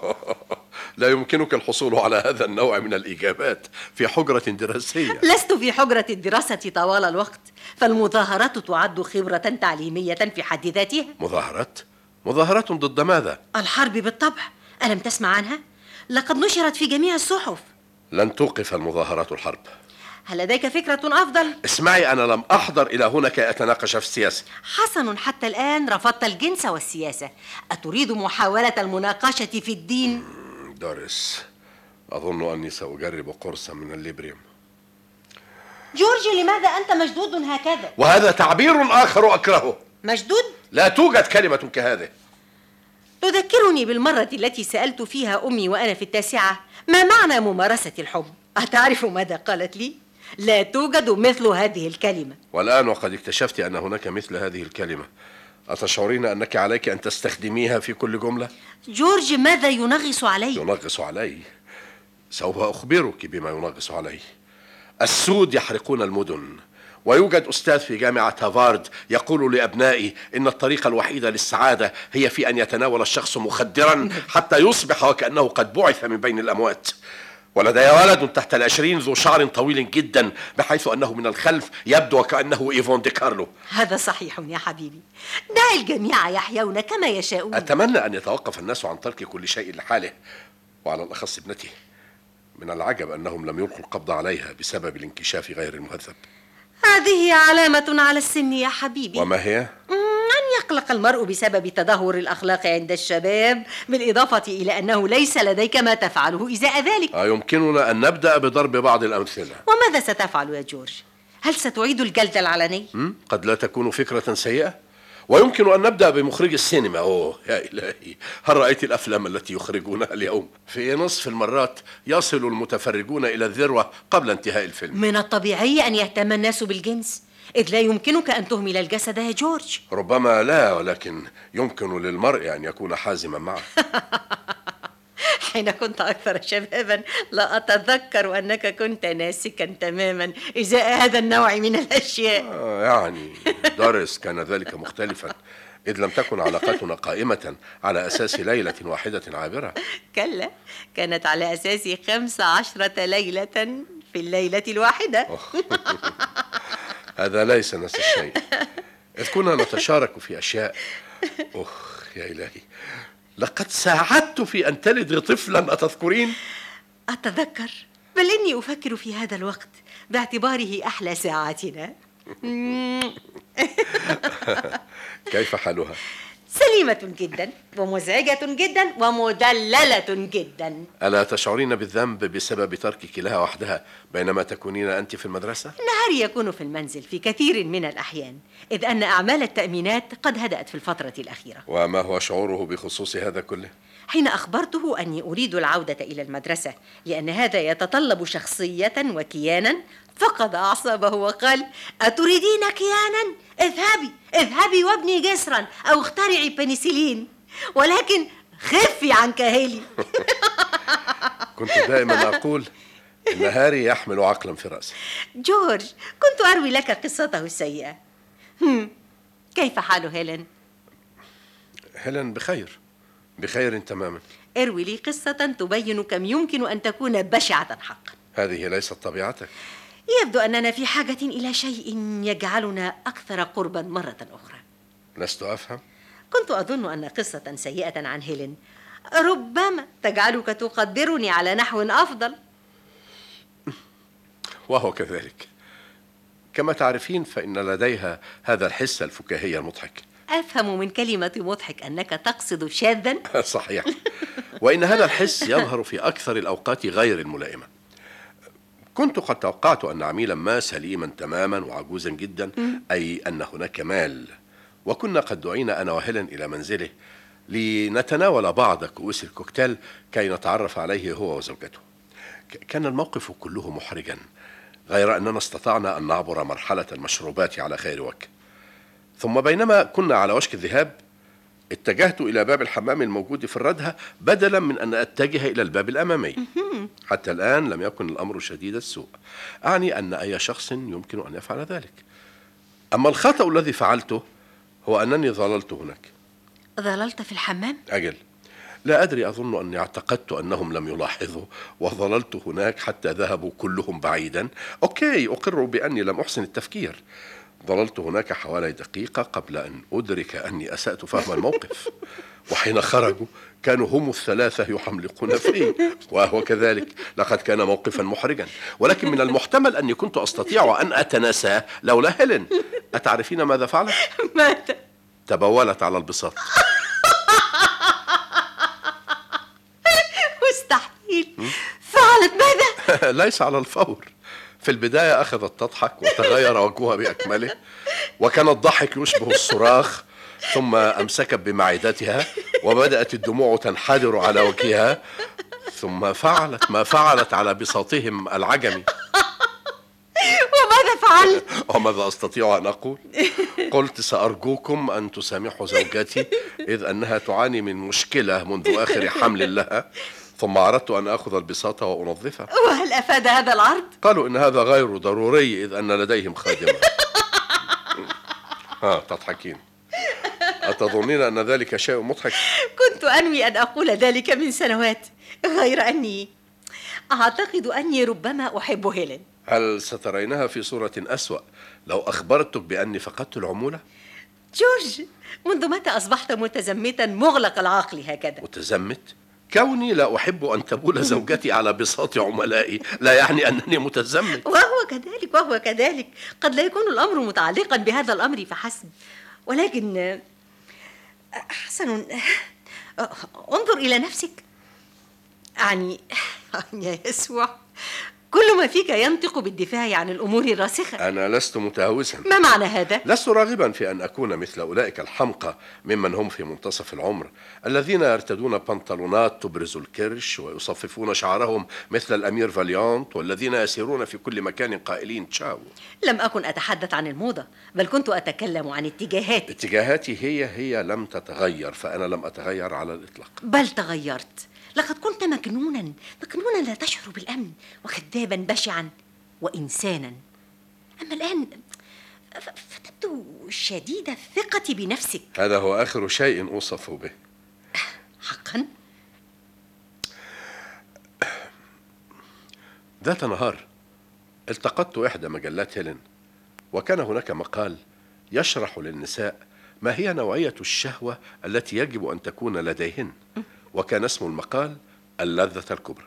لا يمكنك الحصول على هذا النوع من الإجابات في حجرة دراسية. لست في حجرة الدراسة طوال الوقت، فالمظاهرات تعد خبرة تعليمية في حد ذاتها. مظاهرات؟ مظاهرات ضد ماذا؟ الحرب بالطبع، ألم تسمع عنها؟ لقد نشرت في جميع الصحف. لن توقف المظاهرات الحرب. هل لديك فكرة أفضل؟ اسمعي، أنا لم أحضر إلى هنا كي أتناقش في السياسة. حسن، حتى الآن رفضت الجنس والسياسة، أتريد محاولة المناقشة في الدين؟ دارس، أظن أني سأجرب قرصا من الليبريم. جورجي، لماذا أنت مشدود هكذا؟ وهذا تعبير آخر أكرهه. مشدود؟ لا توجد كلمة كهذه. تذكرني بالمرة التي سألت فيها أمي وأنا في التاسعة ما معنى ممارسة الحب. أتعرف ماذا قالت لي؟ لا توجد مثل هذه الكلمة. والآن وقد اكتشفت أن هناك مثل هذه الكلمة، أتشعرين أنك عليك أن تستخدميها في كل جملة؟ جورج، ماذا ينغص علي؟ ينغص علي؟ سوف أخبرك بما ينغص علي. السود يحرقون المدن، ويوجد أستاذ في جامعة هافارد يقول لأبنائي إن الطريقة الوحيدة للسعادة هي في أن يتناول الشخص مخدرا حتى يصبح وكأنه قد بعث من بين الأموات. ولدي ولد تحت العشرين ذو شعر طويل جدا بحيث أنه من الخلف يبدو وكأنه إيفون دي كارلو. هذا صحيح يا حبيبي، دع الجميع يحيون كما يشاءون. أتمنى أن يتوقف الناس عن ترك كل شيء لحاله، وعلى الأخص ابنتي. من العجب أنهم لم يلقوا القبض عليها بسبب الانكشاف غير المهذب. هذه علامة على السن يا حبيبي. وما هي؟ أن يقلق المرء بسبب تدهور الأخلاق عند الشباب، بالإضافة إلى أنه ليس لديك ما تفعله إزاء ذلك. يمكننا أن نبدأ بضرب بعض الأمثلة. وماذا ستفعل يا جورج؟ هل ستعيد الجلد العلني؟ قد لا تكون فكرة سيئة، ويمكن أن نبدأ بمخرج السينما. أوه يا إلهي، هل رأيت الأفلام التي يخرجونها اليوم؟ في نصف المرات يصل المتفرجون إلى الذروة قبل انتهاء الفيلم. من الطبيعي أن يهتم الناس بالجنس، إذ لا يمكنك أن تهمل الجسد يا جورج. ربما لا، ولكن يمكن للمرء أن يكون حازما معه. حين كنت أكثر شبابا لا أتذكر أنك كنت ناسكا تماما إزاء هذا النوع من الأشياء. آه يعني دارس كان ذلك مختلفا، إذ لم تكن علاقتنا قائمة على أساس ليلة واحدة عابرة. كلا، كانت على أساس خمس عشرة ليلة في الليلة الواحدة. هذا ليس نفس الشيء، إذ كنا نتشارك في أشياء. أخ يا إلهي، لقد ساعدت في أن تلد طفلا، أتذكرين؟ أتذكر، بل إني أفكر في هذا الوقت باعتباره أحلى ساعاتنا. كيف حالها؟ سليمة جدا ومزعجة جدا ومدللة جدا. ألا تشعرين بالذنب بسبب تركك لها وحدها بينما تكونين أنت في المدرسة؟ النهار يكون في المنزل في كثير من الأحيان، إذ أن أعمال التأمينات قد هدأت في الفترة الأخيرة. وما هو شعوره بخصوص هذا كله؟ حين أخبرته أني أريد العودة إلى المدرسة لأن هذا يتطلب شخصية وكيانا، فقد أعصابه وقال: أتريدين كيانا؟ اذهبي اذهبي وابني جسرا أو اخترعي بنسلين، ولكن خفي عن كاهلي. كنت دائما أقول إن هاري يحمل عقلا في رأسه. جورج، كنت أروي لك قصته السيئة. هم. كيف حال هيلين؟ هيلين بخير، بخير تماما. اروي لي قصة تبين كم يمكن أن تكون بشعة حقا. هذه ليست طبيعتك. يبدو أننا في حاجة إلى شيء يجعلنا أكثر قربا مرة أخرى. لست أفهم. كنت أظن أن قصة سيئة عن هيلين ربما تجعلك تقدرني على نحو أفضل. وهو كذلك. كما تعرفين فإن لديها هذا الحس الفكاهي المضحك. أفهم من كلمة مضحك أنك تقصد شاذا. صحيح، وإن هذا الحس يظهر في أكثر الأوقات غير الملائمة. كنت قد توقعت أن عميلا ما سليما تماما وعجوزا جدا، أي أن هناك مال، وكنا قد دعينا أنا وهيلين إلى منزله لنتناول بعض كؤوس الكوكتيل كي نتعرف عليه هو وزوجته. كان الموقف كله محرجا، غير أننا استطعنا أن نعبر مرحلة المشروبات على خير وجه. ثم بينما كنا على وشك الذهاب اتجهت إلى باب الحمام الموجود في الردهة بدلا من أن أتجه إلى الباب الأمامي. حتى الآن لم يكن الأمر شديد السوء، أعني أن أي شخص يمكن أن يفعل ذلك. أما الخطأ الذي فعلته هو أنني ظللت هناك. ظللت في الحمام؟ أجل، لا أدري، أظن أني اعتقدت أنهم لم يلاحظوا وظللت هناك حتى ذهبوا كلهم بعيدا. أوكي، أقر بأني لم أحسن التفكير. ظللت هناك حوالي دقيقة قبل أن أدرك أني أسأت فهم الموقف، وحين خرجوا كانوا هم الثلاثة يحملقون في، وهو كذلك. لقد كان موقفا محرجا، ولكن من المحتمل أني كنت أستطيع أن أتناساه لولا هيلين. أتعرفين ماذا فعلت؟ ماذا؟ تبولت على البساط. مستحيل. فعلت ماذا؟ ليس على الفور. في البداية أخذت تضحك وتغير وجهها بأكمله، وكان الضحك يشبه الصراخ، ثم أمسكت بمعدتها وبدأت الدموع تنحدر على وجهها، ثم فعلت ما فعلت على بساطهم العجمي. وماذا فعلت؟ وماذا أستطيع أن أقول؟ قلت سأرجوكم أن تسامحوا زوجتي، إذ أنها تعاني من مشكلة منذ آخر حمل لها. ثم أردت أن أخذ البساطة وأنظفها. وهل أفاد هذا العرض؟ قالوا إن هذا غير ضروري، إذ أن لديهم خادمة. ها، تضحكين. أتظنين أن ذلك شيء مضحك؟ كنت أنوي أن أقول ذلك من سنوات، غير أني أعتقد أني ربما أحب هيلين. هل سترينها في صورة أسوأ لو أخبرتك بأني فقدت العمولة؟ جورج، منذ متى أصبحت متزمتا مغلق العقل هكذا؟ متزمت؟ كوني لا أحب أن تبول زوجتي على بساط عملائي لا يعني أنني متزمت. وهو كذلك وهو كذلك قد لا يكون الأمر متعلقا بهذا الأمر فحسب، ولكن حسن، انظر إلى نفسك. أعني يا يسوع، كل ما فيك ينطق بالدفاع عن الأمور الراسخة. أنا لست متهوسا. ما معنى هذا؟ لست راغبا في أن أكون مثل أولئك الحمقى ممن هم في منتصف العمر، الذين يرتدون بنطلونات تبرز الكرش ويصففون شعرهم مثل الأمير فاليانت، والذين يسيرون في كل مكان قائلين تشاو. لم أكن أتحدث عن الموضة، بل كنت أتكلم عن اتجاهاتي. اتجاهاتي هي هي لم تتغير، فأنا لم أتغير على الإطلاق. بل تغيرت. لقد كنت مجنونا مجنونا لا تشعر بالأمن، وكذابا بشعا وإنسانا. أما الآن فتبدو شديد الثقة بنفسك. هذا هو آخر شيء أوصف به. حقا؟ ذات نهار التقطت إحدى مجلات هيلين، وكان هناك مقال يشرح للنساء ما هي نوعية الشهوة التي يجب أن تكون لديهن، وكان اسم المقال اللذة الكبرى.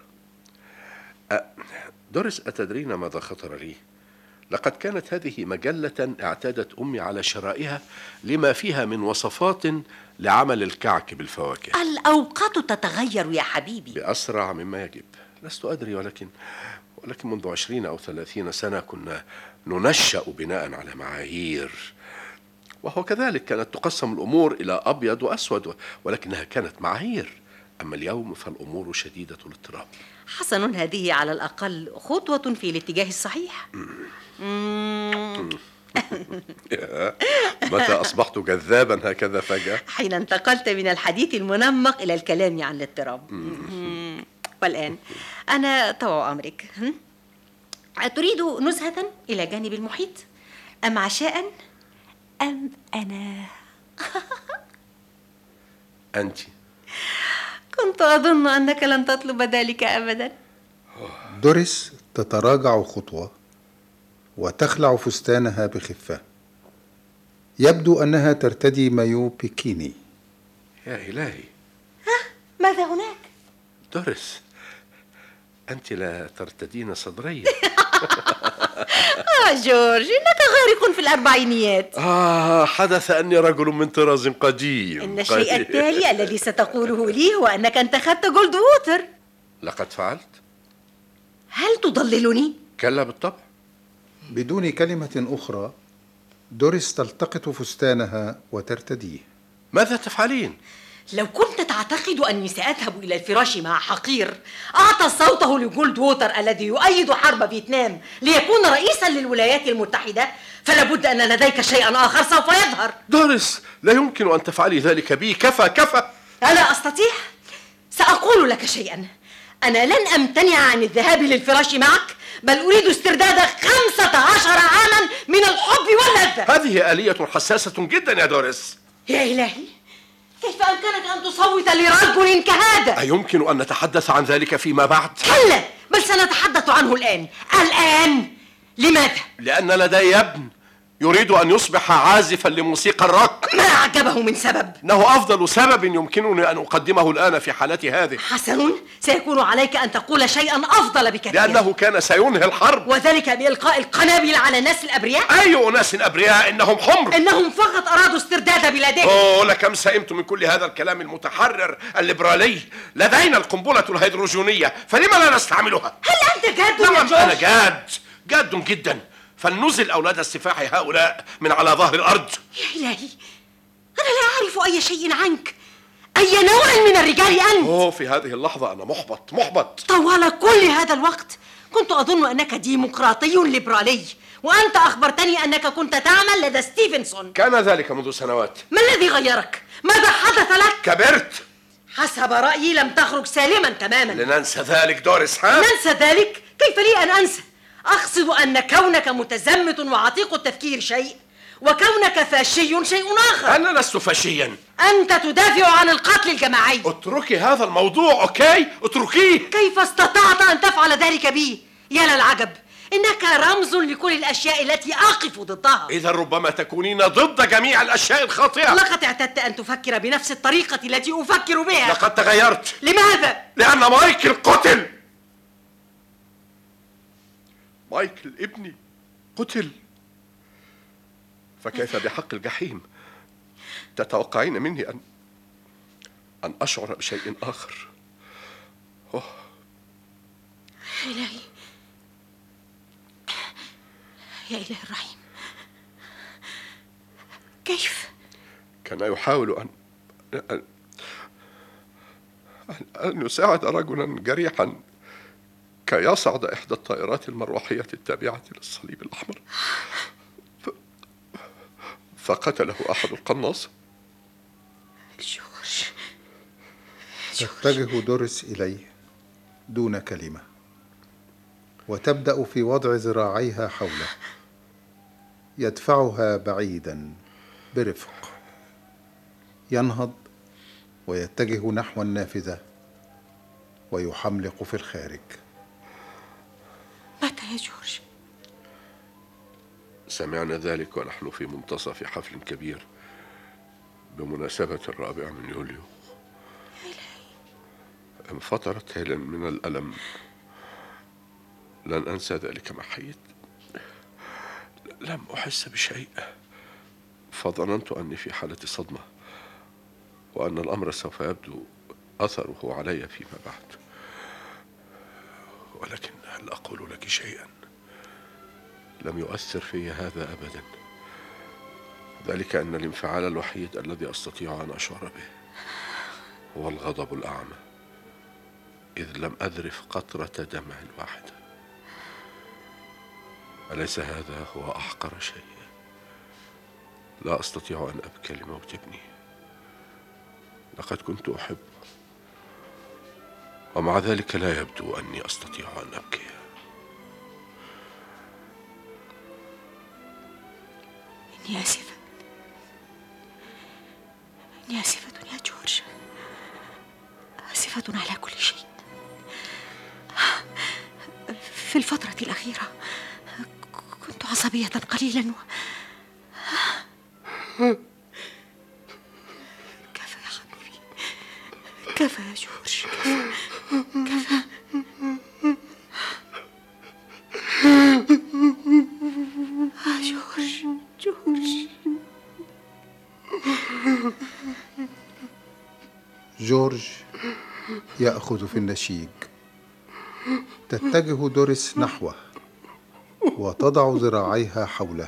دوريس، أتدرين ماذا خطر لي؟ لقد كانت هذه مجلة اعتادت أمي على شرائها لما فيها من وصفات لعمل الكعك بالفواكه. الأوقات تتغير يا حبيبي بأسرع مما يجب. لست أدري، ولكن ولكن منذ عشرين أو ثلاثين سنة كنا ننشأ بناء على معايير، وهو كذلك كانت تقسم الأمور إلى أبيض وأسود، ولكنها كانت معايير. أما اليوم فالأمور شديدة الاضطراب. حسن، هذه على الأقل خطوة في الاتجاه الصحيح. متى أصبحت جذابا هكذا فجأة؟ حين انتقلت من الحديث المنمق إلى الكلام عن الاضطراب. والآن أنا طوع أمرك. تريد نزهة إلى جانب المحيط، أم عشاء، أم أنا؟ أنت. كنت أظن أنك لن تطلب ذلك أبدا. دوريس تتراجع خطوة وتخلع فستانها بخفة. يبدو أنها ترتدي مايو بيكيني. يا إلهي، ها، ماذا هناك؟ دوريس، أنت لا ترتدين صدريا. آه جورج، إنك غارق في الأربعينيات. آه، حدث أني رجل من طراز قديم. إن الشيء التالي الذي ستقوله لي هو أنك انتخبت جولد ووتر. لقد فعلت. هل تضللني؟ كلا بالطبع. بدون كلمة أخرى دوريس تلتقط فستانها وترتديه. ماذا تفعلين؟ لو كنت تعتقد أني سأذهب إلى الفراش مع حقير أعطى صوته لجولد ووتر الذي يؤيد حرب فيتنام ليكون رئيسا للولايات المتحدة، فلا بد أن لديك شيئا آخر سوف يظهر. دوريس، لا يمكن أن تفعلي ذلك بي. كفى كفى. ألا أستطيع؟ سأقول لك شيئا. أنا لن أمتنع عن الذهاب للفراش معك، بل أريد استرداد خمسة عشر عاما من الحب واللذة. هذه آلية حساسة جدا يا دوريس. يا إلهي، كيف أمكنك أن تصوت لرجل كهذا؟ أيمكن أن نتحدث عن ذلك فيما بعد؟ كلا، بل سنتحدث عنه الآن. الآن؟ لماذا؟ لأن لدي ابن يريد أن يصبح عازفا لموسيقى الروك. ما أعجبه من سبب؟ إنه أفضل سبب يمكنني أن أقدمه الآن في حالتي هذه. حسن، سيكون عليك أن تقول شيئا أفضل بكثير. لأنه كان سينهي الحرب. وذلك بإلقاء القنابل على الناس الأبرياء. أي أناس أبرياء؟ إنهم حمر. إنهم فقط أرادوا استرداد بلادهم. أوه، لكم سئمت من كل هذا الكلام المتحرر الليبرالي. لدينا القنبلة الهيدروجينية، فلما لا نستعملها؟ هل أنت جاد يا نعم، جورج؟ أنا جاد جاد جدا. فلنزل أولاد السفاح هؤلاء من على ظهر الأرض. يا إلهي، أنا لا أعرف أي شيء عنك. أي نوع من الرجال أنت؟ أوه، في هذه اللحظة أنا محبط محبط. طوال كل هذا الوقت كنت أظن أنك ديمقراطي ليبرالي، وأنت أخبرتني أنك كنت تعمل لدى ستيفنسون. كان ذلك منذ سنوات. ما الذي غيرك؟ ماذا حدث لك؟ كبرت. حسب رأيي لم تخرج سالما تماما. لننسى ذلك دوريس. ها؟ ننسى ذلك؟ كيف لي أن أنسى؟ أقصد أن كونك متزمت وعتيق التفكير شيء، وكونك فاشي شيء آخر. أنا لست فاشيا. أنت تدافع عن القتل الجماعي. اتركي هذا الموضوع، أوكي؟ اتركيه. كيف استطعت أن تفعل ذلك بي؟ يا للعجب، إنك رمز لكل الأشياء التي أقف ضدها. إذا ربما تكونين ضد جميع الأشياء الخاطئة. لقد اعتدت أن تفكر بنفس الطريقة التي أفكر بها. لقد تغيرت. لماذا؟ لأن مايكل قتل. مايكل ابني قتل. فكيف بحق الجحيم؟ تتوقعين مني أن أن أشعر بشيء آخر؟ أوه. إلهي، يا إله الرحيم، كيف؟ كان يحاول أن أن, أن يساعد رجلا جريحا كي يصعد إحدى الطائرات المروحية التابعة للصليب الأحمر، ف... فقتله أحد القناص. جورج. تتجه دوريس إليه دون كلمة، وتبدأ في وضع ذراعيها حوله، يدفعها بعيدا برفق. ينهض ويتجه نحو النافذة ويحملق في الخارج. متى يا جورج؟ سمعنا ذلك ونحن في منتصف حفل كبير بمناسبة الرابع من يوليو. انفطرت هيلين من الألم. لن أنسى ذلك ما حييت. لم أحس بشيء، فظننت أني في حالة صدمة، وأن الأمر سوف يبدو أثره علي فيما بعد. ولكن هل أقول لك شيئا؟ لم يؤثر في هذا أبدا. ذلك أن الانفعال الوحيد الذي أستطيع أن أشعر به هو الغضب الأعمى، إذ لم أذرف قطرة دمع واحدة. أليس هذا هو أحقر شيء؟ لا أستطيع أن أبكي لموت ابني. لقد كنت أحبه، ومع ذلك لا يبدو أني أستطيع أن أبكي. إني آسفة، إني آسفة يا جورج، آسفة على كل شيء. في الفترة الأخيرة كنت عصبية قليلا و... كفى يا حبيبي، كفى يا جورج، كفى كفى. جورج جورج جورج يأخذ في النشيج. تتجه دوريس نحوه وتضع ذراعيها حوله.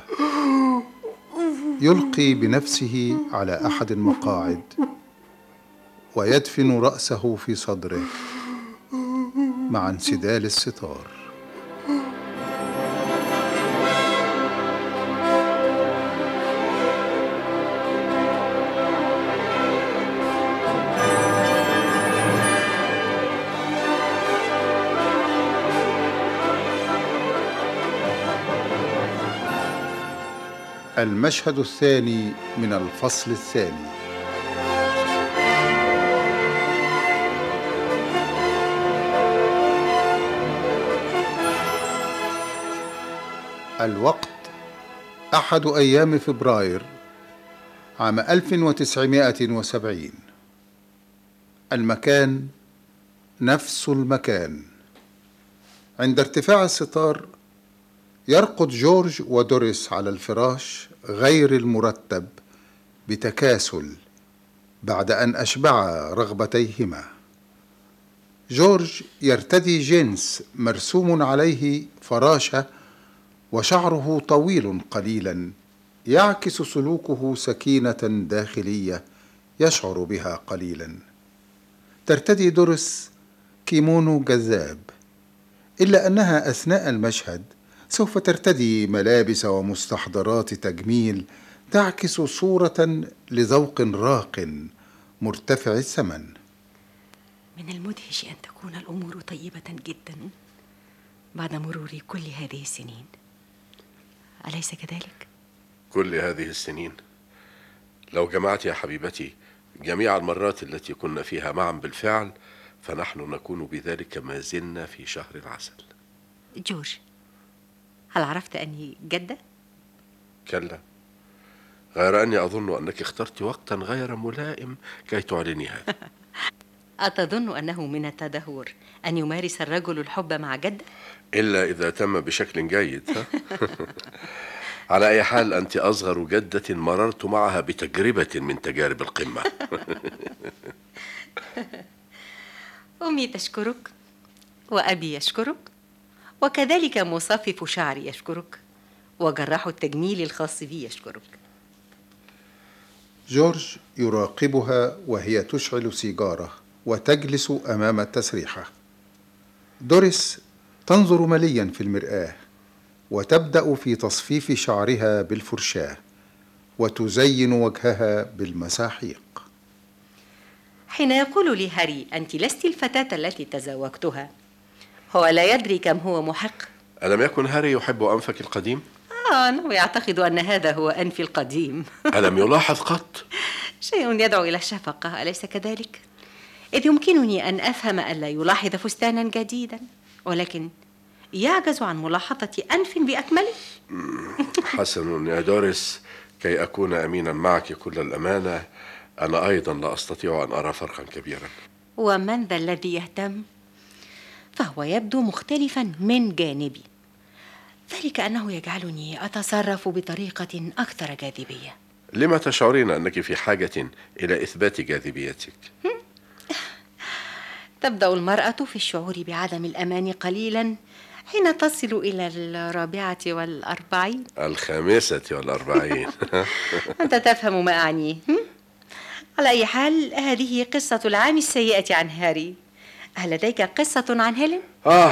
يلقي بنفسه على أحد المقاعد ويدفن رأسه في صدره مع انسدال الستار. المشهد الثاني من الفصل الثاني. الوقت أحد أيام فبراير عام ألف وتسعمائة وسبعين. المكان نفس المكان. عند ارتفاع الستار يرقد جورج ودوريس على الفراش غير المرتب بتكاسل بعد أن أشبعا رغبتيهما. جورج يرتدي جينز مرسوم عليه فراشة وشعره طويل قليلا يعكس سلوكه سكينة داخلية يشعر بها قليلا. ترتدي دوريس كيمونو جذاب، إلا أنها أثناء المشهد سوف ترتدي ملابس ومستحضرات تجميل تعكس صورة لذوق راق مرتفع الثمن. من المدهش أن تكون الأمور طيبة جدا بعد مرور كل هذه السنين، أليس كذلك؟ كل هذه السنين، لو جمعت يا حبيبتي جميع المرات التي كنا فيها معا بالفعل، فنحن نكون بذلك ما زلنا في شهر العسل. جورج، هل عرفت أني جدة؟ كلا، غير أني أظن أنك اخترت وقتا غير ملائم كي تعلني هذا. أتظن أنه من التدهور أن يمارس الرجل الحب مع جدة؟ إلا إذا تم بشكل جيد. ها؟ على أي حال، أنت أصغر جدة مررت معها بتجربة من تجارب القمة. أمي تشكرك، وأبي يشكرك، وكذلك مصفف شعري يشكرك، وجراح التجميل الخاص بي يشكرك. جورج يراقبها وهي تشعل سيجارة وتجلس أمام التسريحة. دوريس تنظر مليا في المرآة وتبدأ في تصفيف شعرها بالفرشاة وتزين وجهها بالمساحيق. حين يقول لي هاري أنت لست الفتاة التي تزوجتها، هو لا يدري كم هو محق. ألم يكن هاري يحب أنفك القديم؟ آه، أنه يعتقد أن هذا هو أنفي القديم. ألم يلاحظ قط؟ شيء يدعو إلى الشفقة، أليس كذلك؟ إذ يمكنني أن أفهم ألا يلاحظ فستانا جديدا، ولكن يعجز عن ملاحظة أنف بأكمله. حسن يا دوريس، كي أكون أمينا معك كل الأمانة، أنا أيضا لا أستطيع أن أرى فرقا كبيرا. ومن ذا الذي يهتم؟ فهو يبدو مختلفا من جانبي، ذلك أنه يجعلني أتصرف بطريقة أكثر جاذبية. لما تشعرين أنك في حاجة إلى إثبات جاذبيتك؟ تبدأ المرأة في الشعور بعدم الأمان قليلا حين تصل إلى الرابعة والأربعين. الخامسة والأربعين. أنت تفهم ما أعنيه. على أي حال، هذه قصة العام السيئة عن هاري. هل لديك قصة عن هيلين؟ آه،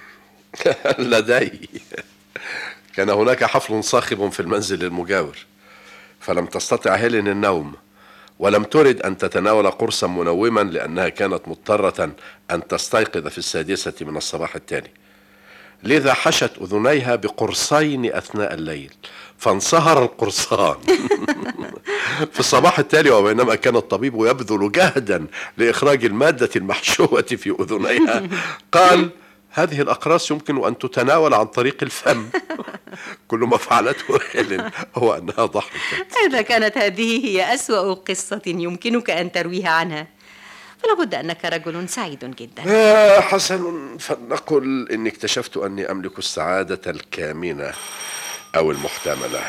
لدي. كان هناك حفل صاخب في المنزل المجاور، فلم تستطع هيلين النوم، ولم ترد أن تتناول قرصا منوما لأنها كانت مضطرة أن تستيقظ في السادسة من الصباح التالي، لذا حشت أذنيها بقرصين أثناء الليل، فانصهر القرصان. في الصباح التالي، وبينما كان الطبيب يبذل جهدا لإخراج المادة المحشوة في أذنيها، قال: هذه الأقراص يمكن أن تتناول عن طريق الفم. كل ما فعلته هيلين هو أنها ضحكت. إذا كانت هذه هي أسوأ قصة يمكنك أن ترويها عنها، فلا بد أنك رجل سعيد جدا. آه حسن، فلنقل إني اكتشفت أني أملك السعادة الكامنة أو المحتملة.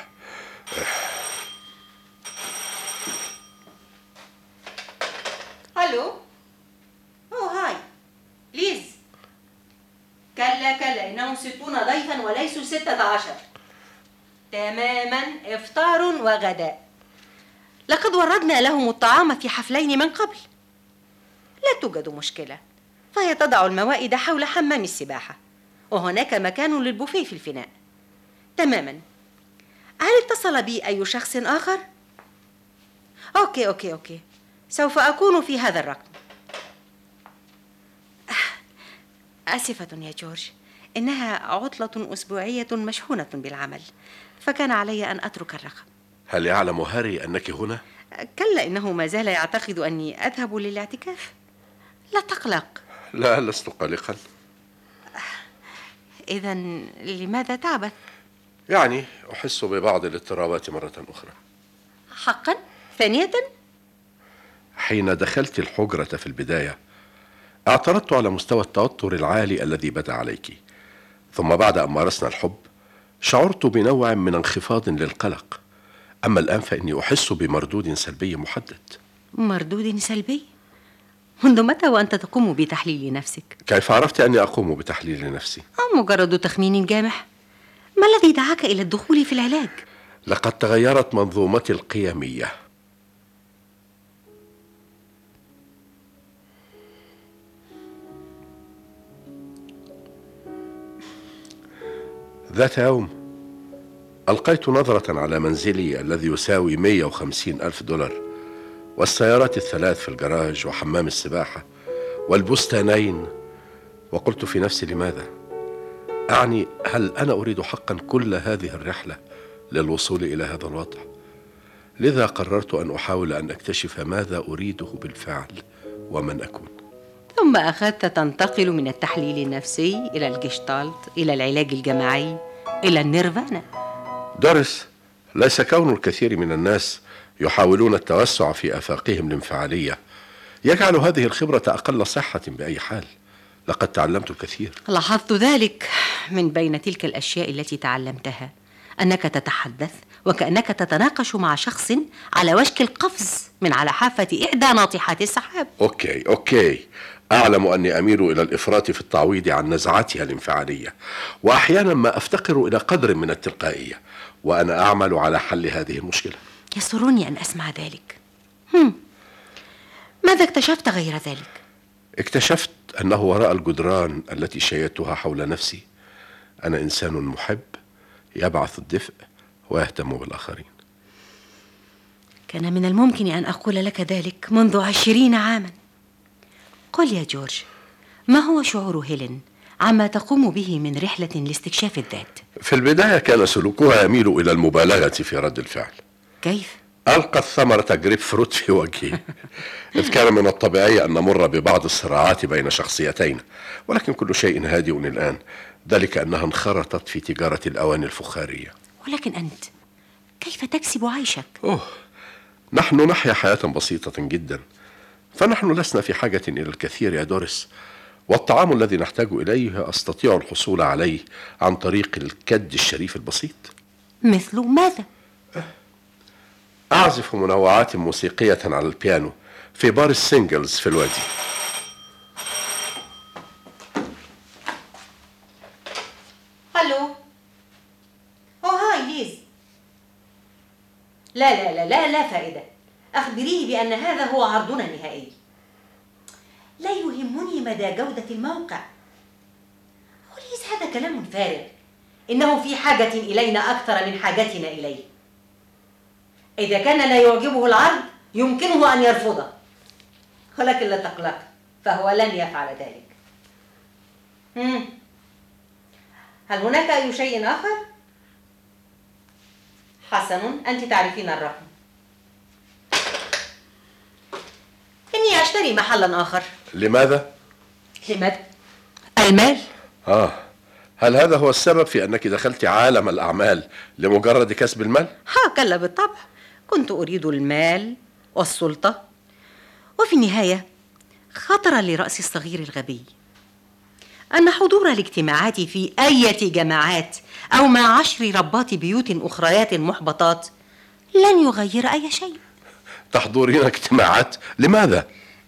ألو. أوه هاي ليز. كلا كلا، إنهم ستون ضيفا وليسوا ستة عشر. تماما، إفطار وغداء. لقد وردنا لهم الطعام في حفلين من قبل. لا توجد مشكلة، فهي تضع الموائد حول حمام السباحة، وهناك مكان للبوفيه في الفناء. تماما. هل اتصل بي أي شخص آخر؟ أوكي أوكي أوكي، سوف أكون في هذا الرقم. آسفة يا جورج، إنها عطلة أسبوعية مشحونة بالعمل، فكان علي أن أترك الرقم. هل يعلم هاري أنك هنا؟ كلا، إنه ما زال يعتقد أني أذهب للاعتكاف. لا تقلق. لا، لست قلقا. إذن لماذا تعبث؟ يعني أحس ببعض الاضطرابات مرة أخرى. حقا؟ ثانية؟ حين دخلت الحجرة في البداية، اعترضت على مستوى التوتر العالي الذي بدا عليك، ثم بعد أن مارسنا الحب شعرت بنوع من انخفاض للقلق. أما الآن فإني أحس بمردود سلبي محدد. مردود سلبي؟ منذ متى وأنت تقوم بتحليل نفسك؟ كيف عرفت أني أقوم بتحليل نفسي؟ مجرد تخمين جامح. ما الذي دعاك إلى الدخول في العلاج؟ لقد تغيرت منظومتي القيمية. ذات يوم ألقيت نظرة على منزلي الذي يساوي مئة وخمسين ألف دولار، والسيارات الثلاث في الجراج، وحمام السباحة، والبستانين، وقلت في نفسي: لماذا؟ أعني هل أنا أريد حقا كل هذه الرحلة للوصول إلى هذا الوضع. لذا قررت أن أحاول أن أكتشف ماذا أريده بالفعل ومن أكون. ثم أخذت تنتقل من التحليل النفسي إلى الجيشتالت، إلى العلاج الجماعي، إلى النيرفانا. دوريس، ليس كون الكثير من الناس يحاولون التوسع في آفاقهم الانفعالية يجعل هذه الخبرة أقل صحة بأي حال. لقد تعلمت الكثير. لاحظت ذلك من بين تلك الأشياء التي تعلمتها، أنك تتحدث وكأنك تتناقش مع شخص على وشك القفز من على حافة إحدى ناطحات السحاب. أوكي أوكي أعلم أني أميل إلى الإفراط في التعويض عن نزعاتها الانفعالية، وأحيانا ما أفتقر إلى قدر من التلقائية، وأنا أعمل على حل هذه المشكلة. يسرني أن أسمع ذلك. هم. ماذا اكتشفت غير ذلك؟ اكتشفت أنه وراء الجدران التي شيدتها حول نفسي أنا إنسان محب يبعث الدفء ويهتم بالآخرين. كان من الممكن أن أقول لك ذلك منذ عشرين عاما. قل يا جورج، ما هو شعور هيلين عما تقوم به من رحلة لاستكشاف الذات؟ في البداية كان سلوكها يميل إلى المبالغة في رد الفعل. كيف؟ ألقت ثمرة جريب فروت في وجهي. إذ كان من الطبيعي أن نمر ببعض الصراعات بين شخصيتين، ولكن كل شيء هادئ الآن، ذلك أنها انخرطت في تجارة الأواني الفخارية. ولكن أنت كيف تكسب عيشك؟ أوه، نحن نحيا حياة بسيطة جدا، فنحن لسنا في حاجة إلى الكثير يا دوريس، والطعام الذي نحتاج إليه أستطيع الحصول عليه عن طريق الكد الشريف البسيط. مثل ماذا؟ أعزف منوعات موسيقية على البيانو في بار السينجلز في الوادي. هلو. أوه هاي ليز. لا لا لا لا لا فائدة. أخبريه بأن هذا هو عرضنا النهائي. لا يهمني مدى جودة الموقع. ليز، هذا كلام فارغ. إنه في حاجة إلينا أكثر من حاجتنا إليه. إذا كان لا يعجبه العرض يمكنه أن يرفضه، ولكن لا تقلق، فهو لن يفعل ذلك. مم. هل هناك أي شيء آخر؟ حسن، أنت تعرفين الرقم. إني أشتري محلا آخر. لماذا؟ لماذا؟ المال. آه، هل هذا هو السبب في أنك دخلت عالم الأعمال لمجرد كسب المال؟ ها، كلا بالطبع. كنت أريد المال والسلطة، وفي النهاية خطر لرأسي الصغير الغبي أن حضور الاجتماعات في أي جماعات أو مع عشر ربات بيوت أخريات محبطات لن يغير أي شيء. تحضرين اجتماعات لماذا؟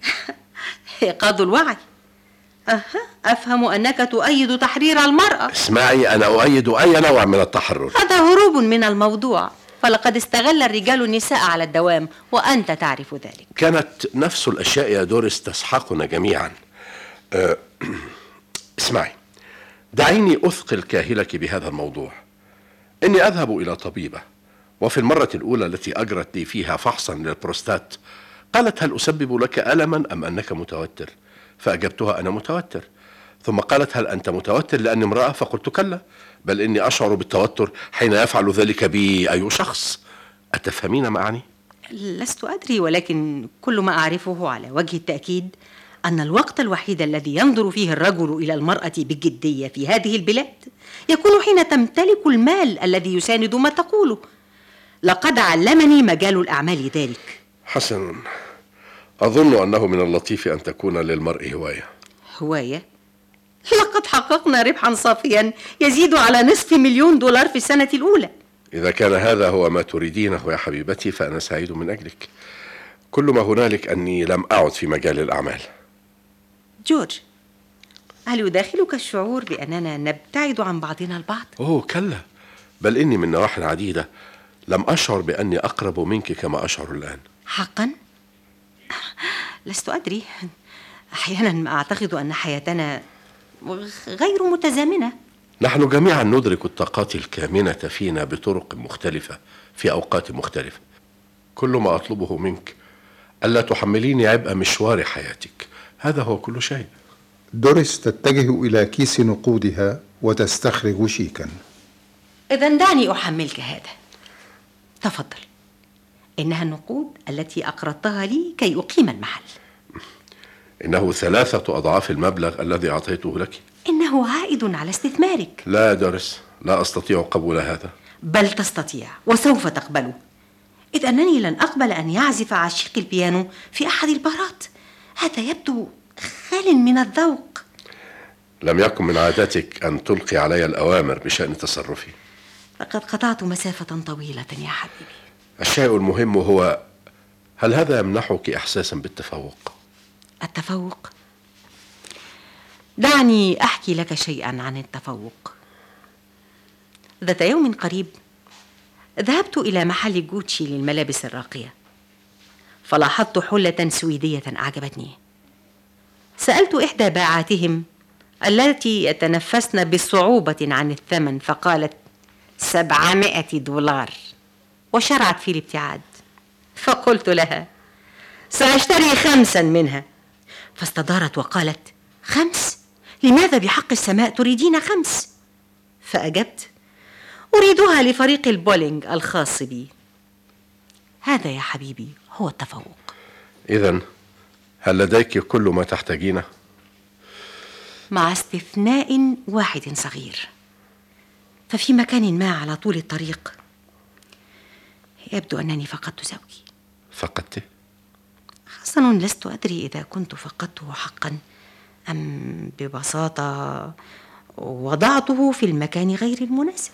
إيقاظ الوعي. أها، أفهم أنك تؤيد تحرير المرأة. اسمعي، أنا أؤيد أي نوع من التحرر. هذا هروب من الموضوع، فلقد استغل الرجال النساء على الدوام، وأنت تعرف ذلك. كانت نفس الأشياء يا دوريس تسحقنا جميعا. أه اسمعي، دعيني أثقل كاهلك بهذا الموضوع. إني أذهب إلى طبيبة، وفي المرة الأولى التي أجرت لي فيها فحصا للبروستات قالت: هل أسبب لك ألما أم أنك متوتر؟ فأجبتها: أنا متوتر. ثم قالت: هل أنت متوتر لأني امرأة؟ فقلت: كلا، بل إني أشعر بالتوتر حين يفعل ذلك بي أي شخص. أتفهمين ما أعني؟ لست أدري، ولكن كل ما أعرفه على وجه التأكيد أن الوقت الوحيد الذي ينظر فيه الرجل إلى المرأة بجدية في هذه البلاد يكون حين تمتلك المال الذي يساند ما تقوله. لقد علمني مجال الأعمال ذلك. حسن، أظن أنه من اللطيف أن تكون للمرء هواية. هواية؟ لقد حققنا ربحا صافيا يزيد على نصف مليون دولار في السنة الأولى. إذا كان هذا هو ما تريدينه يا حبيبتي فأنا سعيد من أجلك. كل ما هنالك أني لم أعد في مجال الأعمال. جورج، هل يداخلك الشعور بأننا نبتعد عن بعضنا البعض؟ أوه كلا، بل إني من نواحي عديدة لم أشعر بأني أقرب منك كما أشعر الآن. حقا؟ لست أدري، أحيانا ما أعتقد أن حياتنا غير متزامنة. نحن جميعا ندرك الطاقات الكامنة فينا بطرق مختلفة في أوقات مختلفة. كل ما أطلبه منك ألا تحمليني عبء مشوار حياتك، هذا هو كل شيء. دوريس تتجه إلى كيس نقودها وتستخرج شيكا. إذن دعني أحملك هذا. تفضل، إنها النقود التي أقرضتها لي كي أقيم المحل. إنه ثلاثة أضعاف المبلغ الذي أعطيته لك. إنه عائد على استثمارك. لا يا دوريس، لا أستطيع قبول هذا. بل تستطيع وسوف تقبله، إذ أنني لن أقبل أن يعزف عشيق البيانو في أحد البارات. هذا يبدو خال من الذوق. لم يكن من عادتك أن تلقي علي الأوامر بشأن تصرفي. لقد قطعت مسافة طويلة يا حبيبي. الشيء المهم هو، هل هذا يمنحك إحساسا بالتفوق؟ التفوق؟ دعني أحكي لك شيئا عن التفوق. ذات يوم قريب ذهبت إلى محل جوتشي للملابس الراقية، فلاحظت حلة سويدية أعجبتني. سألت إحدى باعاتهم التي يتنفسن بصعوبة عن الثمن، فقالت سبعمائة دولار، وشرعت في الابتعاد. فقلت لها سأشتري خمسا منها، فاستدارت وقالت خمس؟ لماذا بحق السماء تريدين خمس؟ فأجبت أريدها لفريق البولينج الخاص بي. هذا يا حبيبي هو التفوق. إذن هل لديك كل ما تحتاجينه؟ مع استثناء واحد صغير، ففي مكان ما على طول الطريق يبدو أنني فقدت زوجي. فقدته؟ حسن، لست أدري إذا كنت فقدته حقا أم ببساطة وضعته في المكان غير المناسب.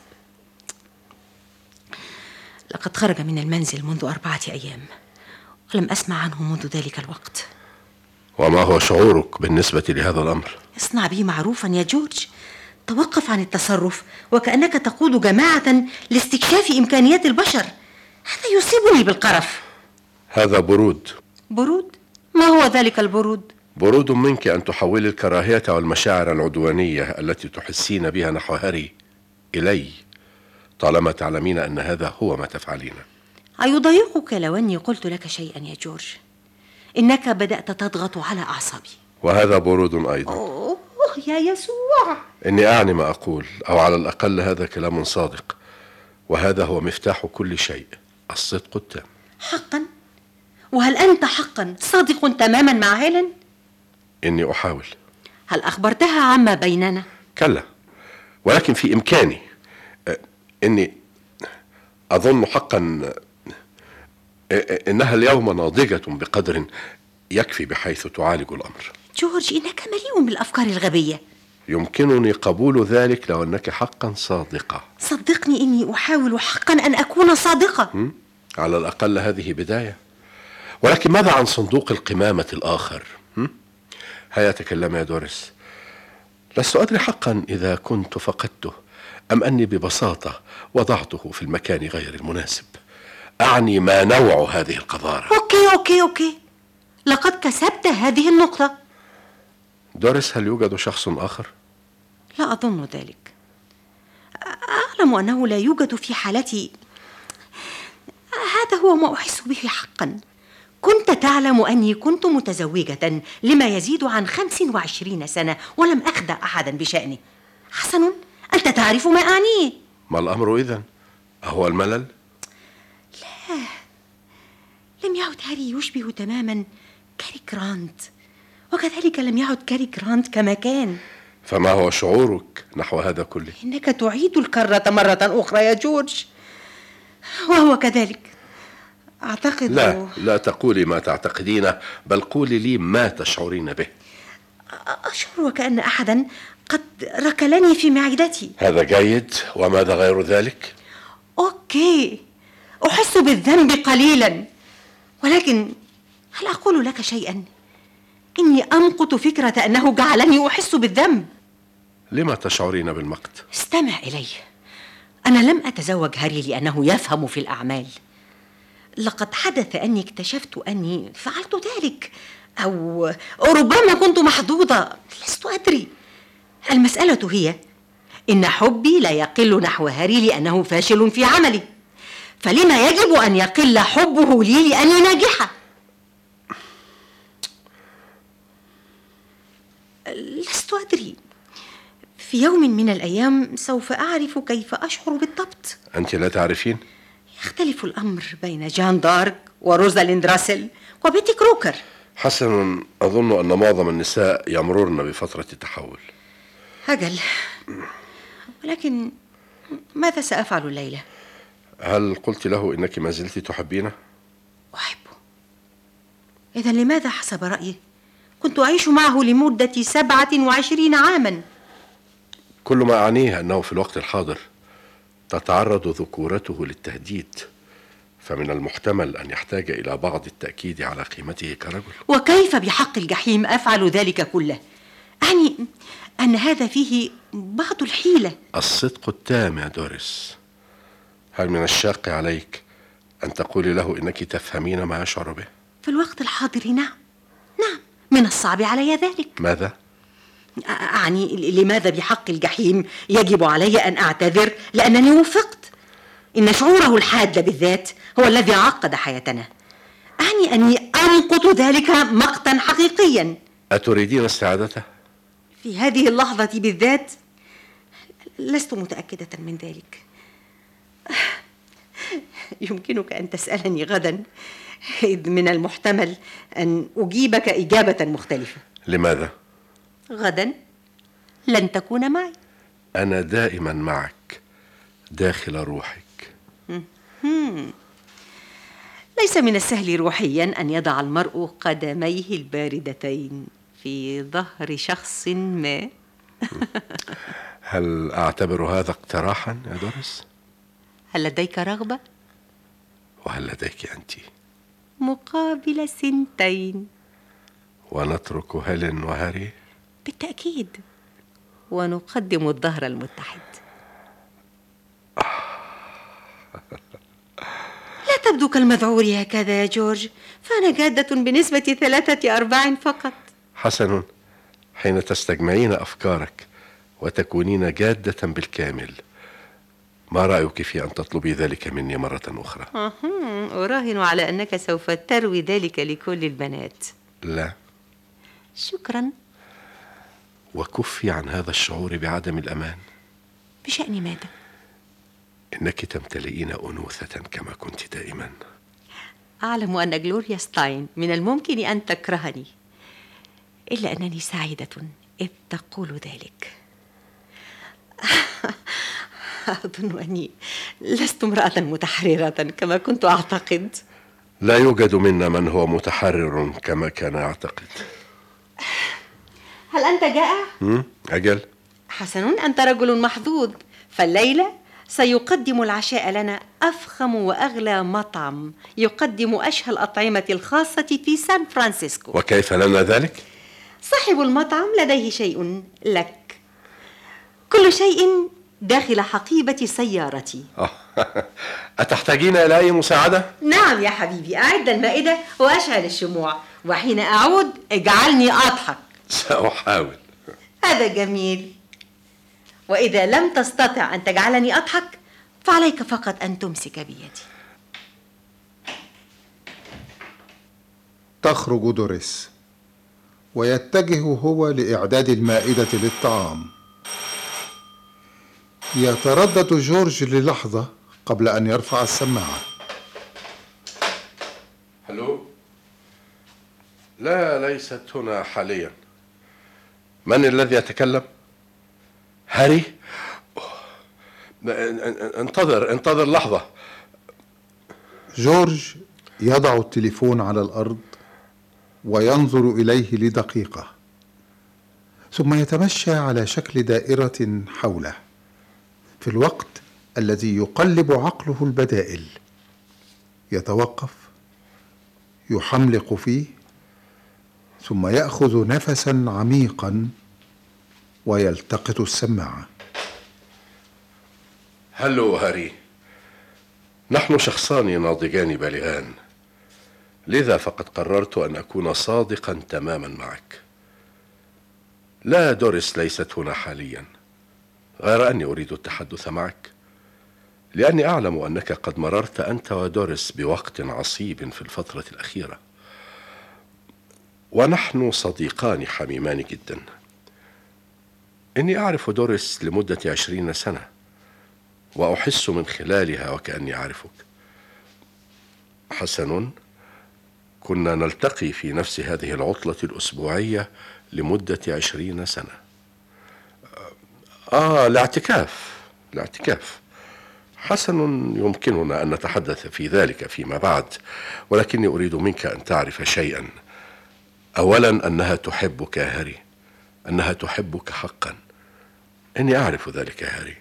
لقد خرج من المنزل منذ أربعة أيام ولم أسمع عنه منذ ذلك الوقت. وما هو شعورك بالنسبة لهذا الأمر؟ اصنع بي معروفا يا جورج، توقف عن التصرف وكأنك تقود جماعة لاستكشاف إمكانيات البشر. هذا يصيبني بالقرف. هذا برود. برود؟ ما هو ذلك البرود؟ برود منك أن تحولي الكراهية والمشاعر العدوانية التي تحسين بها نحو هاري إلي، طالما تعلمين أن هذا هو ما تفعلين. أيضايقك لو أني قلت لك شيئا يا جورج؟ إنك بدأت تضغط على أعصابي. وهذا برود أيضا. أوه يا يسوع، إني أعني ما أقول، أو على الأقل هذا كلام صادق، وهذا هو مفتاح كل شيء، الصدق التام. حقا؟ وهل أنت حقا صادق تماما مع هيلين؟ إني أحاول. هل أخبرتها عما بيننا؟ كلا، ولكن في إمكاني. إني أظن حقا إنها اليوم ناضجة بقدر يكفي بحيث تعالج الأمر. جورج، إنك مليء بالأفكار الغبية. يمكنني قبول ذلك لو أنك حقا صادقة. صدقني إني أحاول حقا أن أكون صادقة. على الأقل هذه بداية. ولكن ماذا عن صندوق القمامة الآخر؟ هيا تكلم يا دوريس. لست أدري حقا إذا كنت فقدته أم أني ببساطة وضعته في المكان غير المناسب. أعني ما نوع هذه القذارة. أوكي أوكي أوكي لقد كسبت هذه النقطة. دوريس، هل يوجد شخص آخر؟ لا أظن ذلك. أعلم أنه لا يوجد في حالتي. هذا هو ما أحس به حقا. كنت تعلم أني كنت متزوجة لما يزيد عن خمس وعشرين سنة ولم أخدع أحدا بشأني. حسن، أنت تعرف ما أعنيه. ما الأمر إذن؟ أهو الملل؟ لا، لم يعد هاري يشبه تماما كاري جرانت، وكذلك لم يعد كاري جرانت كما كان. فما هو شعورك نحو هذا كله؟ إنك تعيد الكرة مرة أخرى يا جورج، وهو كذلك. أعتقد لا لا تقولي ما تعتقدينه، بل قولي لي ما تشعرين به. أشعر وكأن أحدا قد ركلني في معدتي. هذا جيد، وماذا غير ذلك؟ أوكي، أحس بالذنب قليلا، ولكن هل أقول لك شيئا؟ إني أمقت فكرة أنه جعلني أحس بالذنب. لما تشعرين بالمقت؟ استمع إلي. أنا لم أتزوج هاري لأنه يفهم في الأعمال. لقد حدث أني اكتشفت أني فعلت ذلك، أو ربما كنت محظوظة، لست أدري. المسألة هي إن حبي لا يقل نحو هاري لأنه فاشل في عمله، فلما يجب أن يقل حبه لي لأني ناجحة؟ لست أدري. في يوم من الأيام سوف أعرف كيف أشعر بالضبط. أنت لا تعرفين؟ يختلف الأمر بين جان دارك وروزاليند راسل وبيتي كروكر. حسنا، أظن أن معظم النساء يمررن بفترة التحول. أجل، ولكن ماذا سأفعل الليلة؟ هل قلت له إنك ما زلت تحبينه؟ أحبه. إذا لماذا حسب رأيه كنت أعيش معه لمدة سبعة وعشرين عاما؟ كل ما أعنيه أنه في الوقت الحاضر تتعرض ذكورته للتهديد، فمن المحتمل أن يحتاج إلى بعض التأكيد على قيمته كرجل. وكيف بحق الجحيم أفعل ذلك كله؟ أعني أن هذا فيه بعض الحيلة. الصدق التام يا دوريس. هل من الشاق عليك أن تقولي له إنك تفهمين ما يشعر به؟ في الوقت الحاضر نعم، نعم، من الصعب علي ذلك. ماذا؟ أعني لماذا بحق الجحيم يجب علي أن أعتذر لأنني وفقت؟ إن شعوره الحاد بالذات هو الذي عقد حياتنا. أعني أني أمقت ذلك مقتا حقيقيا. أتريدين استعادته؟ في هذه اللحظة بالذات لست متأكدة من ذلك. يمكنك أن تسألني غدا، إذ من المحتمل أن أجيبك إجابة مختلفة. لماذا؟ غدا لن تكون معي. أنا دائما معك داخل روحك. ليس من السهل روحيا أن يضع المرء قدميه الباردتين في ظهر شخص ما. هل أعتبر هذا اقتراحا يا دوريس؟ هل لديك رغبة؟ وهل لديك أنت؟ مقابل سنتين. ونترك هيلين وهاري؟ بالتأكيد، ونقدم الظهر المتحد. لا تبدو كالمذعور هكذا يا جورج، فأنا جادة بنسبة ثلاثة أرباع فقط. حسن، حين تستجمعين أفكارك وتكونين جادة بالكامل، ما رأيك في أن تطلبي ذلك مني مرة أخرى؟ أراهن على أنك سوف تروي ذلك لكل البنات. لا. شكرا. وكفي عن هذا الشعور بعدم الأمان. بشأن ماذا؟ إنك تمتلئين أنوثة كما كنت دائما. أعلم أن جلوريا ستاين من الممكن أن تكرهني، إلا أنني سعيدة إذ تقول ذلك. أظن أني لست امرأة متحررة كما كنت أعتقد. لا يوجد منا من هو متحرر كما كان يعتقد. هل أنت جائع؟ أجل. حسن، أنت رجل محظوظ، فالليلة سيقدم العشاء لنا أفخم وأغلى مطعم يقدم أشهى الأطعمة الخاصة في سان فرانسيسكو. وكيف لنا ذلك؟ صاحب المطعم لديه شيء لك، كل شيء داخل حقيبة سيارتي. أتحتاجين إلى أي مساعدة؟ نعم يا حبيبي، أعد المائدة وأشعل الشموع، وحين أعود اجعلني أضحك. سأحاول. هذا جميل. وإذا لم تستطع أن تجعلني أضحك فعليك فقط أن تمسك بيدي. تخرج دوريس ويتجه هو لإعداد المائدة للطعام. يتردد جورج للحظة قبل أن يرفع السماعة. هلو؟ لا، ليست هنا حاليا. من الذي يتكلم؟ هاري؟ انتظر انتظر لحظة. جورج يضع التليفون على الأرض وينظر إليه لدقيقة، ثم يتمشى على شكل دائرة حوله في الوقت الذي يقلب عقله البدائل. يتوقف، يحملق فيه، ثم يأخذ نفسا عميقا ويلتقط السماعة. هلو هاري، نحن شخصان ناضجان بالغان، لذا فقد قررت أن أكون صادقا تماما معك. لا، دوريس ليست هنا حاليا، غير أني أريد التحدث معك لأني أعلم أنك قد مررت أنت ودوريس بوقت عصيب في الفترة الأخيرة، ونحن صديقان حميمان جدا. إني أعرف دوريس لمدة عشرين سنة، وأحس من خلالها وكأني أعرفك. حسن، كنا نلتقي في نفس هذه العطلة الأسبوعية لمدة عشرين سنة. آه الاعتكاف الاعتكاف حسن، يمكننا أن نتحدث في ذلك فيما بعد، ولكني أريد منك أن تعرف شيئا. أولا أنها تحبك يا هاري، أنها تحبك حقا. إني أعرف ذلك يا هاري.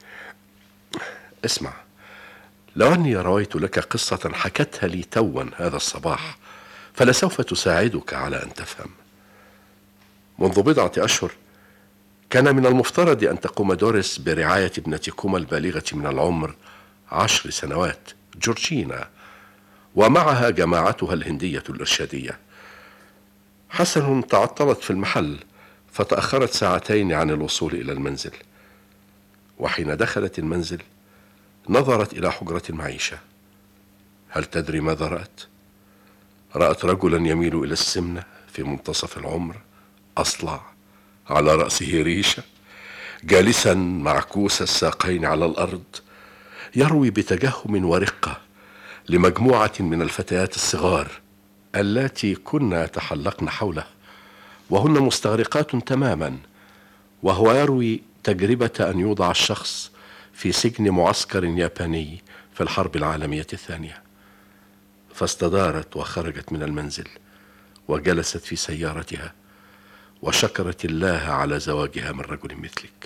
اسمع، لو أني رويت لك قصة حكتها لي توا هذا الصباح فلسوف تساعدك على أن تفهم. منذ بضعة أشهر كان من المفترض أن تقوم دوريس برعاية ابنتكما البالغة من العمر عشر سنوات جورجينا، ومعها جماعتها الهندية الإرشادية. حسن تعطلت في المحل فتأخرت ساعتين عن الوصول إلى المنزل، وحين دخلت المنزل نظرت إلى حجرة المعيشة. هل تدري ماذا رأت؟ رأت رجلا يميل إلى السمنة في منتصف العمر، أصلع، على رأسه ريشة، جالسا معكوس الساقين على الأرض، يروي بتجهم ورقة لمجموعة من الفتيات الصغار اللاتي كن يتحلقن حوله وهن مستغرقات تماما، وهو يروي تجربة أن يوضع الشخص في سجن معسكر ياباني في الحرب العالمية الثانية. فاستدارت وخرجت من المنزل وجلست في سيارتها وشكرت الله على زواجها من رجل مثلك.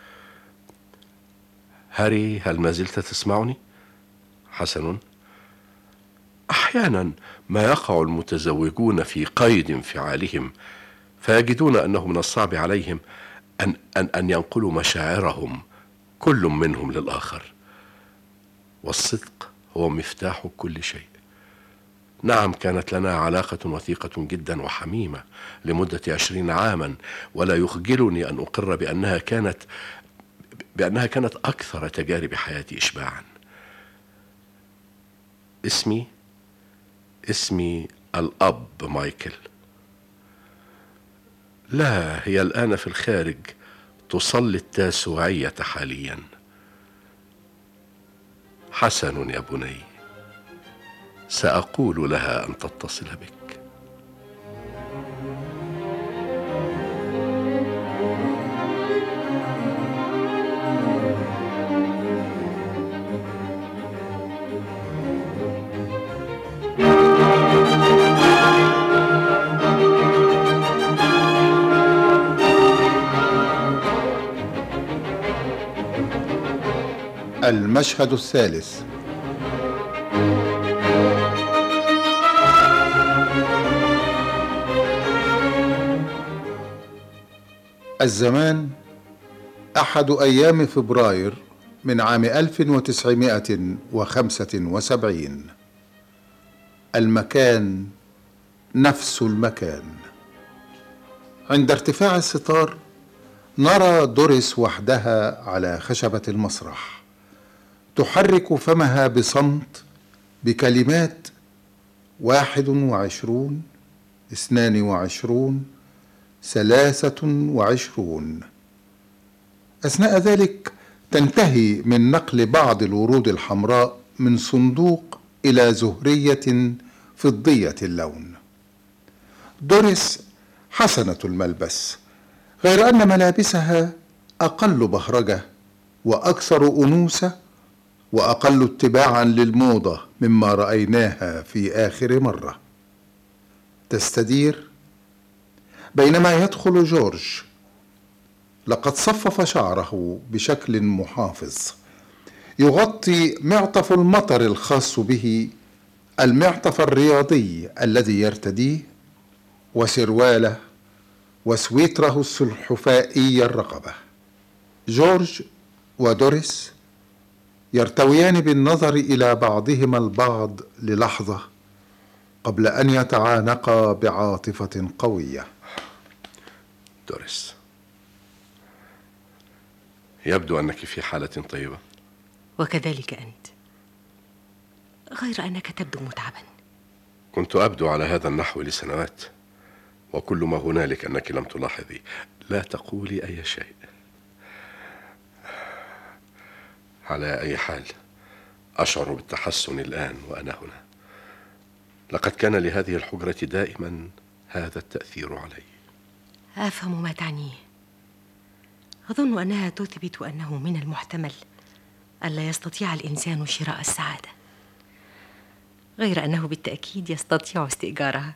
هاري، هل ما زلت تسمعني؟ حسن، أحيانا ما يقع المتزوجون في قيد انفعالهم فيجدون أنه من الصعب عليهم أن, أن, أن ينقلوا مشاعرهم كل منهم للآخر، والصدق هو مفتاح كل شيء. نعم، كانت لنا علاقة وثيقة جدا وحميمة لمدة عشرين عاما، ولا يخجلني أن أقر بأنها كانت بأنها كانت أكثر تجارب حياتي إشباعا. اسمي اسمي الأب مايكل. لا، هي الآن في الخارج تصلي التاسوعية حاليا. حسن يا بني، سأقول لها أن تتصل بك. المشهد الثالث. الزمان أحد أيام فبراير من عام ألف وتسعمائة وخمسة وسبعين. المكان نفس المكان. عند ارتفاع الستار نرى دوريس وحدها على خشبة المسرح، تحرك فمها بصمت بكلمات واحد وعشرون، اثنان وعشرون، ثلاثة وعشرون. أثناء ذلك تنتهي من نقل بعض الورود الحمراء من صندوق إلى زهرية فضية اللون. دوريس حسنة الملبس، غير أن ملابسها أقل بهرجة وأكثر أنوثة وأقل اتباعا للموضة مما رأيناها في آخر مرة. تستدير بينما يدخل جورج، لقد صفف شعره بشكل محافظ يغطي معطف المطر الخاص به، المعطف الرياضي الذي يرتديه، وسرواله وسويتره السلحفائي الرقبة. جورج ودوريس يرتويان بالنظر إلى بعضهما البعض للحظة قبل أن يتعانقا بعاطفة قوية. دوريس، يبدو أنك في حالة طيبة. وكذلك أنت، غير أنك تبدو متعبا. كنت أبدو على هذا النحو لسنوات، وكل ما هنالك أنك لم تلاحظي. لا تقولي أي شيء. على أي حال، أشعر بالتحسن الآن وأنا هنا. لقد كان لهذه الحجرة دائما هذا التأثير علي. أفهم ما تعنيه. أظن أنها تثبت أنه من المحتمل ألا يستطيع الإنسان شراء السعادة، غير أنه بالتأكيد يستطيع استئجارها.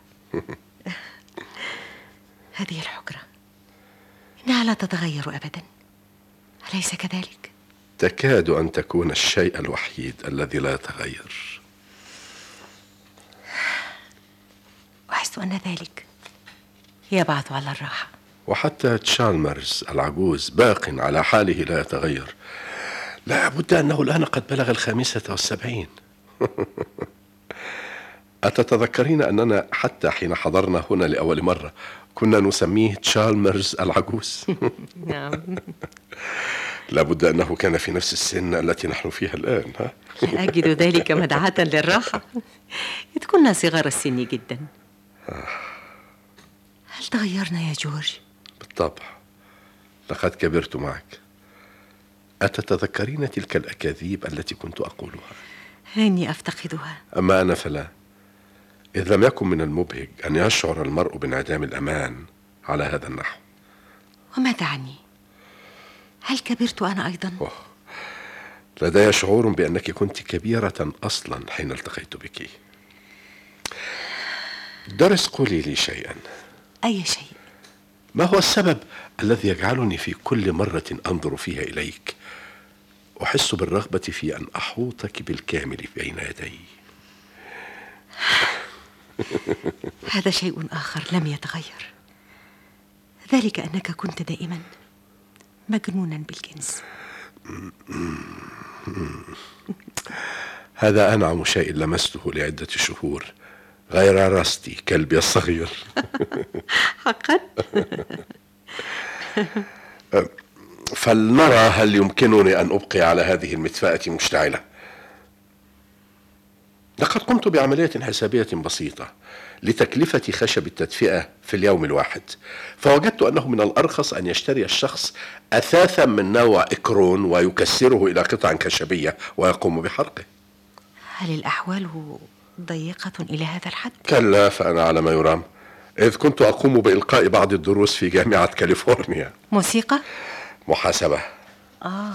هذه الحجرة إنها لا تتغير أبدا، أليس كذلك؟ تكاد أن تكون الشيء الوحيد الذي لا يتغير. أحس أن ذلك يبعث على الراحة. وحتى تشالمرز العجوز باق على حاله لا يتغير. لا بد أنه الآن قد بلغ الخامسة والسبعين. أتتذكرين أننا حتى حين حضرنا هنا لأول مرة كنا نسميه تشالمرز العجوز؟ نعم. لا بد أنه كان في نفس السن التي نحن فيها الآن. ها؟ أجد ذلك مدعاة للراحة، إذ كنا صغار السن جدا. هل تغيرنا يا جورج؟ بالطبع، لقد كبرت معك. أتتذكرين تلك الأكاذيب التي كنت أقولها؟ إني أفتقدها. أما أنا فلا، إذ لم يكن من المبهج أن يشعر المرء بانعدام الأمان على هذا النحو. وماذا عني؟ هل كبرت أنا أيضا؟ أوه. لدي شعور بأنك كنت كبيرة أصلا حين التقيت بك. درس قولي لي شيئا. أي شيء؟ ما هو السبب الذي يجعلني في كل مرة أنظر فيها إليك أحس بالرغبة في أن أحوطك بالكامل بين يدي؟ هذا شيء آخر لم يتغير، ذلك أنك كنت دائما مجنونا بالجنس. هذا أنعم شيء لمسته لعدة شهور، غير راستي كلبي الصغير. حقا؟ فلنرى هل يمكنني أن أبقي على هذه المدفأة مشتعلة. لقد قمت بعملية حسابية بسيطة لتكلفة خشب التدفئة في اليوم الواحد، فوجدت أنه من الأرخص أن يشتري الشخص أثاثا من نوع إكرون ويكسره إلى قطع خشبية ويقوم بحرقه. هل الأحوال ضيقة إلى هذا الحد؟ كلا، فأنا على ما يرام، إذ كنت أقوم بإلقاء بعض الدروس في جامعة كاليفورنيا. موسيقى؟ محاسبة. آه.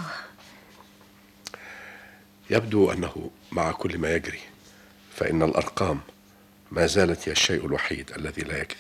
يبدو أنه مع كل ما يجري فإن الأرقام ما زالت هي الشيء الوحيد الذي لا يكذب.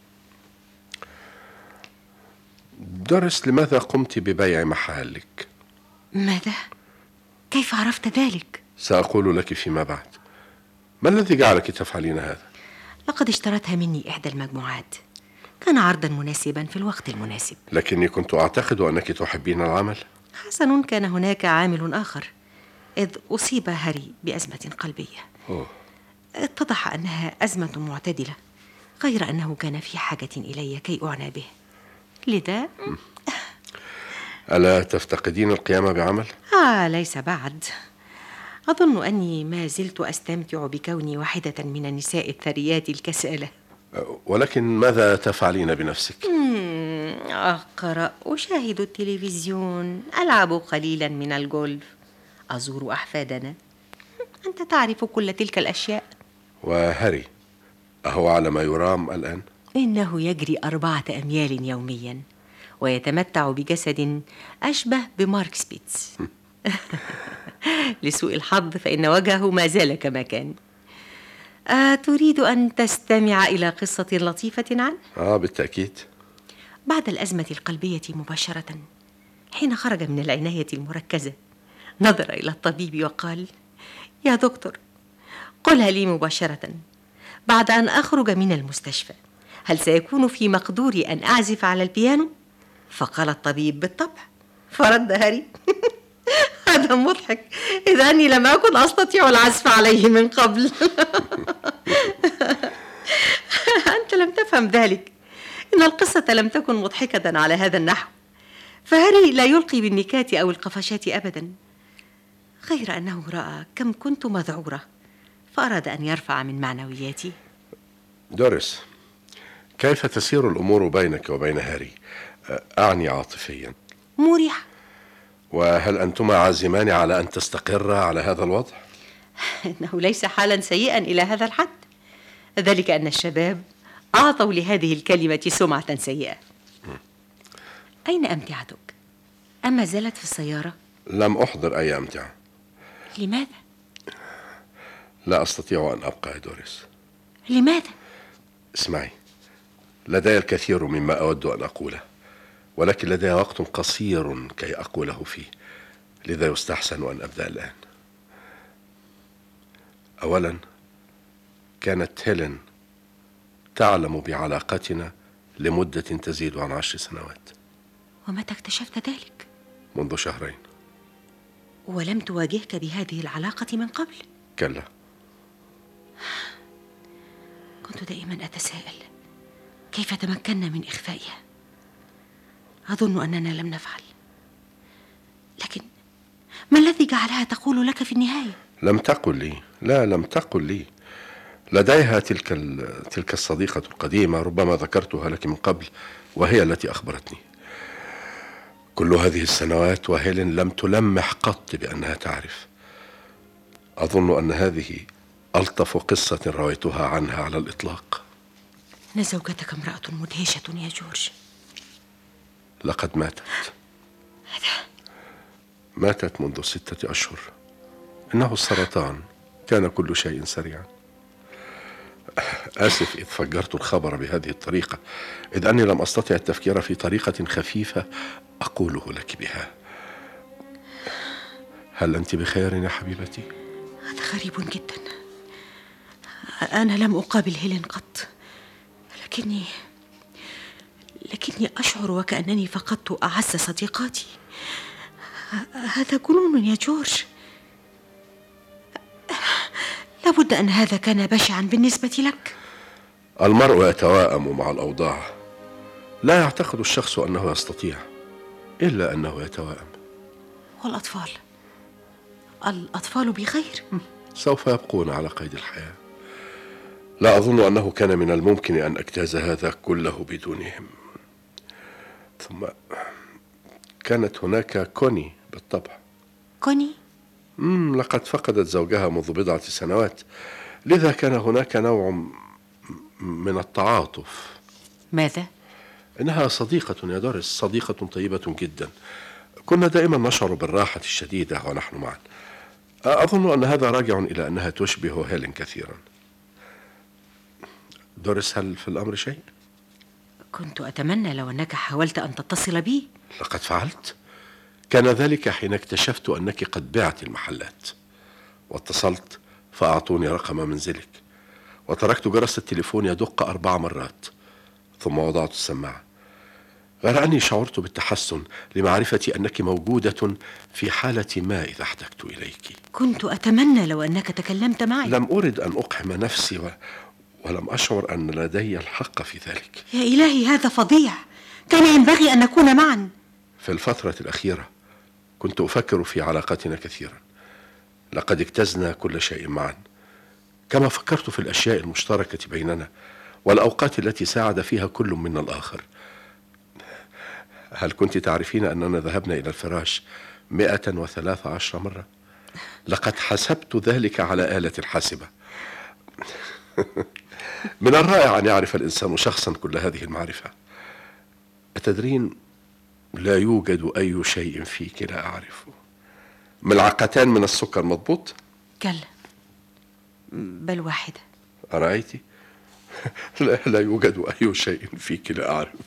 درس، لماذا قمت ببيع محلك؟ ماذا؟ كيف عرفت ذلك؟ سأقول لك فيما بعد. ما الذي جعلك تفعلين هذا؟ لقد اشترتها مني إحدى المجموعات، كان عرضا مناسبا في الوقت المناسب. لكني كنت أعتقد أنك تحبين العمل. حسن، كان هناك عامل آخر، إذ أصيب هاري بأزمة قلبية. أوه. اتضح أنها أزمة معتدلة، غير أنه كان في حاجة إلي كي أعنى به، لذا. ألا تفتقدين القيام بعمل؟ آه ليس بعد. أظن أني ما زلت أستمتع بكوني واحدة من النساء الثريات الكسالة. ولكن ماذا تفعلين بنفسك؟ أقرأ، أشاهد التلفزيون، ألعب قليلا من الجولف، أزور أحفادنا. أنت تعرف كل تلك الأشياء. وهاري أهو على ما يرام الآن؟ إنه يجري أربعة أميال يوميا ويتمتع بجسد أشبه بمارك سبيتس. لسوء الحظ فإن وجهه ما زال كما كان. أتريد أن تستمع إلى قصة لطيفة عنه؟ آه بالتأكيد. بعد الأزمة القلبية مباشرة، حين خرج من العناية المركزة، نظر إلى الطبيب وقال: يا دكتور، قلها لي مباشرة بعد أن أخرج من المستشفى، هل سيكون في مقدوري أن أعزف على البيانو؟ فقال الطبيب: بالطبع. فرد هاري: هذا مضحك، إذا أني لم أكن أستطيع العزف عليه من قبل. أنت لم تفهم ذلك، إن القصة لم تكن مضحكة على هذا النحو، فهاري لا يلقي بالنكات أو القفشات أبدا، غير أنه رأى كم كنت مذعورة فأراد أن يرفع من معنوياتي. دوريس، كيف تسير الأمور بينك وبين هاري؟ أعني عاطفيا. مريح. وهل أنتما عازمان على أن تستقر على هذا الوضع؟ إنه ليس حالا سيئا إلى هذا الحد، ذلك أن الشباب أعطوا لهذه الكلمة سمعة سيئة. أين أمتعتك؟ أما زالت في السيارة؟ لم أحضر أي أمتعة. لماذا؟ لا أستطيع أن أبقى يا دوريس. لماذا؟ اسمعي، لدي الكثير مما أود أن أقوله، ولكن لدي وقت قصير كي أقوله فيه، لذا يستحسن أن أبدأ الآن. أولا، كانت هيلين تعلم بعلاقتنا لمدة تزيد عن عشر سنوات. ومتى اكتشفت ذلك؟ منذ شهرين. ولم تواجهك بهذه العلاقة من قبل؟ كلا. كنت دائما أتساءل كيف تمكنا من إخفائها. أظن أننا لم نفعل، لكن ما الذي جعلها تقول لك في النهاية؟ لم تقل لي، لا لم تقل لي. لديها تلك تلك الصديقة القديمة، ربما ذكرتها لك من قبل، وهي التي أخبرتني. كل هذه السنوات وهيلين لم تلمح قط بأنها تعرف. أظن أن هذه ألطف قصة رويتها عنها على الإطلاق. إن زوجتك امرأة مدهشة يا جورج. لقد ماتت. هذا ماتت منذ ستة أشهر. إنه السرطان. كان كل شيء سريعا. آسف إذ فجرت الخبر بهذه الطريقة، إذ أني لم أستطع التفكير في طريقة خفيفة أقوله لك بها. هل أنت بخير يا حبيبتي؟ هذا غريب جدا. أنا لم أقابل هيلين قط، لكني لكني أشعر وكأنني فقدت أعز صديقاتي. هذا جنون يا جورج. لابد أن هذا كان بشعا بالنسبة لك. المرء يتواءم مع الأوضاع. لا يعتقد الشخص أنه يستطيع، إلا أنه يتواءم. والأطفال؟ الأطفال بخير؟ سوف يبقون على قيد الحياة. لا أظن أنه كان من الممكن أن أجتاز هذا كله بدونهم. ثم كانت هناك كوني بالطبع. كوني؟ مم لقد فقدت زوجها منذ بضعة سنوات، لذا كان هناك نوع من التعاطف. ماذا؟ إنها صديقة يا دوريس، صديقة طيبة جدا. كنا دائما نشعر بالراحة الشديدة ونحن معا. أظن أن هذا راجع إلى أنها تشبه هيلين كثيرا. دوريس، هل في الأمر شيء؟ كنت أتمنى لو أنك حاولت أن تتصل بي. لقد فعلت. كان ذلك حين اكتشفت أنك قد بعت المحلات، واتصلت فأعطوني رقم منزلك، وتركت جرس التليفون يدق أربع مرات، ثم وضعت السماعة. غير أني شعرت بالتحسن لمعرفة أنك موجودة في حالة ما إذا احتجت إليك. كنت أتمنى لو أنك تكلمت معي. لم أرد أن أقحم نفسي و... ولم أشعر أن لدي الحق في ذلك. يا إلهي، هذا فظيع. كان ينبغي أن نكون معا. في الفترة الأخيرة كنت أفكر في علاقتنا كثيرا. لقد اجتزنا كل شيء معا، كما فكرت في الأشياء المشتركة بيننا والأوقات التي ساعد فيها كل منا الآخر. هل كنت تعرفين أننا ذهبنا إلى الفراش مئة وثلاث عشر مرة؟ لقد حسبت ذلك على آلة الحاسبة. من الرائع أن يعرف الإنسان شخصا كل هذه المعرفة. أتدرين، لا يوجد أي شيء فيك لا أعرفه. ملعقتان من السكر مضبوط؟ كلا، بل واحدة. أرأيت؟ لا, لا يوجد أي شيء فيك لا أعرفه.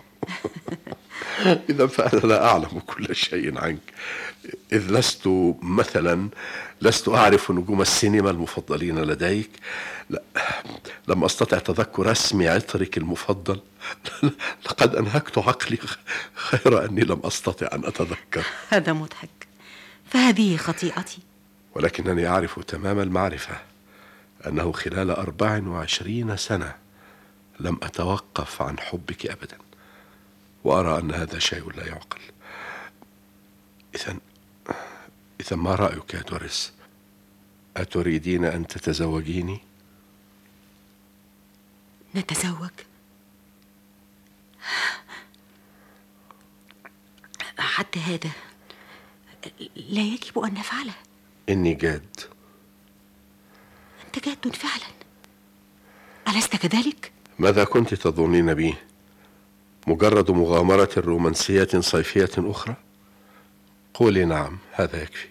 إذا فأنا لا أعلم كل شيء عنك، إذ لست مثلا لست أعرف نجوم السينما المفضلين لديك. لا، لم أستطع تذكر اسم عطرك المفضل. لقد أنهكت عقلي، غير أني لم أستطع أن أتذكر. هذا مضحك، فهذه خطيئتي. ولكنني أعرف تمام المعرفة أنه خلال أربع وعشرين سنة لم أتوقف عن حبك أبدا، وأرى أن هذا شيء لا يعقل. إذن إذن ما رأيك يا دوريس؟ أتريدين أن تتزوجيني؟ نتزوج؟ حتى هذا لا يجب أن نفعله. إني جاد. أنت جاد فعلا. ألست كذلك؟ ماذا كنت تظنين بي؟ مجرد مغامرة رومانسية صيفية أخرى؟ قولي نعم، هذا يكفي.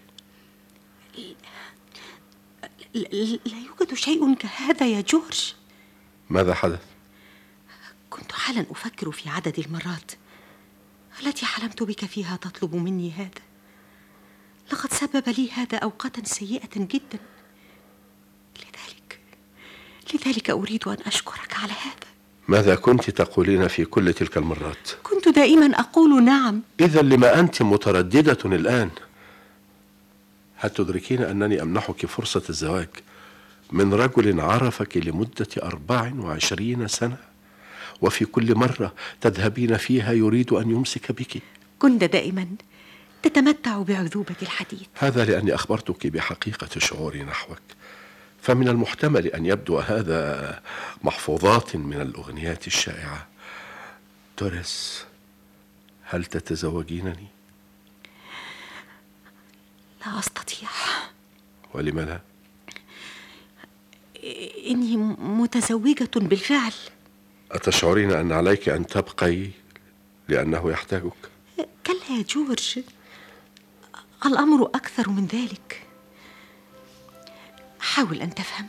لا يوجد شيء كهذا يا جورج. ماذا حدث؟ كنت حالا أفكر في عدد المرات التي حلمت بك فيها تطلب مني هذا. لقد سبب لي هذا أوقاتا سيئة جدا. لذلك لذلك أريد أن أشكرك على هذا. ماذا كنت تقولين في كل تلك المرات؟ كنت دائما أقول نعم. إذا لما أنت مترددة الآن؟ هل تدركين أنني أمنحك فرصة الزواج من رجل عرفك لمدة أربع وعشرين سنة، وفي كل مرة تذهبين فيها يريد أن يمسك بك؟ كنت دائما تتمتع بعذوبة الحديث. هذا لأني أخبرتك بحقيقة شعوري نحوك، فمن المحتمل أن يبدو هذا محفوظات من الأغنيات الشائعة. دوريس، هل تتزوجينني؟ لا أستطيع. ولم لا؟ إني متزوجة بالفعل. أتشعرين أن عليك أن تبقي لأنه يحتاجك؟ كلا يا جورج، الأمر أكثر من ذلك. حاول أن تفهم.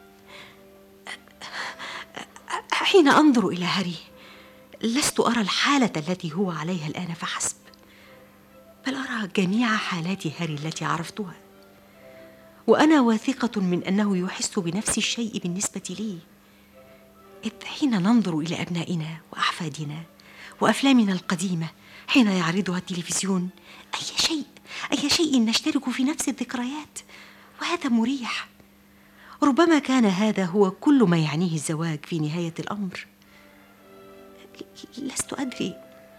حين أنظر إلى هاري لست أرى الحالة التي هو عليها الآن فحسب، بل أرى جميع حالات هاري التي عرفتها، وأنا واثقة من أنه يحس بنفس الشيء بالنسبة لي. إذ حين ننظر إلى أبنائنا وأحفادنا وأفلامنا القديمة حين يعرضها التلفزيون، أي شيء أي شيء نشترك في نفس الذكريات، وهذا مريح. ربما كان هذا هو كل ما يعنيه الزواج في نهاية الأمر. لست أدري،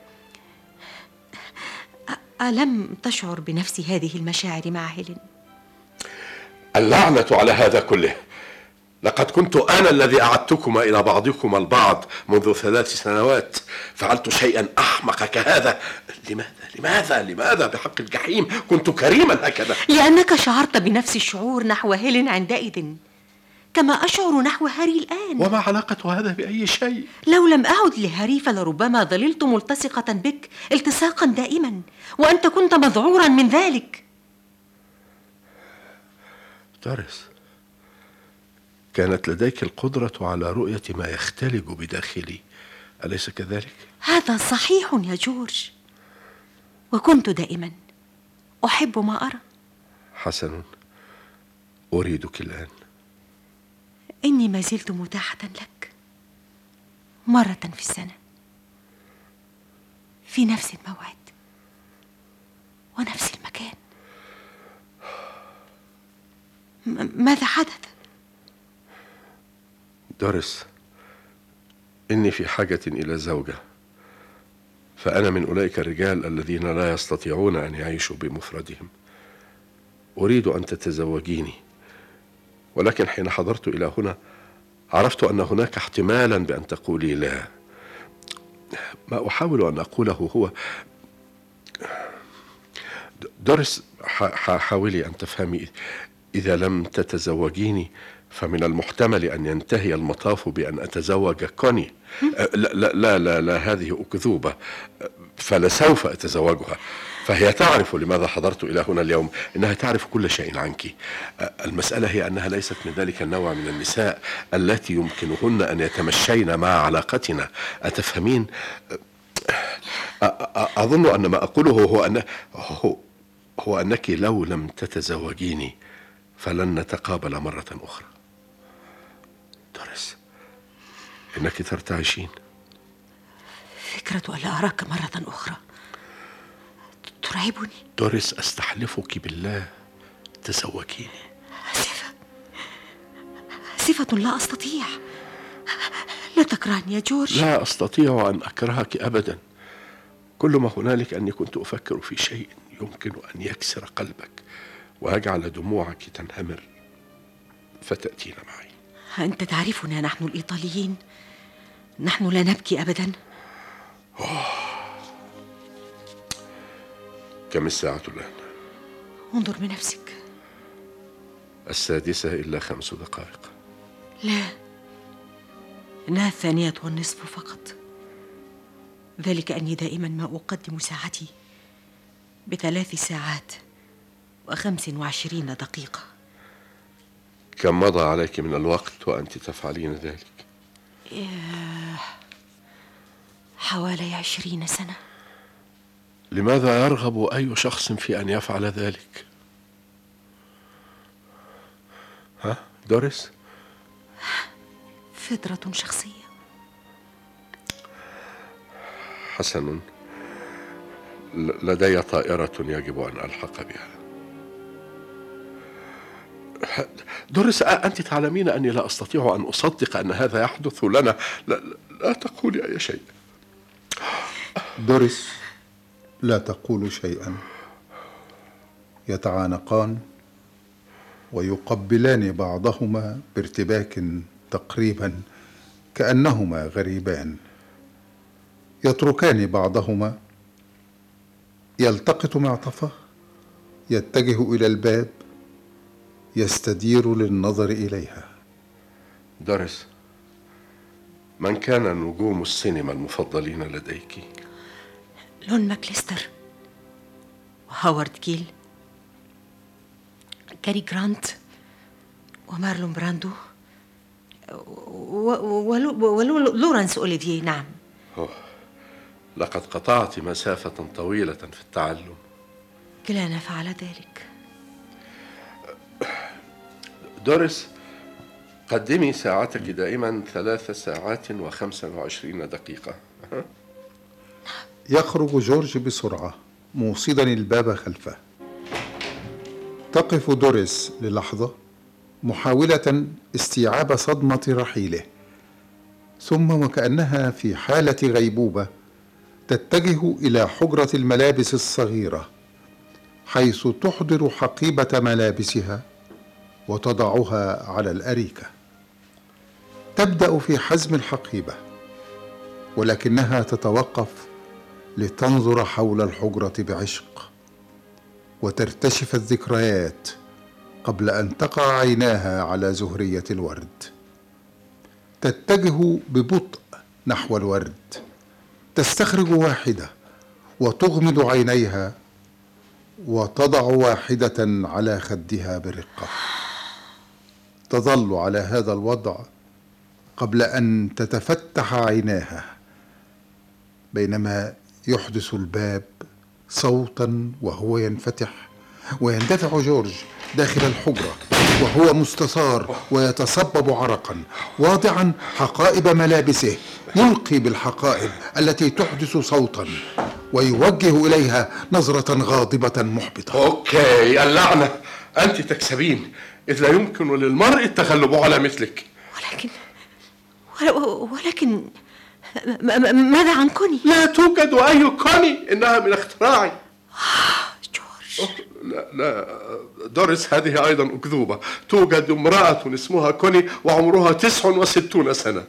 ألم تشعر بنفس هذه المشاعر مع هيلين؟ اللعنة على هذا كله. لقد كنت أنا الذي أعدتكما إلى بعضكما البعض منذ ثلاث سنوات. فعلت شيئا أحمق كهذا. لماذا لماذا لماذا بحق الجحيم كنت كريما هكذا؟ لأنك شعرت بنفس الشعور نحو هيلين عندئذ كما أشعر نحو هاري الآن. وما علاقة هذا بأي شيء؟ لو لم أعد لهاري فلربما ظللت ملتصقة بك التصاقا دائما، وأنت كنت مذعورا من ذلك. دوريس، كانت لديك القدرة على رؤية ما يختلج بداخلي، أليس كذلك؟ هذا صحيح يا جورج، وكنت دائما أحب ما أرى. حسن، أريدك الآن. إني ما زلت متاحة لك مرة في السنة، في نفس الموعد ونفس المكان. م- ماذا حدث؟ دوريس، إني في حاجة إلى زوجة، فأنا من أولئك الرجال الذين لا يستطيعون أن يعيشوا بمفردهم. أريد أن تتزوجيني، ولكن حين حضرت إلى هنا عرفت أن هناك احتمالا بأن تقولي لا. ما أحاول أن أقوله هو دوريس، حاولي أن تفهمي. إذا لم تتزوجيني فمن المحتمل أن ينتهي المطاف بأن أتزوج كوني. لا لا لا, لا, لا هذه أكذوبة، فلسوف أتزوجها. فهي تعرف لماذا حضرت إلى هنا اليوم، إنها تعرف كل شيء عنك. المسألة هي أنها ليست من ذلك النوع من النساء التي يمكنهن أن يتمشين مع علاقتنا، أتفهمين؟ أظن أن ما أقوله هو أن هو, هو أنك لو لم تتزوجيني فلن نتقابل مرة أخرى. دوريس، إنك ترتعشين. فكرة ألا أراك مرة أخرى ترعبني. دوريس، أستحلفك بالله تزوجيني. صفة صفة لا أستطيع. لا تكرهني يا جورج. لا أستطيع أن أكرهك أبدا. كل ما هنالك أني كنت أفكر في شيء يمكن أن يكسر قلبك ويجعل دموعك تنهمر، فتأتين معي. أنت تعرفنا نحن الإيطاليين، نحن لا نبكي أبدا. أوه. كم الساعة الآن؟ انظر بنفسك. السادسة إلا خمس دقائق. لا، إنها الثانية والنصف فقط، ذلك أني دائما ما أقدم ساعتي بثلاث ساعات وخمس وعشرين دقيقة. كم مضى عليك من الوقت وأنت تفعلين ذلك؟ حوالي عشرين سنة. لماذا يرغب أي شخص في أن يفعل ذلك؟ ها دوريس؟ فطرة شخصية. حسن، لدي طائرة يجب أن ألحق بها. دوريس، أنت تعلمين أني لا أستطيع أن أصدق أن هذا يحدث لنا. لا, لا تقولي أي شيء. دوريس، لا تقول شيئا. يتعانقان ويقبلان بعضهما بارتباك تقريبا كأنهما غريبان. يتركان بعضهما، يلتقط معطفه، يتجه إلى الباب، يستدير للنظر إليها. دوريس، من كان نجوم السينما المفضلين لديك؟ لون ماكليستر، وهاورد كيل، كاري جرانت، ومارلون براندو، ولورانس أوليفيه. نعم. أوه. لقد قطعت مسافة طويلة في التعلم. كلانا فعل ذلك. دوريس، قدمي ساعتك دائما ثلاث ساعات وخمسة وعشرين دقيقة. يخرج جورج بسرعة موصدا الباب خلفه. تقف دوريس للحظة محاولة استيعاب صدمة رحيله، ثم وكأنها في حالة غيبوبة تتجه إلى حجرة الملابس الصغيرة، حيث تحضر حقيبة ملابسها وتضعها على الأريكة. تبدأ في حزم الحقيبة، ولكنها تتوقف لتنظر حول الحجرة بعشق وترتشف الذكريات قبل أن تقع عيناها على زهرية الورد. تتجه ببطء نحو الورد، تستخرج واحدة وتغمض عينيها وتضع واحدة على خدها برقة. تظل على هذا الوضع قبل أن تتفتح عيناها، بينما يحدث الباب صوتا وهو ينفتح، ويندفع جورج داخل الحجرة وهو مستثار ويتصبب عرقا، واضعا حقائب ملابسه، يلقي بالحقائب التي تحدث صوتا ويوجه إليها نظرة غاضبة محبطة. أوكي، اللعنة، أنت تكسبين، إذ لا يمكن للمرء التغلب على مثلك. ولكن ولكن ماذا عن كوني؟ لا توجد أي كوني، إنها من اختراعي. جورج. لا لا دوريس، هذه أيضا أكذوبة. توجد امرأة اسمها كوني وعمرها تسع وستون سنة.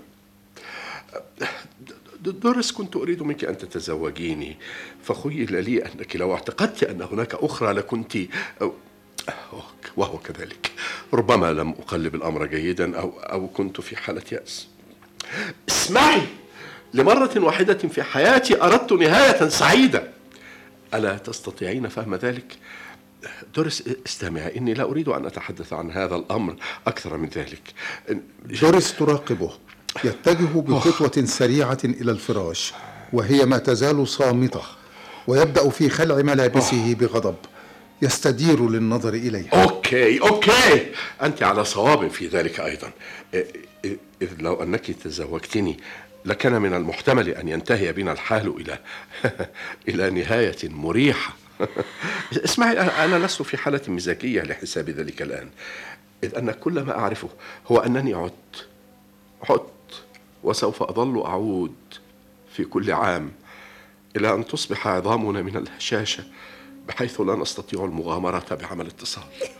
دوريس، كنت أريد منك أن تتزوجيني، فخيل لي أنك لو اعتقدت أن هناك أخرى لكنت، وهو كذلك. ربما لم أقلب الأمر جيدا أو, أو كنت في حالة يأس. اسمعي، لمرة واحدة في حياتي أردت نهاية سعيدة. ألا تستطيعين فهم ذلك؟ دوريس، استمعي، إني لا أريد أن أتحدث عن هذا الأمر أكثر من ذلك. دوريس تراقبه، يتجه بخطوة سريعة إلى الفراش وهي ما تزال صامتة، ويبدأ في خلع ملابسه بغضب، يستدير للنظر إليها. أوكي أوكي، أنت على صواب في ذلك أيضا. إذ لو أنك تزوجتني لكان من المحتمل أن ينتهي بنا الحال إلى إلى نهاية مريحة. اسمعي، أنا لست في حالة مزاجية لحساب ذلك الآن، إذ أن كل ما أعرفه هو أنني عدت عدت وسوف أظل أعود في كل عام إلى أن تصبح عظامنا من الهشاشة بحيث لا نستطيع المغامرة بعمل اتصال.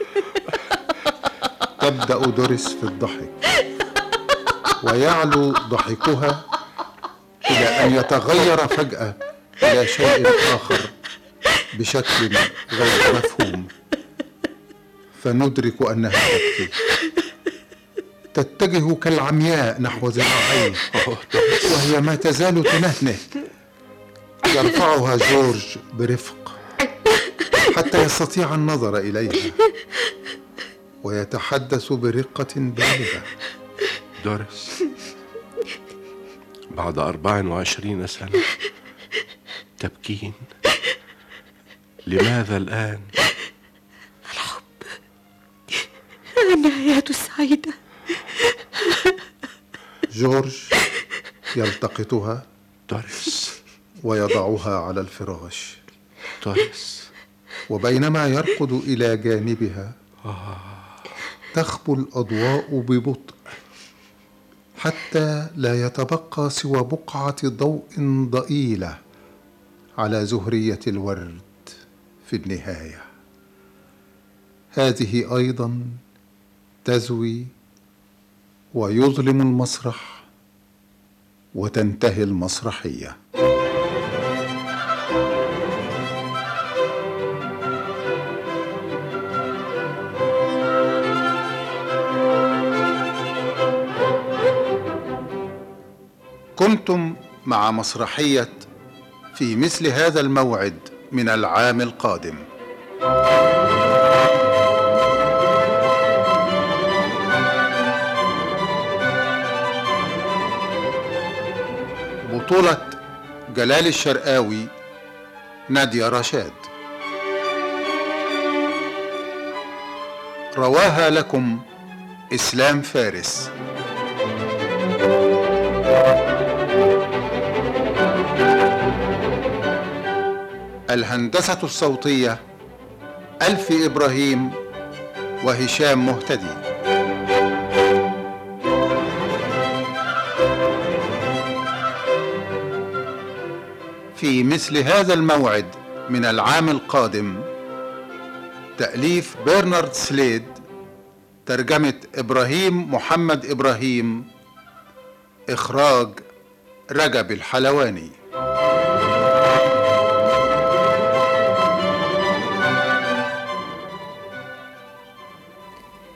تبدأ دوريس في الضحك، ويعلو ضحكها إلى أن يتغير فجأة إلى شيء آخر بشكل غير مفهوم، فندرك أنها تبكي. تتجه كالعمياء نحو ذراعيه وهي ما تزال تنهنه. يرفعها جورج برفق حتى يستطيع النظر إليها ويتحدث برقة بالغة. دوريس، بعد أربع وعشرين سنة تبكين، لماذا الآن؟ الحب النهاية السعيدة. جورج يلتقطها دوريس، ويضعها على الفراش، دوريس، وبينما يركض إلى جانبها تخبو الأضواء ببطء حتى لا يتبقى سوى بقعة ضوء ضئيلة على زهرية الورد في النهاية. هذه أيضا تزوي ويظلم المسرح وتنتهي المسرحية. كنتم مع مسرحية في مثل هذا الموعد من العام القادم. بطولة جلال الشرقاوي، نادية رشاد. رواها لكم إسلام فارس. الهندسة الصوتية ألفي إبراهيم وهشام مهتدي. في مثل هذا الموعد من العام القادم، تأليف برنارد سليد، ترجمة إبراهيم محمد إبراهيم، إخراج رجب الحلواني.